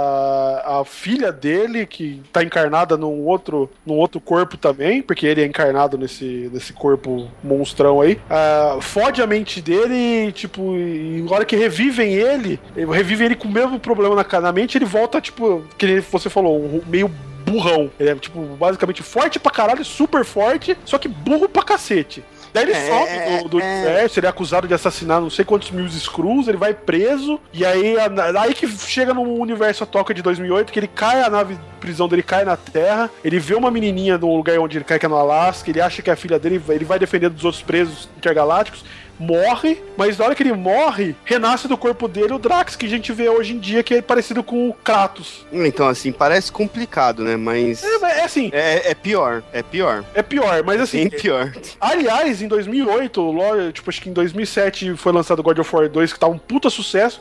a filha dele, que tá encarnada num outro corpo também, porque ele é encarnado nesse corpo monstrão aí, fode a mente dele, tipo, e na hora que revivem ele com o mesmo problema na mente, ele volta, tipo, que você falou, meio burrão. Ele é, tipo, basicamente forte pra caralho, super forte, só que burro pra cacete. Daí ele sobe do universo, ele é acusado de assassinar não sei quantos mil Skrulls, ele vai preso, e aí que chega no universo atual, que é de 2008, que ele cai, a nave prisão dele cai na Terra, ele vê uma menininha no lugar onde ele cai, que é no Alasca, ele acha que é a filha dele, ele vai defender dos outros presos intergalácticos, morre, mas na hora que ele morre, renasce do corpo dele o Drax, que a gente vê hoje em dia, que é parecido com o Kratos. Então, assim, parece complicado, né? Mas... assim... É pior, mas assim... Bem pior. Aliás, em 2008, tipo, acho que em 2007 foi lançado God of War 2, que tá um puta sucesso.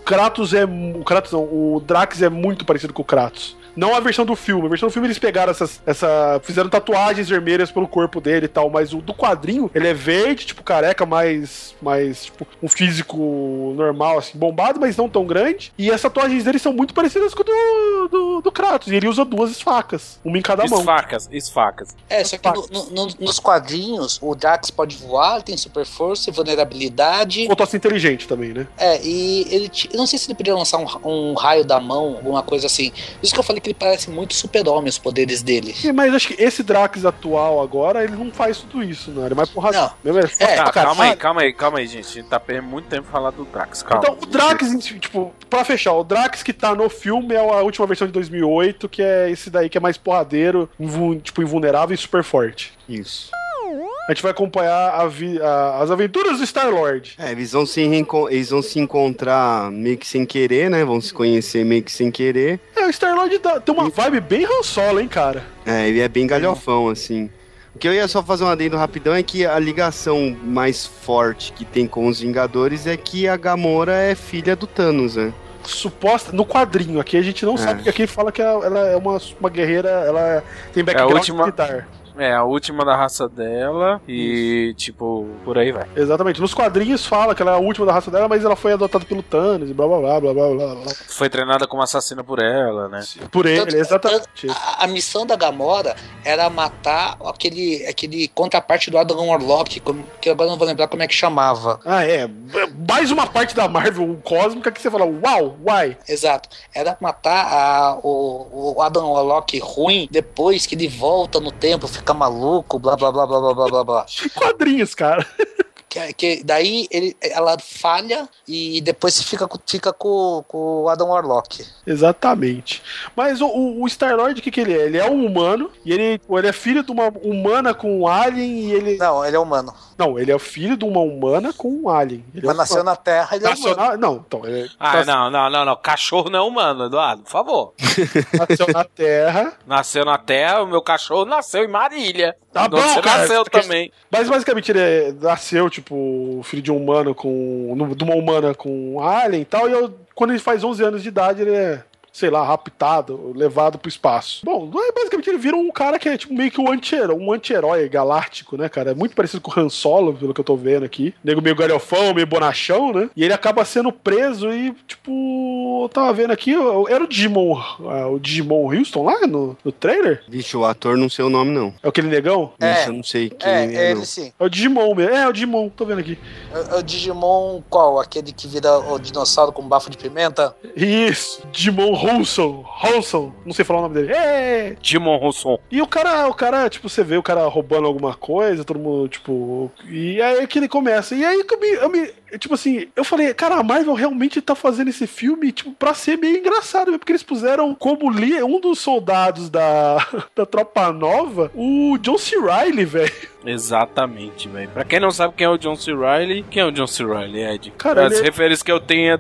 O Drax é muito parecido com o Kratos. Não a versão do filme. A versão do filme eles pegaram fizeram tatuagens vermelhas pelo corpo dele e tal, mas o do quadrinho, ele é verde, tipo careca, mais tipo, um físico normal, assim, bombado, mas não tão grande. E as tatuagens dele são muito parecidas com o do Kratos. E ele usa duas facas, uma em cada mão. Esfacas. Só que nos quadrinhos, o Drax pode voar, ele tem super força e vulnerabilidade. Ou tosse inteligente também, né? E ele... Eu não sei se ele podia lançar um raio da mão, alguma coisa assim. Por isso que eu falei que ele parece muito super-homem, os poderes dele. Mas acho que esse Drax atual agora, ele não faz tudo isso, não. Ele é mais porrada. Calma aí, gente. A gente tá perdendo muito tempo pra falar do Drax. Calma. Então, o Drax, tipo, pra fechar, o Drax que tá no filme é a última versão de 2008, que é esse daí que é mais porradeiro, tipo, invulnerável e super forte. Isso. A gente vai acompanhar as aventuras do Star-Lord. Eles vão se encontrar meio que sem querer, né? Vão se conhecer meio que sem querer. O Star-Lord tem uma vibe bem Han Solo, hein, cara? Ele é bem galhofão, assim. O que eu ia só fazer um adendo rapidão é que a ligação mais forte que tem com os Vingadores é que a Gamora é filha do Thanos, né? suposta no quadrinho. Aqui a gente não sabe, porque aqui fala que ela é uma guerreira, ela tem background militar. É, a última da raça dela e, tipo, por aí vai. Exatamente. Nos quadrinhos fala que ela é a última da raça dela, mas ela foi adotada pelo Thanos e blá blá blá blá blá blá. Foi treinada como assassina por ela, né? Por ele, exatamente. A missão da Gamora era matar aquele contraparte do Adam Warlock, que agora não vou lembrar como é que chamava. Ah, é. Mais uma parte da Marvel cósmica que você fala, uau, why? Exato. Era matar o Adam Warlock ruim depois que ele volta no tempo, fica maluco, blá blá blá blá blá blá blá blá. Quadrinhos, cara. Que daí ela falha e depois fica com o Adam Warlock. Exatamente. Mas o Star-Lord, o que ele é? Ele é um humano e ele é filho de uma humana com um alien e ele... Não, ele é humano. Não, ele é filho de uma humana com um alien. Mas nasceu na Terra, ele é humano. Não, então... Não. Cachorro não é humano, Eduardo, por favor. Nasceu na Terra. Nasceu na Terra, o meu cachorro nasceu em Marília. Tá bom, você cara. Nasceu também. Mas basicamente ele nasceu, tipo, filho de um humano de uma humana com um alien e tal, e quando ele faz 11 anos de idade, ele é, sei lá, raptado, levado pro espaço. Bom, basicamente ele vira um cara que é tipo meio que um anti-herói galáctico, né, cara? É muito parecido com o Han Solo, pelo que eu tô vendo aqui. Nego meio galhofão, meio bonachão, né? E ele acaba sendo preso e, tipo, eu tava vendo aqui, era o Digimon Houston lá no trailer? Vixe, o ator não sei o nome, não. É aquele negão? Isso, eu não sei quem é ele não. sim. É o Digimon mesmo. É o Digimon, tô vendo aqui. É o Digimon qual? Aquele que vira o dinossauro com bafo de pimenta? Isso, Digimon Ronson, não sei falar o nome dele. É! Digimon Ronson. E o cara, tipo, você vê o cara roubando alguma coisa, todo mundo, tipo... E aí que ele começa. E aí que tipo assim, eu falei, cara, a Marvel realmente tá fazendo esse filme, tipo, pra ser meio engraçado, porque eles puseram como um dos soldados da Tropa Nova, o John C. Reilly, velho. Exatamente, velho. Pra quem não sabe quem é o John C. Reilly, quem é o John C. Reilly, Ed? Cara, as referências que eu tenho é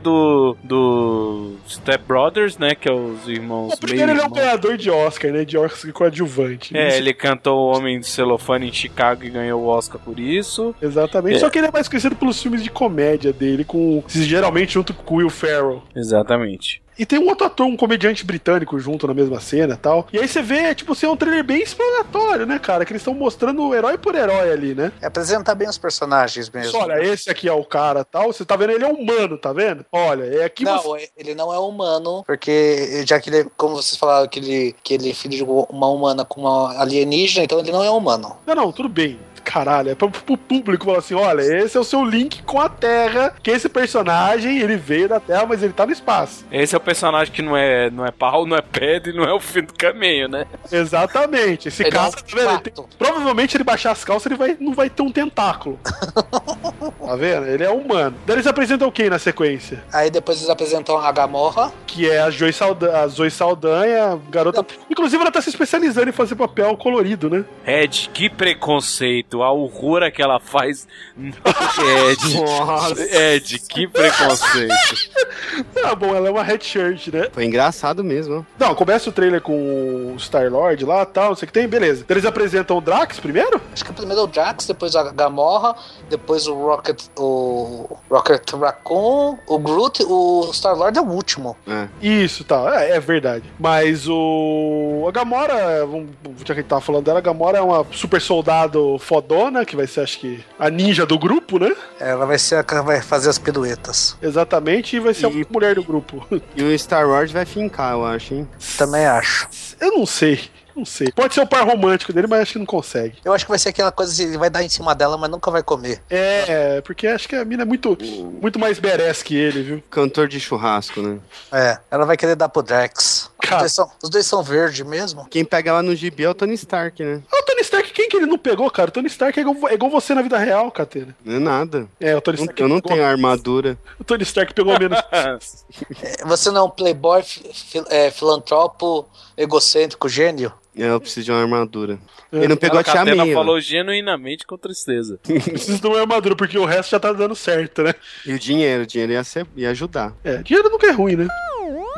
do Step Brothers, né, que é os irmãos... Primeiro ele é um ganhador de Oscar, né, de Oscar coadjuvante. É, ele cantou O Homem de Celofane em Chicago e ganhou o Oscar por isso. Exatamente, só que ele é mais conhecido pelos filmes de comédia dele, geralmente junto com o Will Ferrell. Exatamente. E tem um outro ator, um comediante britânico junto na mesma cena e tal. E aí você vê, tipo, é um trailer bem exploratório, né, cara? Que eles estão mostrando herói por herói ali, né? Apresenta bem os personagens mesmo. Olha, esse aqui é o cara tal. Você tá vendo? Ele é humano, tá vendo? Olha, é aqui. Não, ele não é humano, porque já que ele, como vocês falaram, que ele é filho de uma humana com uma alienígena, então ele não é humano. Não, tudo bem. Caralho, é pro público falar assim, olha, esse é o seu link com a Terra, que esse personagem, ele veio da Terra, mas ele tá no espaço. Esse é o personagem que não é pau, não é pedra e não é o fim do caminho, né? Exatamente. Esse cara, tá vendo? Provavelmente ele baixar as calças, ele não vai ter um tentáculo. Tá vendo? Ele é humano. Daí eles apresentam quem na sequência? Aí depois eles apresentam a Gamorra. Que é a Zoe Saldanha, garota... Não. Inclusive ela tá se especializando em fazer papel colorido, né? Ed, que preconceito. A horrura que ela faz. Ed. Nossa. Ed, que preconceito. Tá bom, ela é uma headshirt, né? Foi engraçado mesmo. Não, começa o trailer com o Star-Lord lá e tal, não sei o que tem, beleza. Eles apresentam o Drax primeiro? Acho que primeiro é o Drax, depois a Gamorra, depois o Rocket Raccoon, o Groot, o Star-Lord é o último. Isso, tá, é verdade. Mas a Gamora, já que a gente tava falando dela, a Gamora é uma super soldado fodona, que vai ser, acho que, a ninja do grupo, né? Ela vai ser a que vai fazer as piruetas. Exatamente, e vai ser a mulher do grupo. E o Star-Lord vai fincar, eu acho, hein? Também acho. Eu não sei. Pode ser o par romântico dele, mas acho que não consegue. Eu acho que vai ser aquela coisa que ele vai dar em cima dela, mas nunca vai comer. Porque acho que a mina é muito mais badass que ele, viu? Cantor de churrasco, né? Ela vai querer dar pro Drax. Os dois são verdes mesmo. Quem pega ela no gibi é o Tony Stark, né? O Tony Stark, quem que ele não pegou, cara? O Tony Stark é igual você na vida real, Catena. Não é nada. O Tony Stark eu não tenho armadura. O Tony Stark pegou menos. Você não é um playboy, filantropo, egocêntrico, gênio? Eu preciso de uma armadura. Ele não pegou a Tia May. Ela falou genuinamente com tristeza. Preciso de uma armadura, porque o resto já tá dando certo, né? E o dinheiro ia ajudar. Dinheiro nunca é ruim, né?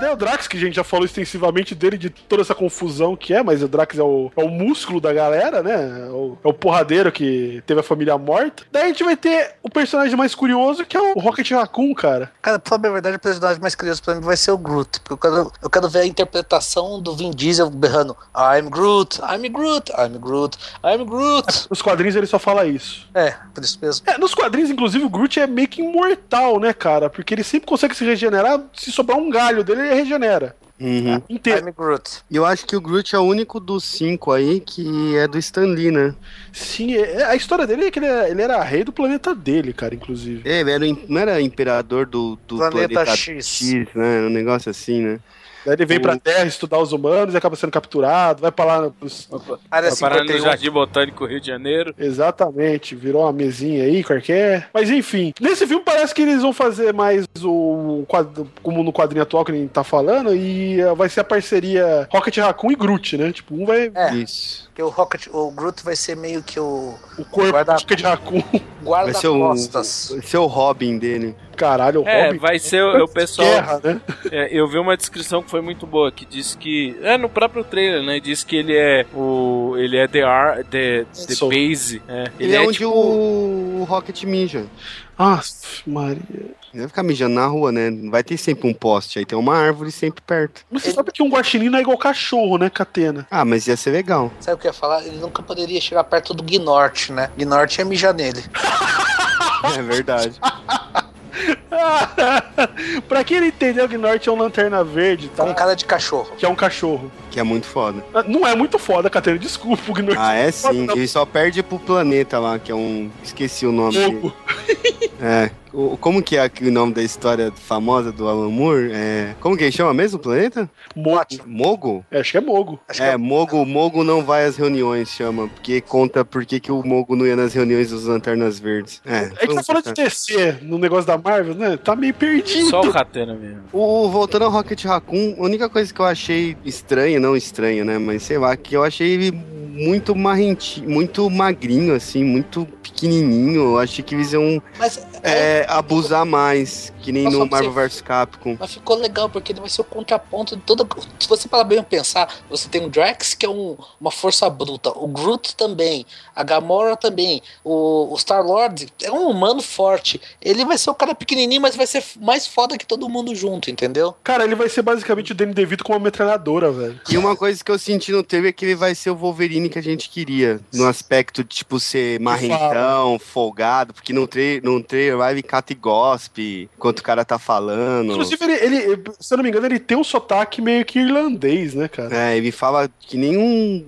O Drax, que a gente já falou extensivamente dele, de toda essa confusão que é, mas o Drax é o músculo da galera, né? É o porradeiro que teve a família morta. Daí a gente vai ter o personagem mais curioso, que é o Rocket Raccoon, cara. Cara, pra falar a verdade, o personagem mais curioso pra mim vai ser o Groot. Porque eu quero ver a interpretação do Vin Diesel berrando I'm Groot, I'm Groot, I'm Groot, I'm Groot. Nos quadrinhos ele só fala isso. É, por isso mesmo. Nos quadrinhos, inclusive, o Groot é meio que imortal, né, cara? Porque ele sempre consegue se regenerar. Se sobrar um galho dele, ele regenera. Inteiro. I'm Groot. E eu acho que o Groot é o único dos 5 aí que é do Stan Lee, né? Sim, a história dele é que ele era rei do planeta dele, cara, inclusive. Ele não era imperador do planeta X, né? Era um negócio assim, né? Daí ele vem pra Terra estudar os humanos e acaba sendo capturado, vai pra lá vai parar no Jardim Botânico, Rio de Janeiro. Exatamente, virou uma mesinha aí, qualquer. Mas enfim, nesse filme parece que eles vão fazer mais como no quadrinho atual que a gente tá falando, e vai ser a parceria Rocket Raccoon e Groot, né? Tipo, um vai... Isso. Porque o Groot vai ser meio que o corpo do Rocket Raccoon. Guarda-costas. Vai ser o Robin dele. Caralho, o Robin. Vai ser o pessoal... Guerra, né? Eu vi uma descrição que foi muito boa, que diz que... no próprio trailer, né? Diz que ele é the base. Ele é onde tipo... o Rocket mija. Maria. Ele vai ficar mijando na rua, né? Não vai ter sempre um poste, aí tem uma árvore sempre perto. Mas você sabe que um guaxinim não é igual cachorro, né, Catena? Mas ia ser legal. Sabe o que eu ia falar? Ele nunca poderia chegar perto do Gnort, né? Gnort ia mijar nele. É verdade. Pra quem não entendeu, o Gnort é um lanterna verde, tá? Um cara de cachorro. Que é um cachorro. Que é muito foda. Não é muito foda, Catena, desculpa, o Gnort. É sim. Ele só perde pro planeta lá, que é esqueci o nome dele. Como que é o nome da história famosa do Alan Moore? Como que ele chama mesmo o planeta? Mogo? Acho que é Mogo. Mogo não vai às reuniões, chama. Porque conta por que o Mogo não ia nas reuniões dos Lanternas Verdes. A gente tá falando de DC no negócio da Marvel, né? Tá meio perdido. Só o Catena mesmo. Voltando ao Rocket Raccoon, a única coisa que eu achei estranha, não estranha, né? Mas sei lá, que eu achei ele muito marrentinho, muito magrinho, assim, muito pequenininho. Eu achei que eles iam abusar mais, que nem no Marvel vs Capcom. Mas ficou legal, porque ele vai ser o contraponto de toda... Se você parar bem a pensar, você tem o Drax, que é uma força bruta, o Groot também, a Gamora também, o Star-Lord é um humano forte. Ele vai ser o cara pequenininho, mas vai ser mais foda que todo mundo junto, entendeu? Cara, ele vai ser basicamente o Danny DeVito com uma metralhadora, velho. E uma coisa que eu senti no trailer é que ele vai ser o Wolverine que a gente queria, no aspecto de, tipo, ser marrentão, folgado, porque no trailer vai vir cata e gospe enquanto o cara tá falando. Inclusive, ele, se eu não me engano, ele tem um sotaque meio que irlandês, né, cara? Ele fala que nem um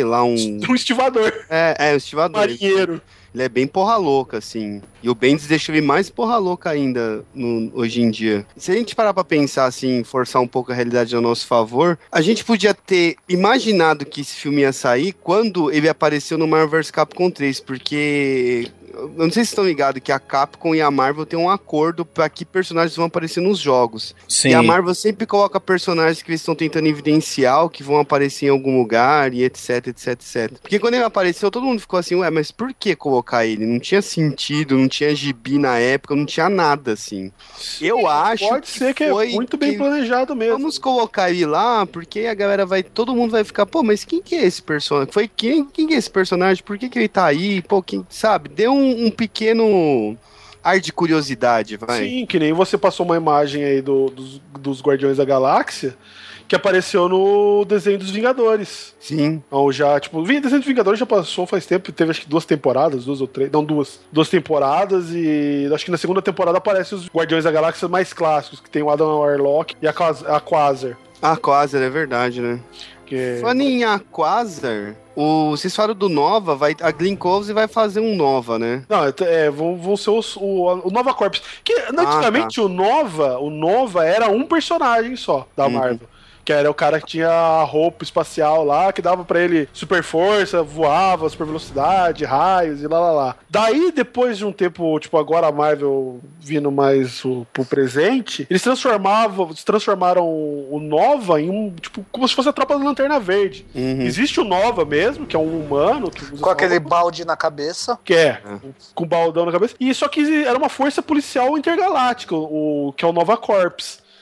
estivador. Um estivador. Marinheiro. Ele é bem porra louca, assim. E o Bendis deixa ele mais porra louca ainda hoje em dia. Se a gente parar pra pensar, assim, forçar um pouco a realidade a nosso favor, a gente podia ter imaginado que esse filme ia sair quando ele apareceu no Marvel vs Capcom 3, porque... Eu não sei se vocês estão ligados que a Capcom e a Marvel têm um acordo para que personagens vão aparecer nos jogos. Sim. E a Marvel sempre coloca personagens que eles estão tentando evidenciar, que vão aparecer em algum lugar e etc, etc, etc. Porque quando ele apareceu, todo mundo ficou assim, mas por que colocar ele? Não tinha sentido, não tinha gibi na época, não tinha nada, assim. Eu acho Pode ser que é muito bem planejado mesmo. Vamos colocar ele lá, porque a galera todo mundo vai ficar, mas quem que é esse personagem? Quem que é esse personagem? Por que ele tá aí? Quem sabe? Deu um pequeno ar de curiosidade, vai. Sim, que nem você passou uma imagem aí dos Guardiões da Galáxia que apareceu no desenho dos Vingadores. Sim. Então já, o desenho dos Vingadores já passou faz tempo, teve acho que 2 temporadas, 2 ou 3, não, 2 temporadas, e acho que na segunda temporada aparecem os Guardiões da Galáxia mais clássicos, que tem o Adam Warlock e a Quasar. A Quasar, é verdade, né? Falando em Quasar, vocês falaram do Nova, a Glenn Close vai fazer um Nova, né? Não, vão ser o Nova Corps. Que antigamente tá. o Nova era um personagem só da Marvel. Que era o cara que tinha a roupa espacial lá, que dava pra ele super força, voava, super velocidade, raios e lá. Daí, depois de um tempo, agora a Marvel vindo mais pro presente, eles transformaram o Nova em como se fosse a tropa da Lanterna Verde. Existe o Nova mesmo, que é um humano. Com aquele balde na cabeça. Com baldão na cabeça. E só que era uma força policial intergaláctica, que é o Nova Corps.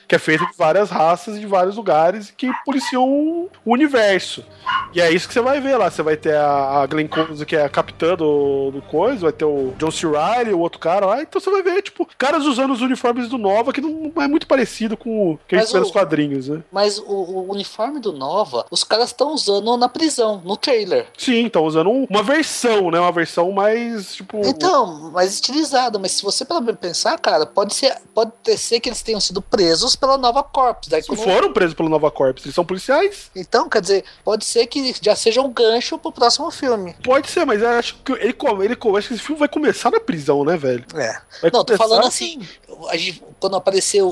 que é feita de várias raças de vários lugares que policiam o universo. E é isso que você vai ver lá. Você vai ter a Glenn Close, que é a capitã do coisa, vai ter o John C. Reilly, o outro cara lá. Então você vai ver, tipo, caras usando os uniformes do Nova, que não é muito parecido com o que a gente vê nos quadrinhos, né? Mas o uniforme do Nova, os caras estão usando na prisão, no trailer. Sim, estão usando uma versão, né? Uma versão mais, tipo... Então, mais estilizada. Mas se você para pensar, cara, pode ter ser que eles tenham sido presos pela Nova Corps. Daí, não foram presos pela Nova Corps, eles são policiais. Então, quer dizer, pode ser que já seja um gancho pro próximo filme. Pode ser, mas eu acho que acho que esse filme vai começar na prisão, né, velho? Não, tô falando assim, quando apareceu,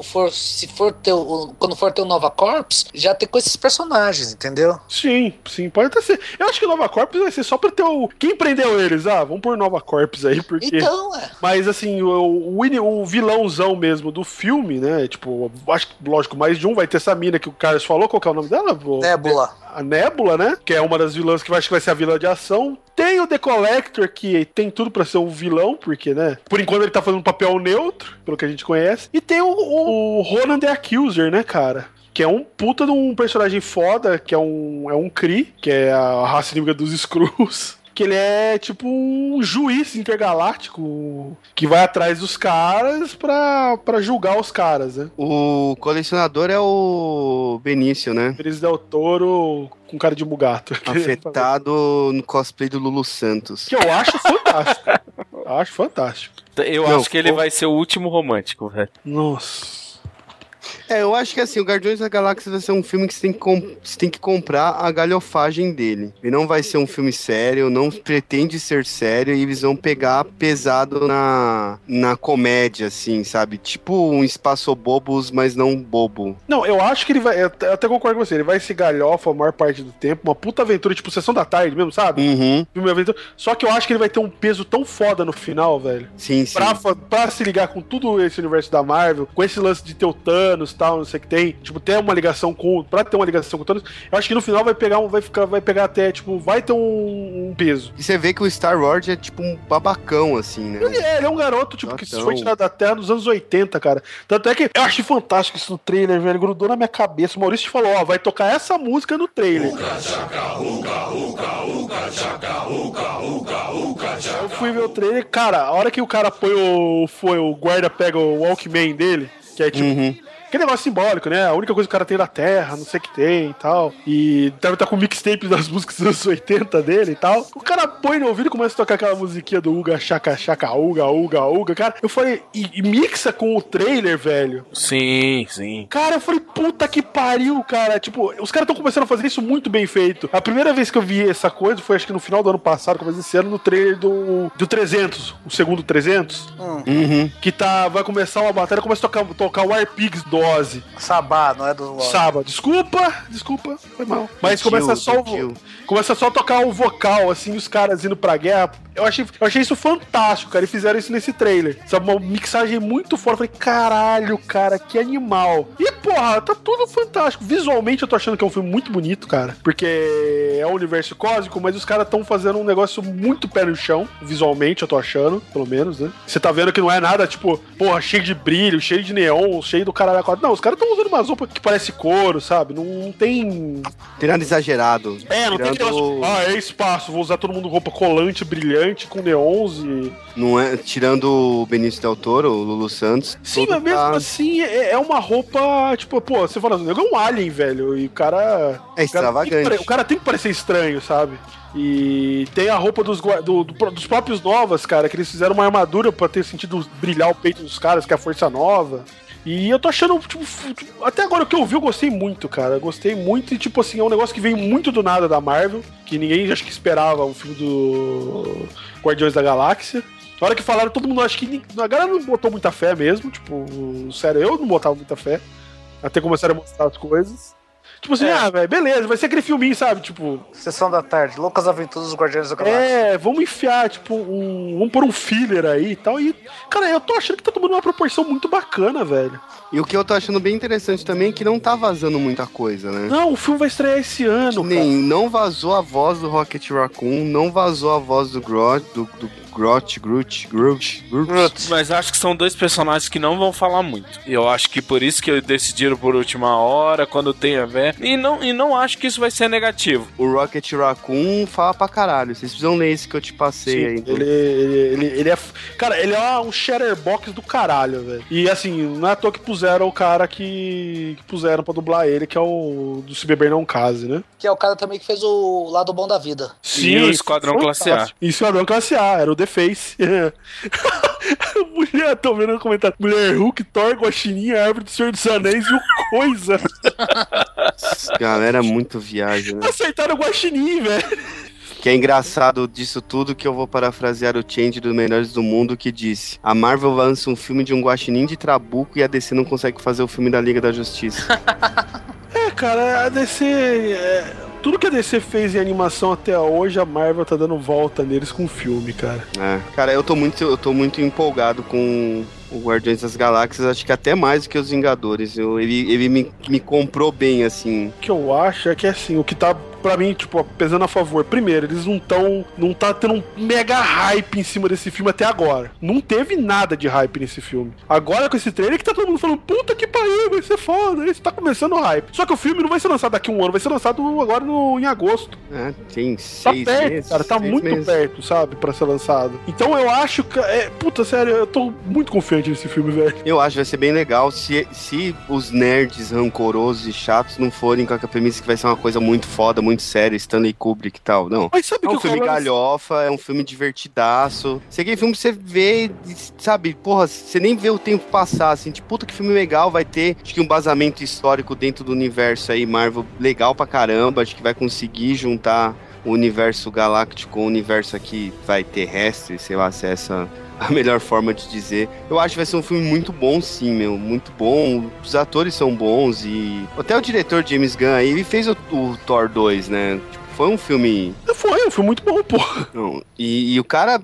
quando for ter o Nova Corps, já ter com esses personagens, entendeu? Sim, pode até ser. Eu acho que o Nova Corps vai ser só pra ter quem prendeu eles? Vamos pôr Nova Corps aí, porque... Então, Mas, assim, o vilãozão mesmo do filme, né, tipo, acho que, lógico, mais de um, vai ter essa mina que o Carlos falou, qual que é o nome dela? Nebula. A Nebula, né, que é uma das vilãs que acho que vai ser a vilã de ação. Tem o The Collector, que tem tudo pra ser um vilão, porque, né, por enquanto ele tá fazendo um papel neutro, pelo que a gente conhece. E tem o Ronan the Accuser, né, cara? Que é um puta de um personagem foda, que é um Kree, que é a raça inimiga dos Skrulls. Que ele é tipo um juiz intergaláctico que vai atrás dos caras pra julgar os caras, né? O colecionador é o Benício, né? Benício Del Toro com cara de Mugato. Afetado no cosplay do Lulu Santos. Que eu acho fantástico. Acho fantástico. Eu acho que ele vai ser o último romântico, velho. Nossa. Eu acho que assim, o Guardiões da Galáxia vai ser um filme que você tem que comprar a galhofagem dele. Ele não vai ser um filme sério, não pretende ser sério, e eles vão pegar pesado na comédia, assim, sabe? Tipo um Espaço Bobos, mas não bobo. Não, eu acho que ele vai, eu até concordo com você, ele vai se galhofa a maior parte do tempo, uma puta aventura, tipo Sessão da Tarde mesmo, sabe? Filme aventura. Só que eu acho que ele vai ter um peso tão foda no final, velho. Sim. Pra se ligar com tudo esse universo da Marvel, com esse lance de ter o Thanos, tal, não sei o que tem, tipo, ter uma ligação pra ter uma ligação com o Thanos, eu acho que no final vai pegar até, tipo, vai ter um peso. E você vê que o Star-Lord é tipo um babacão, assim, né? Ele é um garoto, tipo, que foi tirado da Terra nos anos 80, cara. Tanto é que eu achei fantástico isso no trailer, velho, grudou na minha cabeça. O Maurício falou, vai tocar essa música no trailer. Eu fui ver o trailer, cara, a hora que o cara põe o guarda pega o Walkman dele, que é tipo... Aquele negócio simbólico, né? A única coisa que o cara tem na Terra, não sei o que tem e tal. E deve estar com mixtape das músicas dos anos 80 dele e tal. O cara põe no ouvido e começa a tocar aquela musiquinha do Uga, Chaka, Chaka, Uga, Uga, Uga. Cara, eu falei, e mixa com o trailer, velho. Sim. Cara, eu falei, puta que pariu, cara. Tipo, os caras estão começando a fazer isso muito bem feito. A primeira vez que eu vi essa coisa foi, acho que no final do ano passado, começo desse ano, no trailer do 300, o segundo 300. Que vai começar uma batalha, começa a tocar o War Pigs do Ozzy. Sabá, não é do Ozzy. Sabá, desculpa, foi mal. Mas começa só a tocar o vocal, assim, os caras indo pra guerra. Eu achei isso fantástico, cara. E fizeram isso nesse trailer. Sabe, uma mixagem muito forte. Eu falei, caralho, cara, que animal. E, porra, tá tudo fantástico. Visualmente eu tô achando que é um filme muito bonito, cara. Porque é um universo cósmico, mas os caras estão fazendo um negócio muito pé no chão. Visualmente, eu tô achando, pelo menos, né? Você tá vendo que não é nada, tipo, porra, cheio de brilho, cheio de neon, cheio do caralho. Não, os caras estão usando umas roupas que parece couro, sabe? Não tem... Tem nada exagerado. Não tem negócio... é espaço, vou usar todo mundo roupa colante, brilhante, com neons e... Não é... Tirando o Benício Del Toro, o Lulu Santos... Sim, mas mesmo assim, é uma roupa, tipo, pô, você fala, é um alien, velho, e o cara... É extravagante. O cara tem que parecer estranho, sabe? E tem a roupa dos próprios Novas, cara, que eles fizeram uma armadura pra ter sentido brilhar o peito dos caras, que é a Força Nova. E eu tô achando, tipo, até agora o que eu vi eu gostei muito, cara. Gostei muito e, tipo assim, é um negócio que veio muito do nada da Marvel, que ninguém acho que esperava um filme do Guardiões da Galáxia. Na hora que falaram, todo mundo, acho que a galera não botou muita fé mesmo, tipo, sério, eu não botava muita fé, até começaram a mostrar as coisas. Tipo assim, velho, beleza, vai ser aquele filminho, sabe, tipo... Sessão da Tarde, Loucas Aventuras dos Guardiões da Galáxia. Vamos enfiar, tipo, vamos pôr um filler aí e tal, e, cara, eu tô achando que tá tomando uma proporção muito bacana, velho. E o que eu tô achando bem interessante também é que não tá vazando muita coisa, né? Não, o filme vai estrear esse ano, não vazou a voz do Rocket Raccoon, não vazou a voz do Groot. Mas acho que são dois personagens que não vão falar muito. E eu acho que por isso que decidiram por última hora, quando tem a ver. E não acho que isso vai ser negativo. O Rocket Raccoon fala pra caralho. Vocês precisam ler esse que eu te passei aí. Então. Ele é... Cara, ele é um Shatterbox do caralho, velho. E assim, não é à toa que puseram o cara que puseram pra dublar ele, que é o do Se Beber Não Case, né? Que é o cara também que fez o Lado Bom da Vida. Sim, e o Esquadrão Classe A. E o Esquadrão Classe A, era o The Face. Mulher, tô vendo no comentário. Mulher Hulk, Thor, Guaxininha, Árvore do Senhor dos Anéis e o Coisa. Galera, muito viagem, né? Acertaram o Guaxinim, velho. Que é engraçado disso tudo que eu vou parafrasear o Change dos Melhores do Mundo, que disse: a Marvel lança um filme de um guaxinim de trabuco e a DC não consegue fazer o filme da Liga da Justiça. Cara, a DC... tudo que a DC fez em animação até hoje, a Marvel tá dando volta neles com o filme, cara. Cara, eu tô muito empolgado com o Guardiões das Galáxias, acho que até mais do que os Vingadores. Ele me comprou bem, assim. O que eu acho é que, assim, o que tá, pra mim, tipo, pesando a favor. Primeiro, eles não tá tendo um mega hype em cima desse filme até agora. Não teve nada de hype nesse filme. Agora, com esse trailer, que tá todo mundo falando, puta que pariu, vai ser foda. Isso tá começando o hype. Só que o filme não vai ser lançado daqui a um ano, vai ser lançado agora em agosto. Tem tá 6 perto, meses, cara, tá muito meses. perto, sabe, pra ser lançado. Então eu acho que, puta, sério, eu tô muito confiante nesse filme, velho. Eu acho que vai ser bem legal se os nerds rancorosos e chatos não forem com a premissa que vai ser uma coisa muito foda, muito séria, Stanley Kubrick e tal. Não. Mas sabe é um filme galhofa, é um filme divertidaço. Esse aqui é um filme que você vê, sabe, porra, você nem vê o tempo passar, assim, tipo, puta que filme legal, vai ter, acho que um basamento histórico dentro do universo aí, Marvel, legal pra caramba, acho que vai conseguir juntar o universo galáctico com o universo aqui, vai, terrestre, sei lá se é essa a melhor forma de dizer. Eu acho que vai ser um filme muito bom, sim, muito bom. Os atores são bons e até o diretor James Gunn aí, ele fez o Thor 2, né? Tipo, foi um filme... Foi um filme muito bom, pô. Não, e o cara,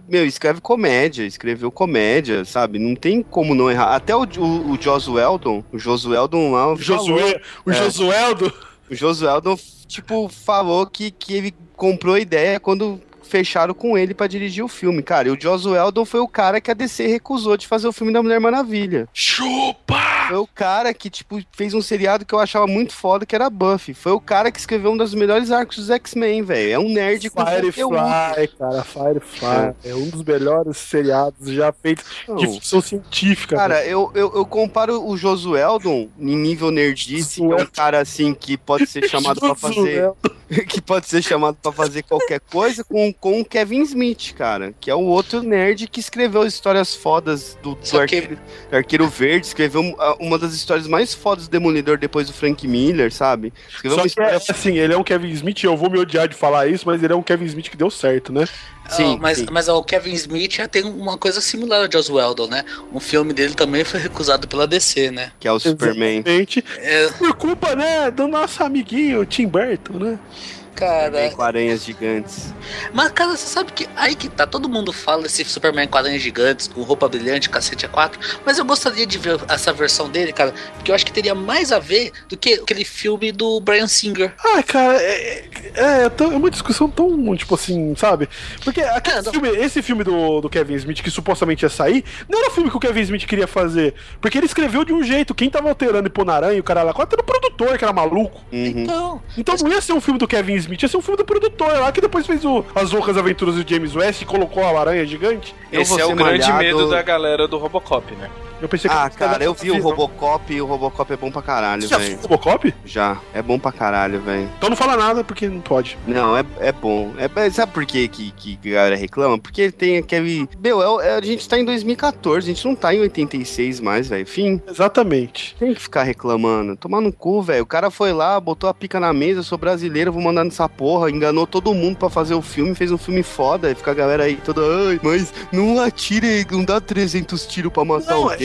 escreveu comédia, sabe? Não tem como não errar. Até o Joss Whedon, o Josueldon lá... O Josueldon? O Josueldon, tipo, falou que ele comprou a ideia quando fecharam com ele pra dirigir o filme, cara. E o Joss Whedon foi o cara que a DC recusou de fazer o filme da Mulher Maravilha. Chupa! Foi o cara que, tipo, fez um seriado que eu achava muito foda, que era Buffy. Foi o cara que escreveu um dos melhores arcos dos X-Men, velho. É um nerd com Firefly, cara. Firefly. É um dos melhores seriados já feitos de ficção científica. Cara, eu comparo o Joss Whedon em nível nerdice, que é um cara, assim, que pode ser chamado pra fazer... que pode ser chamado pra fazer qualquer coisa, com o Kevin Smith, cara, que é o outro nerd que escreveu histórias fodas do Arqueiro Verde, escreveu uma das histórias mais fodas do Demolidor depois do Frank Miller, sabe? Escreveu uma história... assim, ele é um Kevin Smith, eu vou me odiar de falar isso, mas ele é um Kevin Smith que deu certo, né? Sim, mas o Kevin Smith tem uma coisa similar ao Joss Whedon, né? Um filme dele também foi recusado pela DC, né? Que é o Superman. Por culpa, né, do nosso amiguinho Tim Burton, né? Cara... com aranhas gigantes. Mas, cara, você sabe que aí que tá, todo mundo fala desse Superman com aranhas gigantes, com roupa brilhante, cacete A4, mas eu gostaria de ver essa versão dele, cara, porque eu acho que teria mais a ver do que aquele filme do Bryan Singer. Cara, é uma discussão tão, tipo assim, sabe? Porque esse filme do Kevin Smith, que supostamente ia sair, não era o filme que o Kevin Smith queria fazer, porque ele escreveu de um jeito, quem tava alterando e pôr na aranha, o cara lá, até o produtor, que era maluco. Uhum. Então não ia ser um filme do Kevin Smith, ia ser um filme do produtor lá, que depois fez As Loucas Aventuras do James West e colocou a aranha gigante. Esse é o grande medo da galera do Robocop, né? Eu pensei que cara, eu vi o Robocop e o Robocop é bom pra caralho, velho. Já viu o Robocop? Já, é bom pra caralho, velho. Então não fala nada, porque não pode. Não, é bom. Sabe por que a galera reclama? Porque tem aquele... a gente tá em 2014, a gente não tá em 86 mais, velho. Fim. Exatamente. Tem que ficar reclamando. Tomar no cu, velho. O cara foi lá, botou a pica na mesa, sou brasileiro, vou mandar nessa porra, enganou todo mundo pra fazer o filme, fez um filme foda, e fica a galera aí toda, ai, mas não atire, não dá 300 tiros pra matar alguém.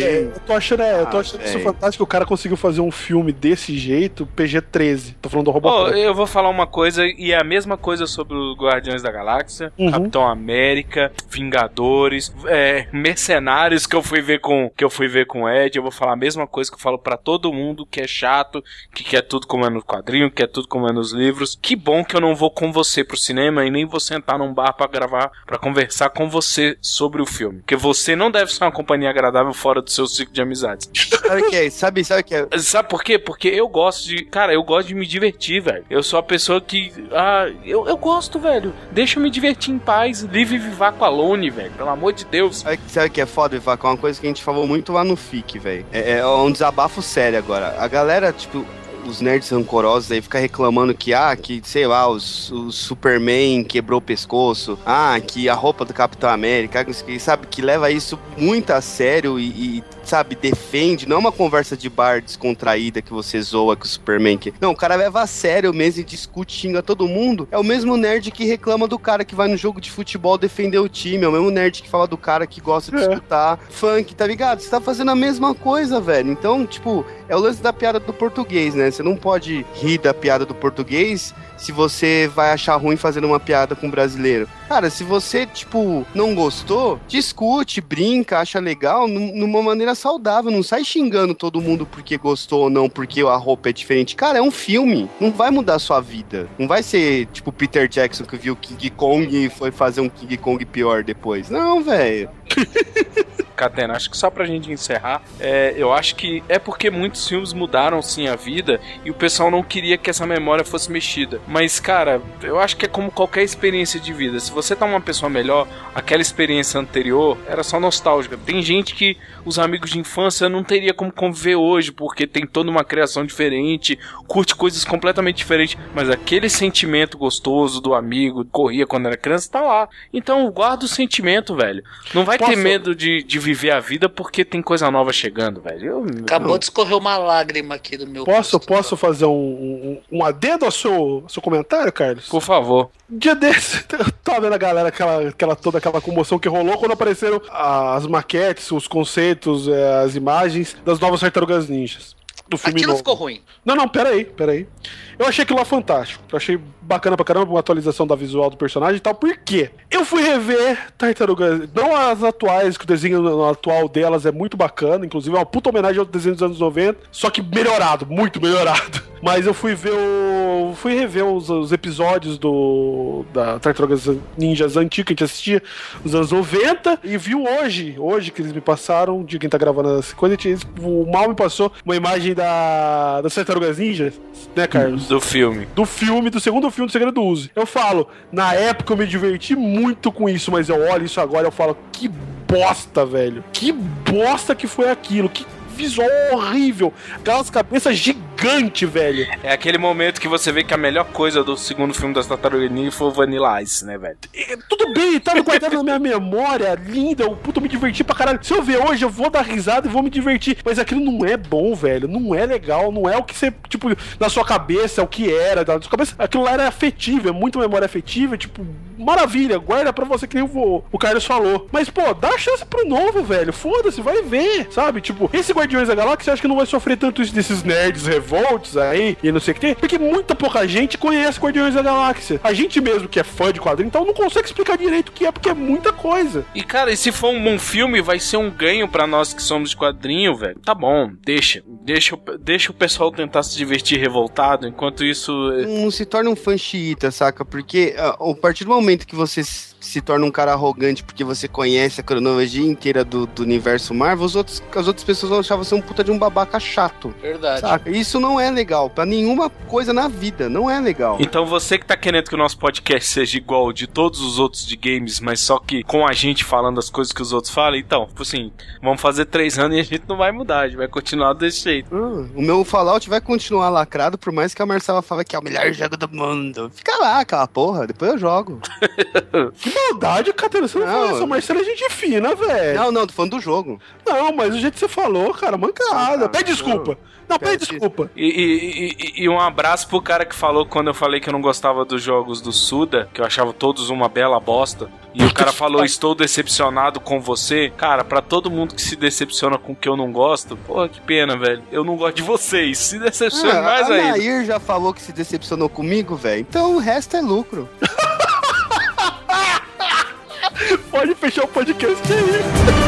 Eu tô achando isso fantástico. O cara conseguiu fazer um filme desse jeito, PG-13. Tô falando do Robocop. Eu vou falar uma coisa, e é a mesma coisa sobre os Guardiões da Galáxia, Capitão América, Vingadores, Mercenários, que eu fui ver com o Ed. Eu vou falar a mesma coisa que eu falo pra todo mundo, que é chato, que quer tudo como é no quadrinho, que quer tudo como é nos livros. Que bom que eu não vou com você pro cinema e nem vou sentar num bar pra gravar, pra conversar com você sobre o filme. Porque você não deve ser uma companhia agradável fora do seu ciclo de amizades. Sabe o que é? Sabe o que é? Sabe por quê? Porque eu gosto de me divertir, velho. Eu sou a pessoa que... eu gosto, velho. Deixa eu me divertir em paz. Live e Vivaco Alone, velho. Pelo amor de Deus. Sabe o que é foda, Vivaco? É uma coisa que a gente falou muito lá no FIC, velho. É um desabafo sério agora. A galera, tipo... Os nerds rancorosos aí ficam reclamando que, sei lá, o Superman quebrou o pescoço, que a roupa do Capitão América, sabe, que leva isso muito a sério e sabe, defende, não é uma conversa de bar descontraída que você zoa que o Superman não, o cara leva a sério mesmo e discute, xinga todo mundo. É o mesmo nerd que reclama do cara que vai no jogo de futebol defender o time, é o mesmo nerd que fala do cara que gosta de escutar funk, tá ligado? Você tá fazendo a mesma coisa, velho. Então, tipo, é o lance da piada do português, né? Você não pode rir da piada do português se você vai achar ruim fazendo uma piada com um brasileiro. Cara, se você, tipo, não gostou, discute, brinca, acha legal, numa maneira saudável. Não sai xingando todo mundo porque gostou ou não, porque a roupa é diferente. Cara, é um filme. Não vai mudar a sua vida. Não vai ser, tipo, Peter Jackson que viu King Kong e foi fazer um King Kong pior depois. Não, velho. Catena, acho que só pra gente encerrar, eu acho que é porque muitos filmes mudaram sim a vida e o pessoal não queria que essa memória fosse mexida. Mas, cara, eu acho que é como qualquer experiência de vida. Se você tá uma pessoa melhor, aquela experiência anterior era só nostálgica. Tem gente que os amigos de infância não teria como conviver hoje, porque tem toda uma criação diferente, curte coisas completamente diferentes, mas aquele sentimento gostoso do amigo, corria quando era criança, tá lá. Então, guarda o sentimento, velho. Não vai ter medo de viver a vida porque tem coisa nova chegando, velho. Acabou de escorrer uma lágrima aqui do meu Posso fazer um adendo ao seu comentário, Carlos? Por favor. Dia desse, eu tava vendo a galera, toda aquela comoção que rolou quando apareceram as maquetes, os conceitos, as imagens das novas Tartarugas Ninjas. Do filme Aquilo novo. ficou ruim. Não, peraí. Eu achei aquilo lá fantástico. Eu achei bacana pra caramba, uma atualização da visual do personagem e tal. Por quê? Eu fui rever Tartarugas, não as atuais, que o desenho atual delas é muito bacana, inclusive é uma puta homenagem ao desenho dos anos 90, só que melhorado, muito melhorado. Mas eu fui rever os episódios da Tartarugas Ninjas antiga que a gente assistia nos anos 90 e viu hoje que eles me passaram, de quem tá gravando essa coisa, o Mal me passou uma imagem das Tartarugas Ninjas, né, Carlos? Do filme. Do segundo filme do Segredo do Uzi. Eu falo, na época eu me diverti muito com isso, mas eu olho isso agora e eu falo, que bosta, velho. Que bosta que foi aquilo. Que visual horrível. Aquelas cabeças gigantes, velho. É aquele momento que você vê que a melhor coisa do segundo filme das Tartarugas Ninja foi o Vanilla Ice, né, velho? Tudo bem, tá guardado na minha memória, linda, eu me diverti pra caralho. Se eu ver hoje, eu vou dar risada e vou me divertir. Mas aquilo não é bom, velho. Não é legal, não é o que você, tipo, na sua cabeça, é o que era. Na sua cabeça, aquilo lá era afetivo, é muito memória afetiva, tipo, maravilha, guarda pra você que nem o Carlos falou. Mas, pô, dá chance pro novo, velho. Foda-se, vai ver, sabe? Tipo, esse Guardiões da Galáxia, acho que não vai sofrer tanto isso desses nerds revoltos aí e não sei o que tem, porque muita pouca gente conhece Guardiões da Galáxia. A gente mesmo que é fã de quadrinho, então não consegue explicar direito o que é, porque é muita coisa. E, cara, e se for um bom filme, vai ser um ganho pra nós que somos de quadrinho, velho. Tá bom, deixa o pessoal tentar se divertir revoltado, enquanto isso... Não se torna um fã xiita, saca? Porque a partir do momento que você se torna um cara arrogante porque você conhece a cronologia inteira do universo Marvel, as outras pessoas vão achar você um puta de um babaca chato. Verdade. Saca? Isso não é legal pra nenhuma coisa na vida, não é legal. Então você que tá querendo que o nosso podcast seja igual de todos os outros de games, mas só que com a gente falando as coisas que os outros falam, então, tipo assim, vamos fazer 3 anos e a gente não vai mudar, a gente vai continuar desse jeito. O meu Fallout vai continuar lacrado, por mais que a Marcela fale que é o melhor jogo do mundo. Fica lá, aquela porra, depois eu jogo. Que maldade, Catena, você não fala isso, Marcelo é gente fina, velho. Não, tô falando do jogo. Não, mas o jeito que você falou, cara, mancada. Pede desculpa. Não, pede desculpa. boa. E um abraço pro cara que falou quando eu falei que eu não gostava dos jogos do Suda, que eu achava todos uma bela bosta. E o cara falou, estou decepcionado com você. Cara, pra todo mundo que se decepciona com o que eu não gosto, pô, que pena, velho. Eu não gosto de vocês. Se decepcione mais ainda. A Nair já falou que se decepcionou comigo, velho. Então o resto é lucro. Pode fechar o podcast aí.